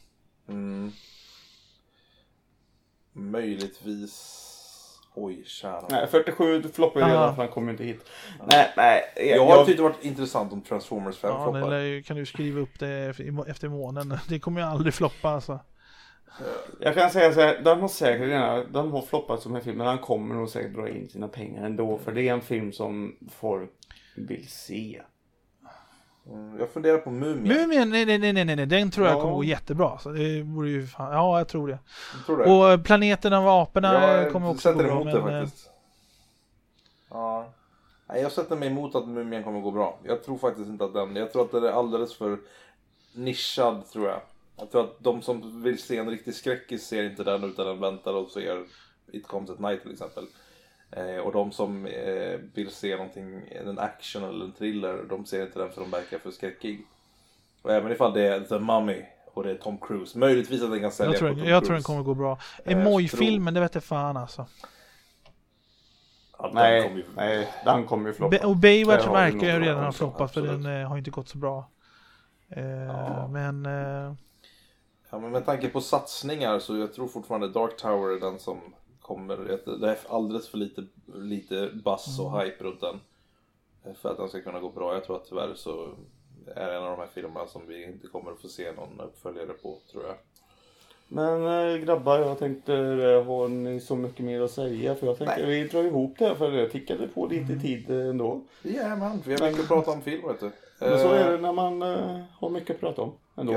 Möjligtvis. Oj, kära. Nej, 47 floppar ju redan, för han kommer inte hit. Nej. Jag har tyckt det varit intressant om Transformers 5 floppar. Ja, kan du skriva upp det efter månen. Det kommer ju aldrig floppa, alltså. Jag kan säga så här, de har floppat som en film, men han kommer nog säkert dra in sina pengar ändå, för det är en film som folk vill se. Jag funderar på Mumien. Nej, den tror jag kommer gå jättebra, så det vore ju fan, ja, jag tror det. Tror det. Och Planeten av aporna kommer också gå bra, men faktiskt. Ja. Nej, jag sätter mig emot att Mumien kommer gå bra. Jag tror faktiskt inte att jag tror att det är alldeles för nischad, tror jag. Jag tror att de som vill se en riktig skräckis ser inte den, utan den väntar och ser It Comes at Night till exempel. Och de som vill se någonting, en action eller en thriller, de ser inte den för de verkar för skräckig. Och även ifall det är The Mummy och det är Tom Cruise, möjligtvis att den kan sälja på Tom Cruise. Jag tror den kommer gå bra. Emoji-filmen, det vet jag fan alltså. Ja, Nej, den kommer ju floppa. Och Baywatch verkar ju redan ha floppat, för den har inte gått så bra. Men med tanke på satsningar så jag tror fortfarande Dark Tower är den som kommer. Det är alldeles för lite buzz och hype runt den för att den ska kunna gå bra. Jag tror att tyvärr så är det en av de här filmerna som vi inte kommer att få se någon uppföljare på, tror jag. Men grabbar, jag tänkte, har ni så mycket mer att säga? För jag tänkte vi drar ihop det här, för jag tickade på lite tid ändå. Ja, man, vi har mycket att prata om film, vet du. Men så är det när man har mycket att prata om ändå.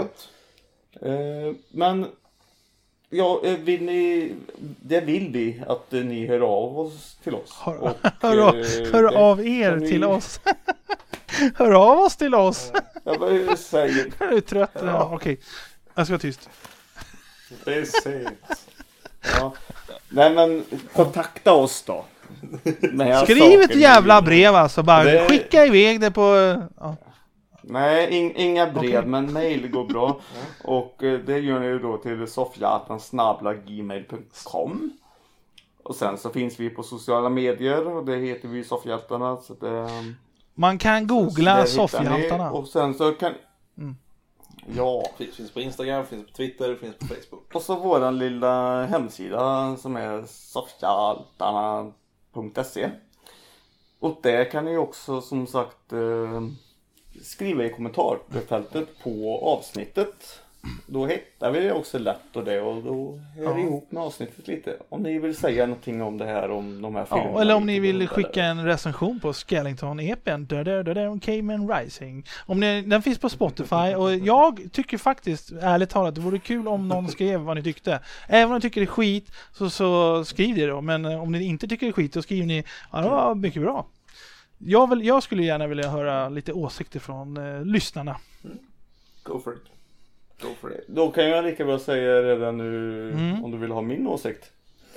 Men ja, vill vi att ni hör av oss till oss. Hör av er till oss. Hör av oss till oss. Jag säger. Jag är trött. Ja. Okej, jag ska vara tyst. Precis. Ja. Nej, men kontakta oss då. Skriv ett jävla brev alltså. Bara skicka iväg det på... Ja. Nej, inga brev, men mail går bra. Och det gör ni då till soffhjältarna@gmail.com. Och sen så finns vi på sociala medier och det heter vi Soffhjältarna. Så det, man kan googla Soffhjältarna. Och sen så kan... Ja. Finns på Instagram, finns på Twitter, finns på Facebook. Och så våran lilla hemsida som är soffhjältarna.se. Och där kan ni också som sagt skriva i kommentarfältet på avsnittet. Då hittar vi det också lätt och då är det ihop med avsnittet lite. Om ni vill säga någonting om det här, om de här filmerna. Ja, eller om ni vill skicka en recension på Skellington-epen Cayman Rising. Den finns på Spotify och jag tycker faktiskt, ärligt talat, det vore kul om någon skrev vad ni tyckte. Även om ni tycker det är skit så skriv det då. Men om ni inte tycker det är skit så skriver ni, ja det var mycket bra. Jag skulle gärna vilja höra lite åsikter från lyssnarna. Go for it. Då kan jag lika bra säga redan nu om du vill ha min åsikt.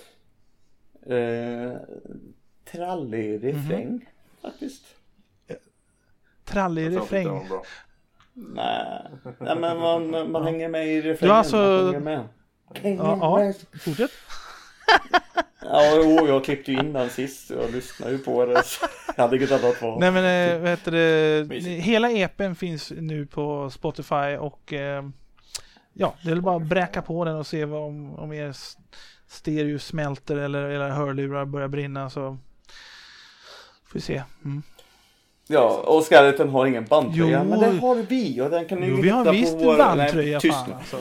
Trallig refräng faktiskt. Trallig refräng. Nej, men man hänger med i refrängen. Du alltså... Ja, fortsätt. Jag klippte in den sist. Jag lyssnade ju på det. Jag hade inget annat val. Nej, men vet du, hela EPen finns nu på Spotify och ja, det är bara att bräka på den och se om er stereo smälter eller hörlurar börjar brinna, så får vi se. Ja, och Skellington har ingen bandtröja, men det har vi och den kan ni vi har visst en bandtröja fan alltså.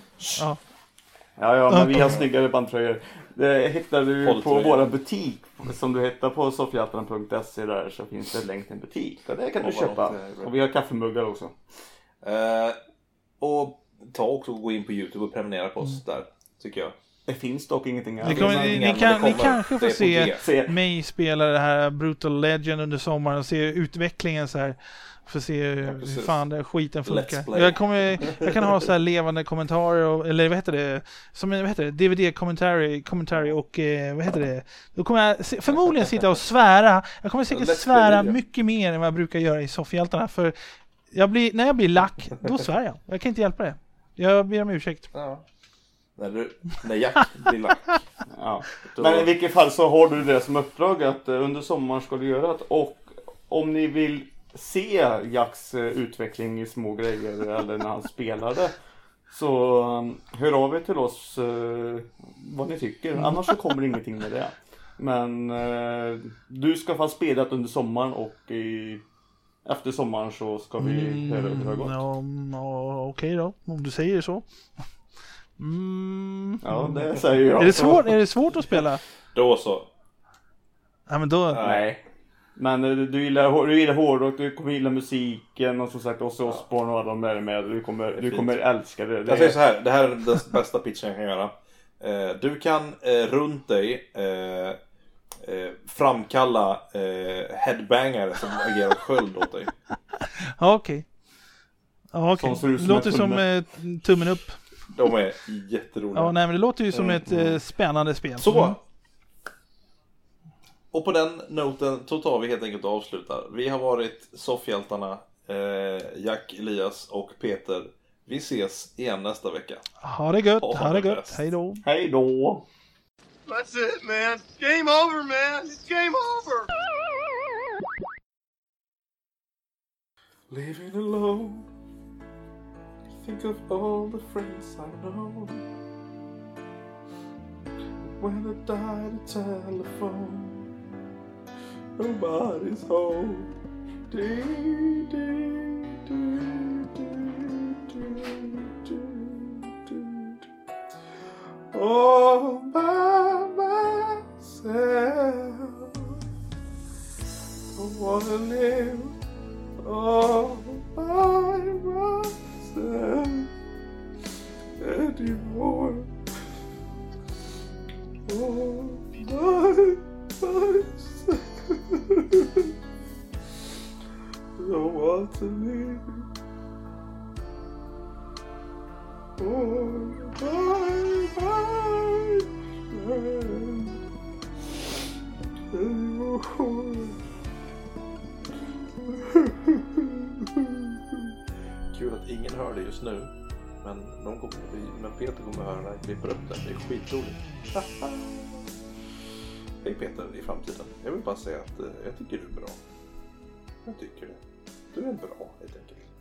Ja, men vi har snyggare bandtröjor. Det hittar du på våra butik som du hittar på soffhjältarna.se, där så finns det länk till en butik och det kan du köpa. Och vi har kaffemuggar också. Och ta också och gå in på YouTube och prenumerera på oss där, tycker jag. Det finns dock ingenting annat. Ni kanske får se mig spela det här Brutal Legend under sommaren och se utvecklingen så här. För att se hur fan det skiten funkar. Jag kan ha så här levande kommentarer eller vad heter det? DVD commentary och vad heter det? Då kommer jag förmodligen sitta och svära. Jag kommer säkert svära mycket mer än vad jag brukar göra i Soffhjältarna, för när jag blir lack, då svär jag. Jag kan inte hjälpa det. Jag ber om ursäkt. Ja. När Jack blir lack. Ja. Men i vilket fall så har du det som uppdrag att under sommaren ska du göra det. Och om ni vill se Jacks utveckling i små grejer eller när han spelade, så hör av er till oss vad ni tycker. Annars så kommer ingenting med det. Men du ska fast spela under sommaren och efter sommaren så ska vi höra hur det har gått. Okej då, om du säger så. Ja, det säger jag. Är det svårt att spela? Då så. Ja, men då... Nej. Men du gillar hårdrock, du kommer gilla musiken och som sagt också Osbourne och alla de där med. Du kommer älska det. Jag säger så här, det här är den bästa pitchen jag kan göra. Du kan runt dig framkalla headbangare som agerar sköld åt dig. Okej. Det låter som tummen upp. De är jätteroliga. Ja, nej, men det låter ju som ett spännande spel. Så. Och på den noten så tar vi helt enkelt och avslutar. Vi har varit soffhjältarna Jack, Elias och Peter. Vi ses igen nästa vecka. Ha det gött, ha det gött. Hej då. Hej då. That's it, man. Game over, man. It's game over. Living alone. Think of all the friends I know. When I dial the telephone, nobody's home. Dee, dee, dee, dee, dee, dee, dee. All by myself. Don't wanna live all by myself anymore. All by myself. Don't want to live all by myself anymore. Kul att ingen hör det just nu. Men Peter kommer höra när jag klipper upp det. Det är skitroligt. Hej Peter i framtiden. Jag vill bara säga att jag tycker du är bra. Jag tycker det. Du är bra helt enkelt.